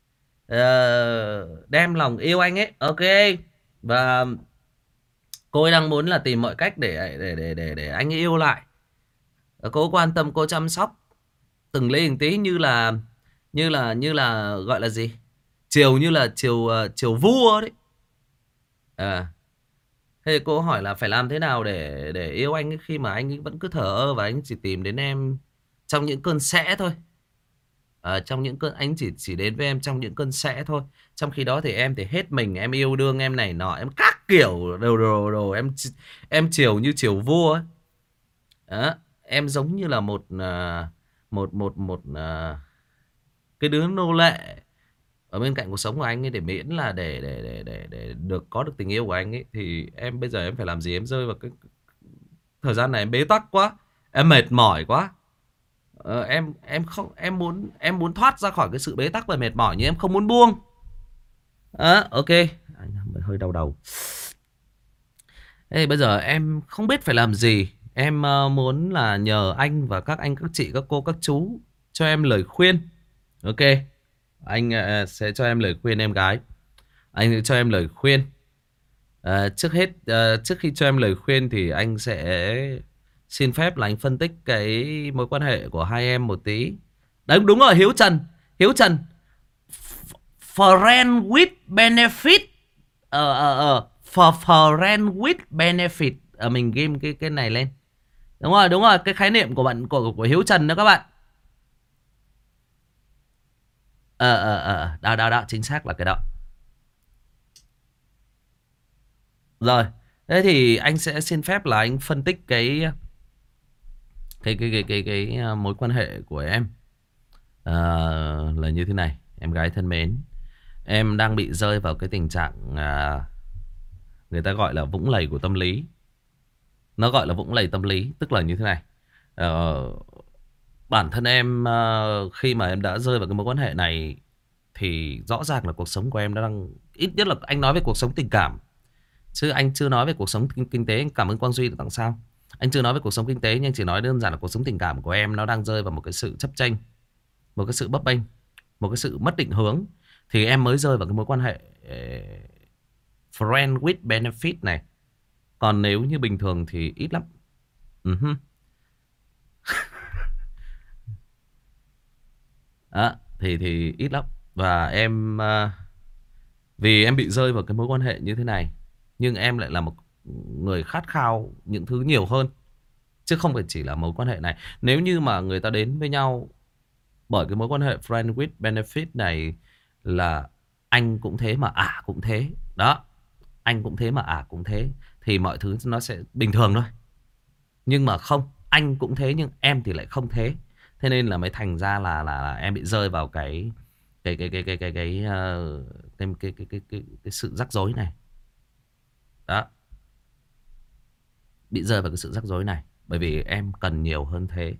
uh, đem lòng yêu anh ấy. Ok. Và cô ấy đang muốn là tìm mọi cách để để để để để anh ấy yêu lại. Cô quan tâm, cô chăm sóc từng ly từng tí như là như là như là gọi là gì? Chiều như là chiều uh, chiều vua đấy. À. Thế cô hỏi là phải làm thế nào để để yêu anh ấy khi mà anh ấy vẫn cứ thờ ơ và anh chỉ tìm đến em trong những cơn sẽ thôi. À, trong những cơn anh chỉ chỉ đến với em trong những cơn sẽ thôi. Trong khi đó thì em thì hết mình, em yêu đương em này nọ, em các kiểu đồ đồ đồ em em chiều như chiều vua ấy. Đó, em giống như là một uh, một một một à, cái đứa nô lệ ở bên cạnh cuộc sống của anh ấy, để miễn là để để để để để được có được tình yêu của anh ấy, thì em bây giờ em phải làm gì? Em rơi vào cái thời gian này em bế tắc quá, em mệt mỏi quá. Ờ, em em không em muốn em muốn thoát ra khỏi cái sự bế tắc và mệt mỏi, nhưng em không muốn buông. À, ok, anh hơi đau đầu. Ê, bây giờ em không biết phải làm gì. Em ờ, muốn là nhờ anh và các anh, các chị, các cô, các chú cho em lời khuyên. Ok, anh ờ, sẽ cho em lời khuyên em gái. Anh sẽ cho em lời khuyên. Ờ, trước hết, ờ, trước khi cho em lời khuyên thì anh sẽ xin phép là anh phân tích cái mối quan hệ của hai em một tí. Đấy, đúng rồi, Hiếu Trần. Hiếu Trần. Friend with benefit. Ờ, ờ, ờ. For friend with benefit. Ờ, mình game cái cái này lên. Đúng rồi, đúng rồi. Cái khái niệm của bạn của, của Hiếu Trần đó các bạn. Ờ, ờ, ờ. Đó, đó, đó. Chính xác là cái đó. Rồi. Thế thì anh sẽ xin phép là anh phân tích cái cái cái cái cái, cái, cái mối quan hệ của em. À, là như thế này. Em gái thân mến, em đang bị rơi vào cái tình trạng à, người ta gọi là vũng lầy của tâm lý. Nó gọi là vũng lầy tâm lý. Tức là như thế này. Ờ, bản thân em ờ, khi mà em đã rơi vào cái mối quan hệ này thì rõ ràng là cuộc sống của em đã đang, ít nhất là anh nói về cuộc sống tình cảm, chứ anh chưa nói về cuộc sống kinh, kinh tế. Anh cảm ơn Quang Duy tặng sao. Anh chưa nói về cuộc sống kinh tế, nhưng anh chỉ nói đơn giản là cuộc sống tình cảm của em nó đang rơi vào một cái sự chấp chênh, một cái sự bấp bênh, một cái sự mất định hướng. Thì em mới rơi vào cái mối quan hệ uh, friend with benefit này. Còn nếu như bình thường thì ít lắm. Uh-huh. Đó, thì thì ít lắm. Và em uh, vì em bị rơi vào cái mối quan hệ như thế này, nhưng em lại là một người khát khao những thứ nhiều hơn, chứ không phải chỉ là mối quan hệ này. Nếu như mà người ta đến với nhau bởi cái mối quan hệ friend with benefit này, là anh cũng thế mà ả à cũng thế. Đó, anh cũng thế mà ả à cũng thế, thì mọi thứ nó sẽ bình thường thôi. Nhưng mà không, anh cũng thế nhưng em thì lại không thế. Thế nên là mới thành ra là là, là em bị rơi vào cái cái cái cái cái cái cái uh, cái, cái, cái, cái, cái, cái sự rắc rối này. Đó, bị rơi vào cái sự rắc rối này bởi vì em cần nhiều hơn thế.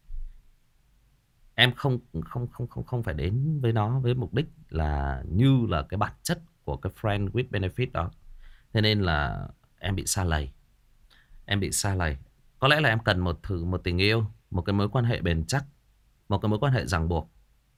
Em không không không không không phải đến với nó với mục đích là như là cái bản chất của cái friend with benefit đó. Thế nên là em bị sa lầy. Em bị sa lầy. Có lẽ là em cần một thử một tình yêu, một cái mối quan hệ bền chắc, một cái mối quan hệ ràng buộc.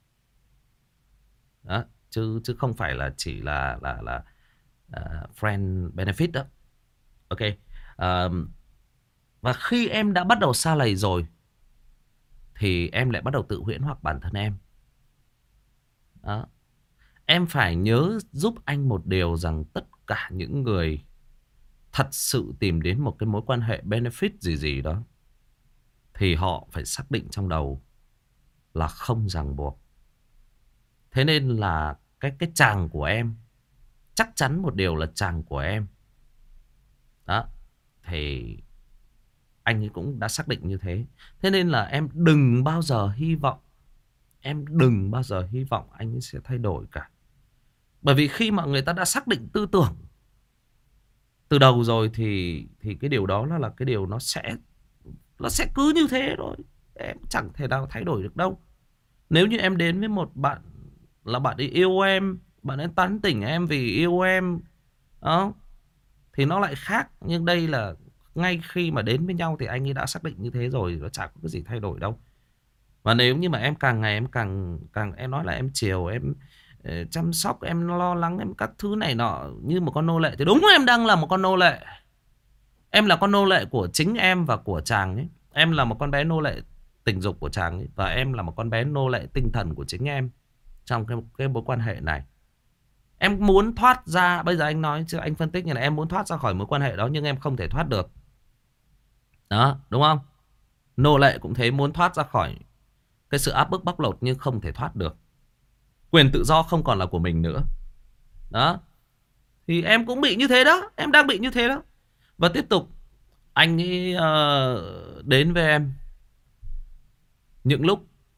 Đó, chứ chứ không phải là chỉ là là là uh, friend benefit đó. Ok. Uh, và khi em đã bắt đầu sa lầy rồi thì em lại bắt đầu tự huyễn hoặc bản thân em. Đó. Em phải nhớ giúp anh một điều rằng tất cả những người thật sự tìm đến một cái mối quan hệ benefit gì gì đó thì họ phải xác định trong đầu là không ràng buộc. Thế nên là cái cái chàng của em, chắc chắn một điều là chàng của em. Đó. Thì anh ấy cũng đã xác định như thế. Thế nên là em đừng bao giờ hy vọng, em đừng bao giờ hy vọng anh ấy sẽ thay đổi cả. Bởi vì khi mà người ta đã xác định tư tưởng từ đầu rồi thì thì cái điều đó là, là cái điều nó sẽ nó sẽ cứ như thế thôi. Em chẳng thể nào thay đổi được đâu. Nếu như em đến với một bạn là bạn ấy yêu em, bạn ấy tán tỉnh em vì yêu em đó, thì nó lại khác. Nhưng đây là ngay khi mà đến với nhau thì anh ấy đã xác định như thế rồi, nó chẳng có cái gì thay đổi đâu. Và nếu như mà em càng ngày em càng càng em nói là em chiều, em uh, chăm sóc, em lo lắng, em các thứ này nọ như một con nô lệ, thì đúng là em đang là một con nô lệ. Em là con nô lệ của chính em và của chàng ấy. Em là một con bé nô lệ tình dục của chàng ấy, và em là một con bé nô lệ tinh thần của chính em trong cái, cái mối quan hệ này. Em muốn thoát ra, bây giờ anh nói chứ anh phân tích như là em muốn thoát ra khỏi mối quan hệ đó, nhưng em không thể thoát được. Đó, đúng không? Nô lệ cũng thế, muốn thoát ra khỏi cái sự áp bức bóc lột nhưng không thể thoát được. Quyền tự do không còn là của mình nữa. Đó. Thì em cũng bị như thế đó, em đang bị như thế đó. Và tiếp tục anh ấy uh, đến với em những lúc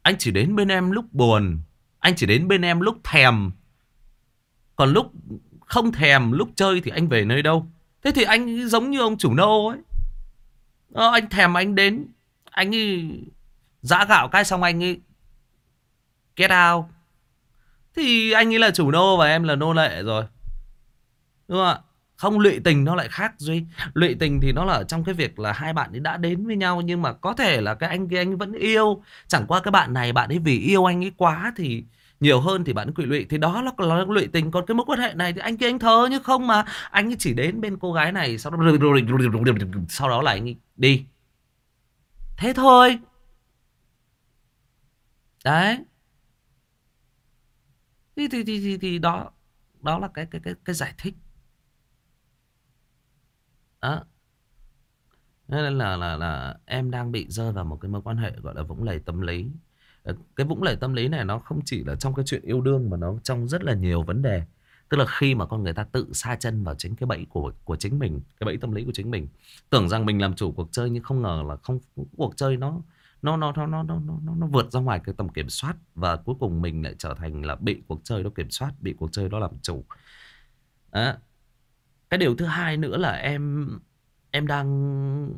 Anh chỉ đến bên em lúc buồn, anh chỉ đến bên em lúc thèm. Còn lúc không thèm, lúc chơi thì anh về nơi đâu? Thế thì anh giống như ông chủ nô ấy. Ờ, anh thèm anh đến, anh ấy giã gạo cái xong anh ấy get out. Thì anh ấy là chủ nô và em là nô lệ rồi, đúng không ạ? Không, lụy tình nó lại khác Duy. Lụy tình thì nó là ở trong cái việc là hai bạn ấy đã đến với nhau, nhưng mà có thể là cái anh kia anh vẫn yêu. Chẳng qua cái bạn này bạn ấy vì yêu anh ấy quá thì nhiều hơn thì bạn ấy quỵ lụy. Thì đó là, là lụy tình. Còn cái mối quan hệ này thì anh kia anh thờ như không mà. Anh ấy chỉ đến bên cô gái này, sau đó sau đó là anh ấy đi. Thế thôi. Đấy. Thì, thì, thì, thì, thì đó đó là cái cái cái cái giải thích đó. Nên là là là em đang bị rơi vào một cái mối quan hệ gọi là vũng lầy tâm lý. Ờ, cái vũng lầy tâm lý này nó không chỉ là trong cái chuyện yêu đương mà nó trong rất là nhiều vấn đề. Tức là khi mà con người ta tự sa chân vào chính cái bẫy của của chính mình, cái bẫy tâm lý của chính mình, tưởng rằng mình làm chủ cuộc chơi nhưng không ngờ là không, cuộc chơi nó nó nó nó nó nó nó, nó vượt ra ngoài cái tầm kiểm soát, và cuối cùng mình lại trở thành là bị cuộc chơi nó kiểm soát, bị cuộc chơi nó làm chủ. Đó. Cái điều thứ hai nữa là em em đang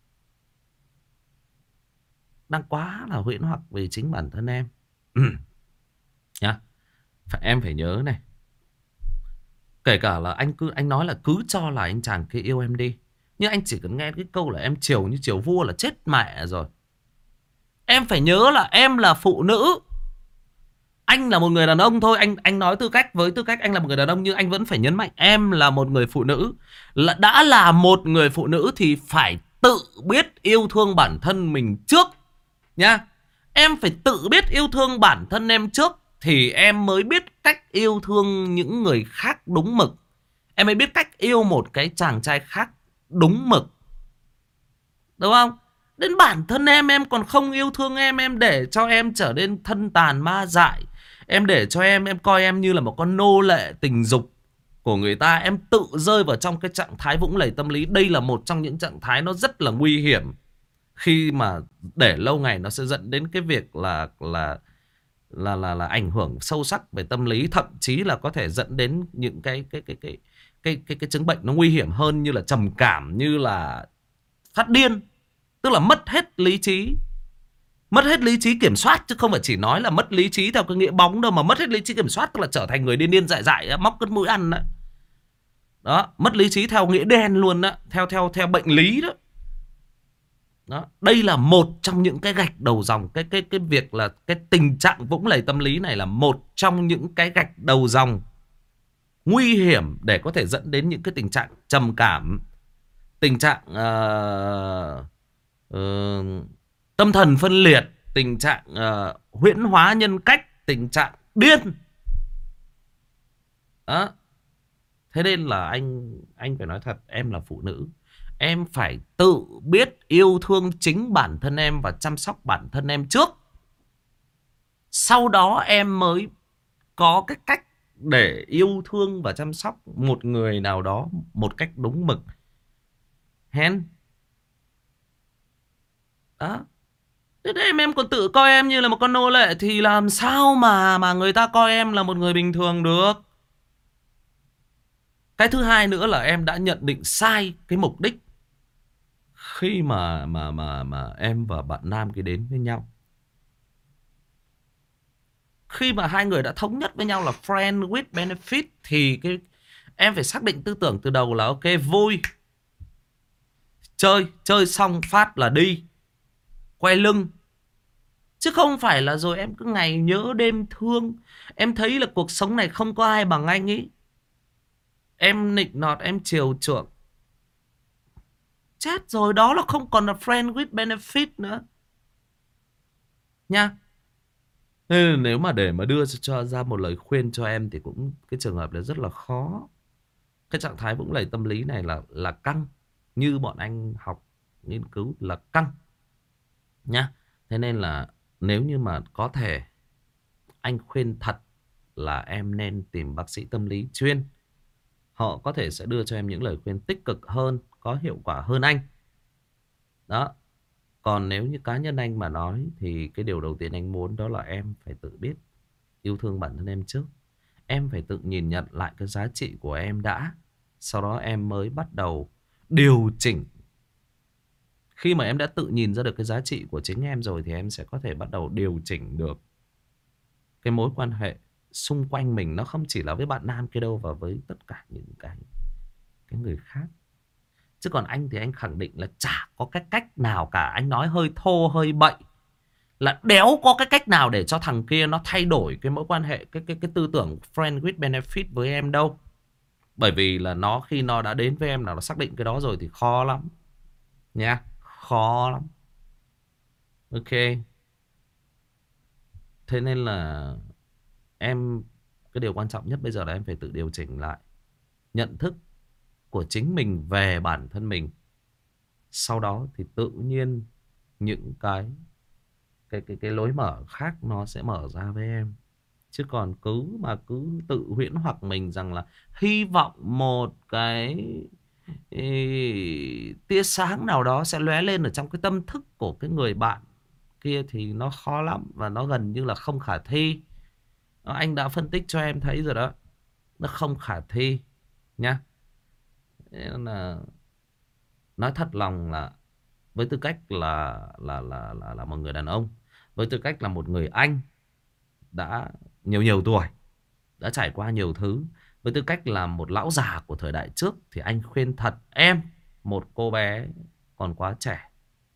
đang quá là huyễn hoặc về chính bản thân em. Nhá. Phải, em phải nhớ này. Kể cả là anh cứ anh nói là cứ cho là anh chàng kia yêu em đi, nhưng anh chỉ cần nghe cái câu là em chiều như chiều vua là chết mẹ rồi. Em phải nhớ là em là phụ nữ, anh là một người đàn ông thôi. Anh anh nói tư cách với tư cách anh là một người đàn ông, nhưng anh vẫn phải nhấn mạnh em là một người phụ nữ. Là đã là một người phụ nữ thì phải tự biết yêu thương bản thân mình trước nha. Em phải tự biết yêu thương bản thân em trước thì em mới biết cách yêu thương những người khác đúng mực. Em mới biết cách yêu một cái chàng trai khác đúng mực, đúng không? Đến bản thân em em còn không yêu thương em. Em để cho em trở nên thân tàn ma dại. Em để cho em Em coi em như là một con nô lệ tình dục của người ta. Em tự rơi vào trong cái trạng thái vũng lầy tâm lý. Đây là một trong những trạng thái nó rất là nguy hiểm. Khi mà để lâu ngày nó sẽ dẫn đến cái việc là là là là là ảnh hưởng sâu sắc về tâm lý, thậm chí là có thể dẫn đến những cái cái cái cái cái cái cái chứng bệnh nó nguy hiểm hơn, như là trầm cảm, như là phát điên. Tức là mất hết lý trí. Mất hết lý trí kiểm soát, chứ không phải chỉ nói là mất lý trí theo cái nghĩa bóng đâu, mà mất hết lý trí kiểm soát tức là trở thành người điên điên dại dại, móc cất mũi ăn đó. Đó, mất lý trí theo nghĩa đen luôn đó, theo theo theo bệnh lý đó. Đó, đây là một trong những cái gạch đầu dòng. Cái cái cái việc là cái tình trạng vũng lầy tâm lý này là một trong những cái gạch đầu dòng nguy hiểm để có thể dẫn đến những cái tình trạng trầm cảm, tình trạng uh, uh, tâm thần phân liệt, tình trạng uh, huyễn hóa nhân cách, tình trạng điên. Đó. Thế nên là anh anh phải nói thật, em là phụ nữ, em phải tự biết yêu thương chính bản thân em và chăm sóc bản thân em trước. Sau đó em mới có cái cách để yêu thương và chăm sóc một người nào đó một cách đúng mực. Hen. Đó. Thế em em còn tự coi em như là một con nô lệ thì làm sao mà mà người ta coi em là một người bình thường được. Cái thứ hai nữa là em đã nhận định sai cái mục đích khi mà mà mà mà em và bạn nam kia đến với nhau. Khi mà hai người đã thống nhất với nhau là friend with benefit thì cái em phải xác định tư tưởng từ đầu là ok, vui, chơi, chơi xong phát là đi, quay lưng. Chứ không phải là rồi em cứ ngày nhớ đêm thương. Em thấy là cuộc sống này không có ai bằng anh ấy, em nịnh nọt, em chiều chuộng, chết rồi. Đó là không còn là friend with benefit nữa nha. Nên nếu mà để mà đưa cho ra một lời khuyên cho em thì cũng cái trường hợp này rất là khó. Cái trạng thái vũng lầy tâm lý này là là căng, như bọn anh học nghiên cứu là căng nhá. Thế nên là nếu như mà có thể, anh khuyên thật là em nên tìm bác sĩ tâm lý chuyên. Họ có thể sẽ đưa cho em những lời khuyên tích cực hơn, có hiệu quả hơn anh. Đó. Còn nếu như cá nhân anh mà nói thì cái điều đầu tiên anh muốn đó là em phải tự biết yêu thương bản thân em trước. Em phải tự nhìn nhận lại cái giá trị của em đã. Sau đó em mới bắt đầu điều chỉnh. Khi mà em đã tự nhìn ra được cái giá trị của chính em rồi thì em sẽ có thể bắt đầu điều chỉnh được cái mối quan hệ xung quanh mình. Nó không chỉ là với bạn nam kia đâu, và với tất cả những cái cái người khác. Chứ còn anh thì anh khẳng định là chả có cái cách nào cả. Anh nói hơi thô hơi bậy, là đéo có cái cách nào để cho thằng kia nó thay đổi cái mối quan hệ, cái cái cái tư tưởng friend with benefit với em đâu. Bởi vì là nó khi nó đã đến với em là nó xác định cái đó rồi thì khó lắm nha, khó lắm. Ok, thế nên là em, cái điều quan trọng nhất bây giờ là em phải tự điều chỉnh lại nhận thức của chính mình về bản thân mình. Sau đó thì tự nhiên những cái cái cái cái lối mở khác nó sẽ mở ra với em. Chứ còn cứ mà cứ tự huyễn hoặc mình rằng là hy vọng một cái ý, tia sáng nào đó sẽ lóe lên ở trong cái tâm thức của cái người bạn kia thì nó khó lắm và nó gần như là không khả thi. Đó, anh đã phân tích cho em thấy rồi đó, nó không khả thi nhá. Nên là nói thật lòng là với tư cách là là là là là một người đàn ông, với tư cách là một người anh đã nhiều nhiều tuổi, đã trải qua nhiều thứ, với tư cách là một lão già của thời đại trước, thì anh khuyên thật em, một cô bé còn quá trẻ,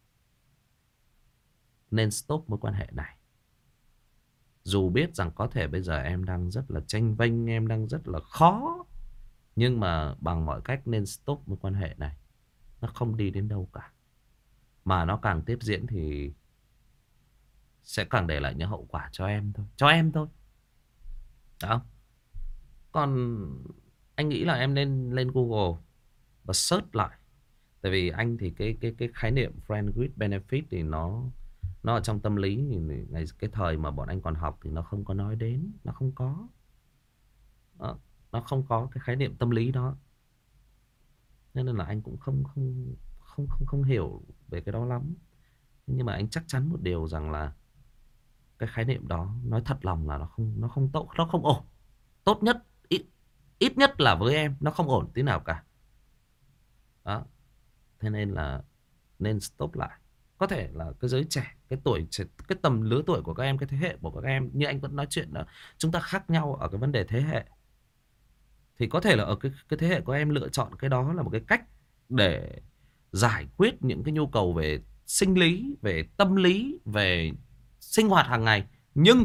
nên stop mối quan hệ này. Dù biết rằng có thể bây giờ em đang rất là chênh vênh, em đang rất là khó, nhưng mà bằng mọi cách nên stop mối quan hệ này. Nó không đi đến đâu cả. Mà nó càng tiếp diễn thì sẽ càng để lại những hậu quả cho em thôi. Cho em thôi. Đó. Còn anh nghĩ là em nên lên Google và search lại. Tại vì anh thì cái cái cái khái niệm friend with benefit thì nó nó ở trong tâm lý thì ngày cái thời mà bọn anh còn học thì nó không có nói đến, nó không có. Đó, nó không có cái khái niệm tâm lý đó. Nên là anh cũng không không không không không hiểu về cái đó lắm. Nhưng mà anh chắc chắn một điều rằng là cái khái niệm đó nói thật lòng là nó không nó không tốt, nó không ổn. Tốt nhất ít ít nhất là với em nó không ổn tí nào cả. Đó. Thế nên là nên stop lại. Có thể là cái giới trẻ, cái tuổi trẻ, cái tầm lứa tuổi của các em, cái thế hệ của các em, như anh vẫn nói chuyện là chúng ta khác nhau ở cái vấn đề thế hệ. Thì có thể là ở cái cái thế hệ của em lựa chọn cái đó là một cái cách để giải quyết những cái nhu cầu về sinh lý, về tâm lý, về sinh hoạt hàng ngày. Nhưng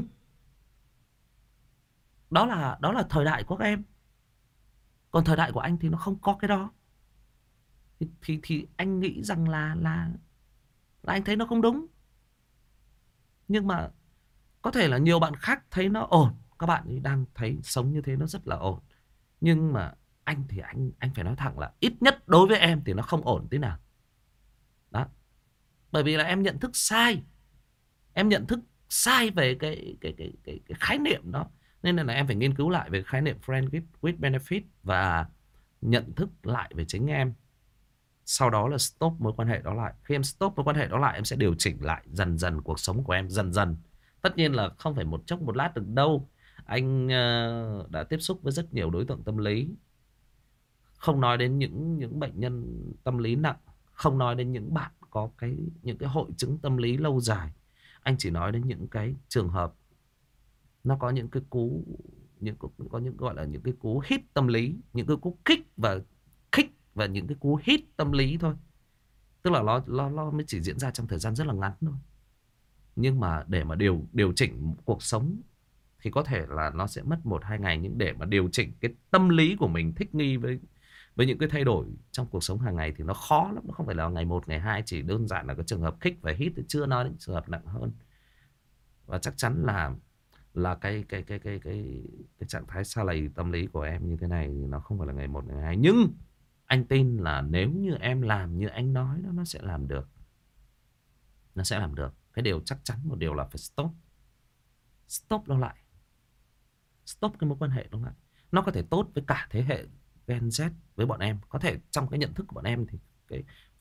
đó là đó là thời đại của các em. Còn thời đại của anh thì nó không có cái đó. Thì thì, thì anh nghĩ rằng là là là anh thấy nó không đúng. Nhưng mà có thể là nhiều bạn khác thấy nó ổn, các bạn ấy đang thấy sống như thế nó rất là ổn. Nhưng mà anh thì anh anh phải nói thẳng là ít nhất đối với em thì nó không ổn tí nào. Đó. Bởi vì là em nhận thức sai. Em nhận thức sai về cái cái cái cái, cái khái niệm đó. Nên là em phải nghiên cứu lại về khái niệm friend with, with benefit và nhận thức lại về chính em. Sau đó là stop mối quan hệ đó lại. Khi em stop mối quan hệ đó lại, em sẽ điều chỉnh lại dần dần cuộc sống của em, dần dần. Tất nhiên là không phải một chốc một lát được đâu. Anh uh, đã tiếp xúc với rất nhiều đối tượng tâm lý. Không nói đến những những bệnh nhân tâm lý nặng, không nói đến những bạn có cái những cái hội chứng tâm lý lâu dài. Anh chỉ nói đến những cái trường hợp nó có những cái cú, những có những gọi là những cái cú hit tâm lý, những cái cú kích và kích và những cái cú hit tâm lý thôi. Tức là nó nó nó mới chỉ diễn ra trong thời gian rất là ngắn thôi. Nhưng mà để mà điều điều chỉnh cuộc sống thì có thể là nó sẽ mất một hai ngày, nhưng để mà điều chỉnh cái tâm lý của mình thích nghi với với những cái thay đổi trong cuộc sống hàng ngày thì nó khó lắm. Nó không phải là ngày một ngày hai, chỉ đơn giản là cái trường hợp kích và hit, thì chưa nói đến trường hợp nặng hơn. Và chắc chắn là là cái cái cái cái cái cái trạng thái sa lầy tâm lý của em như thế này thì nó không phải là ngày một ngày hai. Nhưng anh tin là nếu như em làm như anh nói đó, nó sẽ làm được. Nó sẽ làm được. Cái điều chắc chắn một điều là phải stop. Stop nó lại. Stop cái mối quan hệ đó lại. Nó có thể tốt với cả thế hệ Gen Z với bọn em. Có thể trong cái nhận thức của bọn em thì cái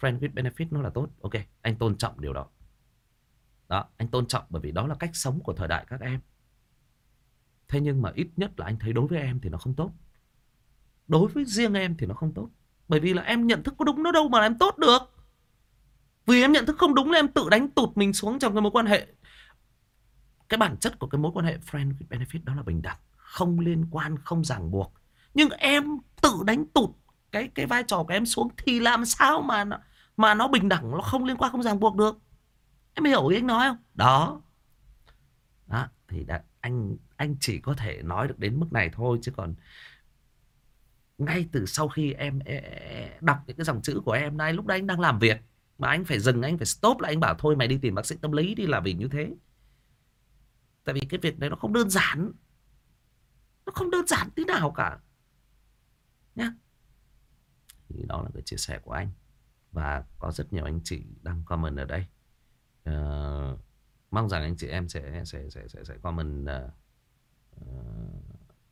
Friend with benefit nó là tốt. Ok, anh tôn trọng điều đó. Đó, anh tôn trọng bởi vì đó là cách sống của thời đại các em. Thế nhưng mà ít nhất là anh thấy đối với em thì nó không tốt. Đối với riêng em thì nó không tốt. Bởi vì là em nhận thức có đúng nó đâu mà em tốt được. Vì em nhận thức không đúng là em tự đánh tụt mình xuống trong cái mối quan hệ. Cái bản chất của cái mối quan hệ friend with benefit đó là bình đẳng, không liên quan, không ràng buộc. Nhưng em tự đánh tụt cái cái vai trò của em xuống thì làm sao mà nó, mà nó bình đẳng, nó không liên quan, không ràng buộc được. Em hiểu ý anh nói không? Đó. Đó thì đã, anh anh chỉ có thể nói được đến mức này thôi, chứ còn ngay từ sau khi em, em đọc những cái dòng chữ của em đây, lúc đấy anh đang làm việc mà anh phải dừng, anh phải stop lại, anh bảo thôi mày đi tìm bác sĩ tâm lý đi, là vì như thế. Tại vì cái việc này nó không đơn giản. Nó không đơn giản tí nào cả nhá. Thì đó là cái chia sẻ của anh. Và có rất nhiều anh chị đang comment ở đây. uh, Mong rằng anh chị em sẽ sẽ sẽ sẽ, sẽ comment uh, uh,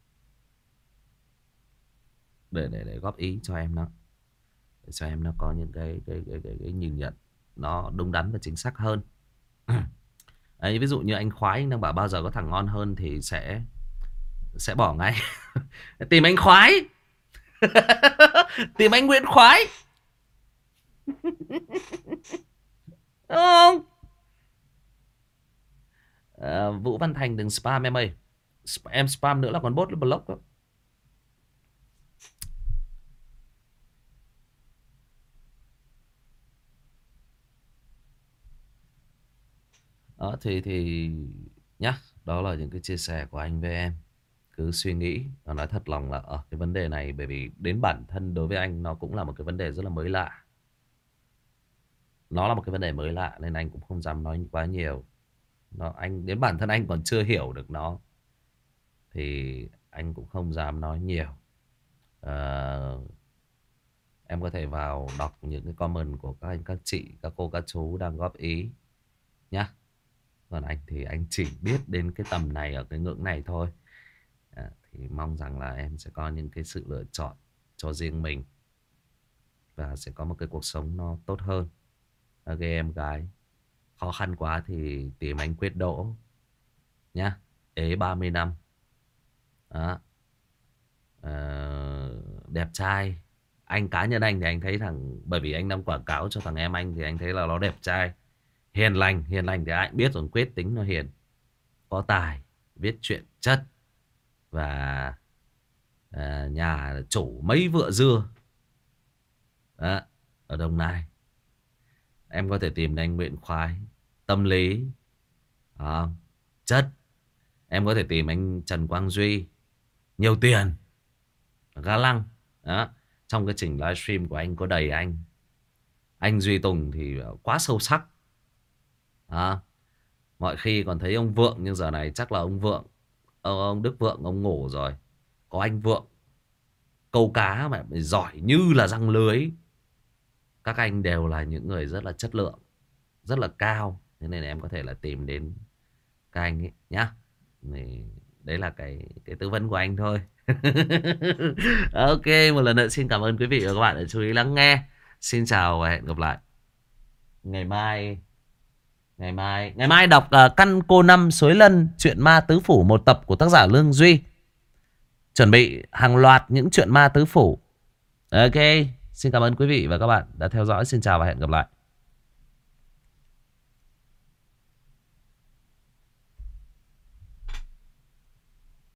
để để để góp ý cho em nó, để cho em nó có những cái cái cái cái, cái nhìn nhận nó đúng đắn và chính xác hơn. Đấy, ví dụ như anh Khoái, anh đang bảo bao giờ có thằng ngon hơn thì sẽ sẽ bỏ ngay. Tìm anh Khoái. Tìm anh Nguyễn Khoái. Đúng không? À, Vũ Văn Thành đừng spam em ơi. Em spam nữa là còn bot nó block đó. Đó thì thì nhá, đó là những cái chia sẻ của anh với em. Cứ suy nghĩ và nói thật lòng là ở cái vấn đề này, bởi vì đến bản thân đối với anh nó cũng là một cái vấn đề rất là mới lạ. Nó là một cái vấn đề mới lạ nên anh cũng không dám nói quá nhiều. Nó, anh đến bản thân anh còn chưa hiểu được nó thì anh cũng không dám nói nhiều. à, Em có thể vào đọc những cái comment của các anh, các chị, các cô, các chú đang góp ý nhá. Còn anh thì anh chỉ biết đến cái tầm này, ở cái ngưỡng này thôi. à, Thì mong rằng là em sẽ có những cái sự lựa chọn cho riêng mình và sẽ có một cái cuộc sống nó tốt hơn. Ok em gái, khó khăn quá thì tìm anh Quyết Đỗ nhá. Ế ba mươi năm đó. à, Đẹp trai. Anh cá nhân anh thì anh thấy thằng, bởi vì anh đang quảng cáo cho thằng em anh thì anh thấy là nó đẹp trai, hiền lành. Hiền lành thì ai cũng biết rồi, Quyết tính nó hiền, có tài, viết chuyện chất, và à, nhà chủ mấy vựa dưa đó, ở Đồng Nai. Em có thể tìm anh Nguyễn Khoái, tâm lý à, chất. Em có thể tìm anh Trần Quang Duy, nhiều tiền, ga lăng đó. Trong cái trình livestream của anh có đầy anh. Anh Duy Tùng thì quá sâu sắc à, mọi khi còn thấy ông Vượng, nhưng giờ này chắc là ông Vượng, ông, ông Đức Vượng ông ngủ rồi. Có anh Vượng câu cá mà giỏi như là răng lưới. Các anh đều là những người rất là chất lượng, rất là cao. Thế nên là em có thể là tìm đến các anh ấy nhá. Thì đấy là cái cái tư vấn của anh thôi. Ok, một lần nữa xin cảm ơn quý vị và các bạn đã chú ý lắng nghe. Xin chào và hẹn gặp lại. Ngày mai Ngày mai Ngày mai đọc uh, Căn Cô Năm Suối Lân, chuyện ma tứ phủ, một tập của tác giả Lương Duy. Chuẩn bị hàng loạt những chuyện ma tứ phủ. Ok, xin cảm ơn quý vị và các bạn đã theo dõi. Xin chào và hẹn gặp lại.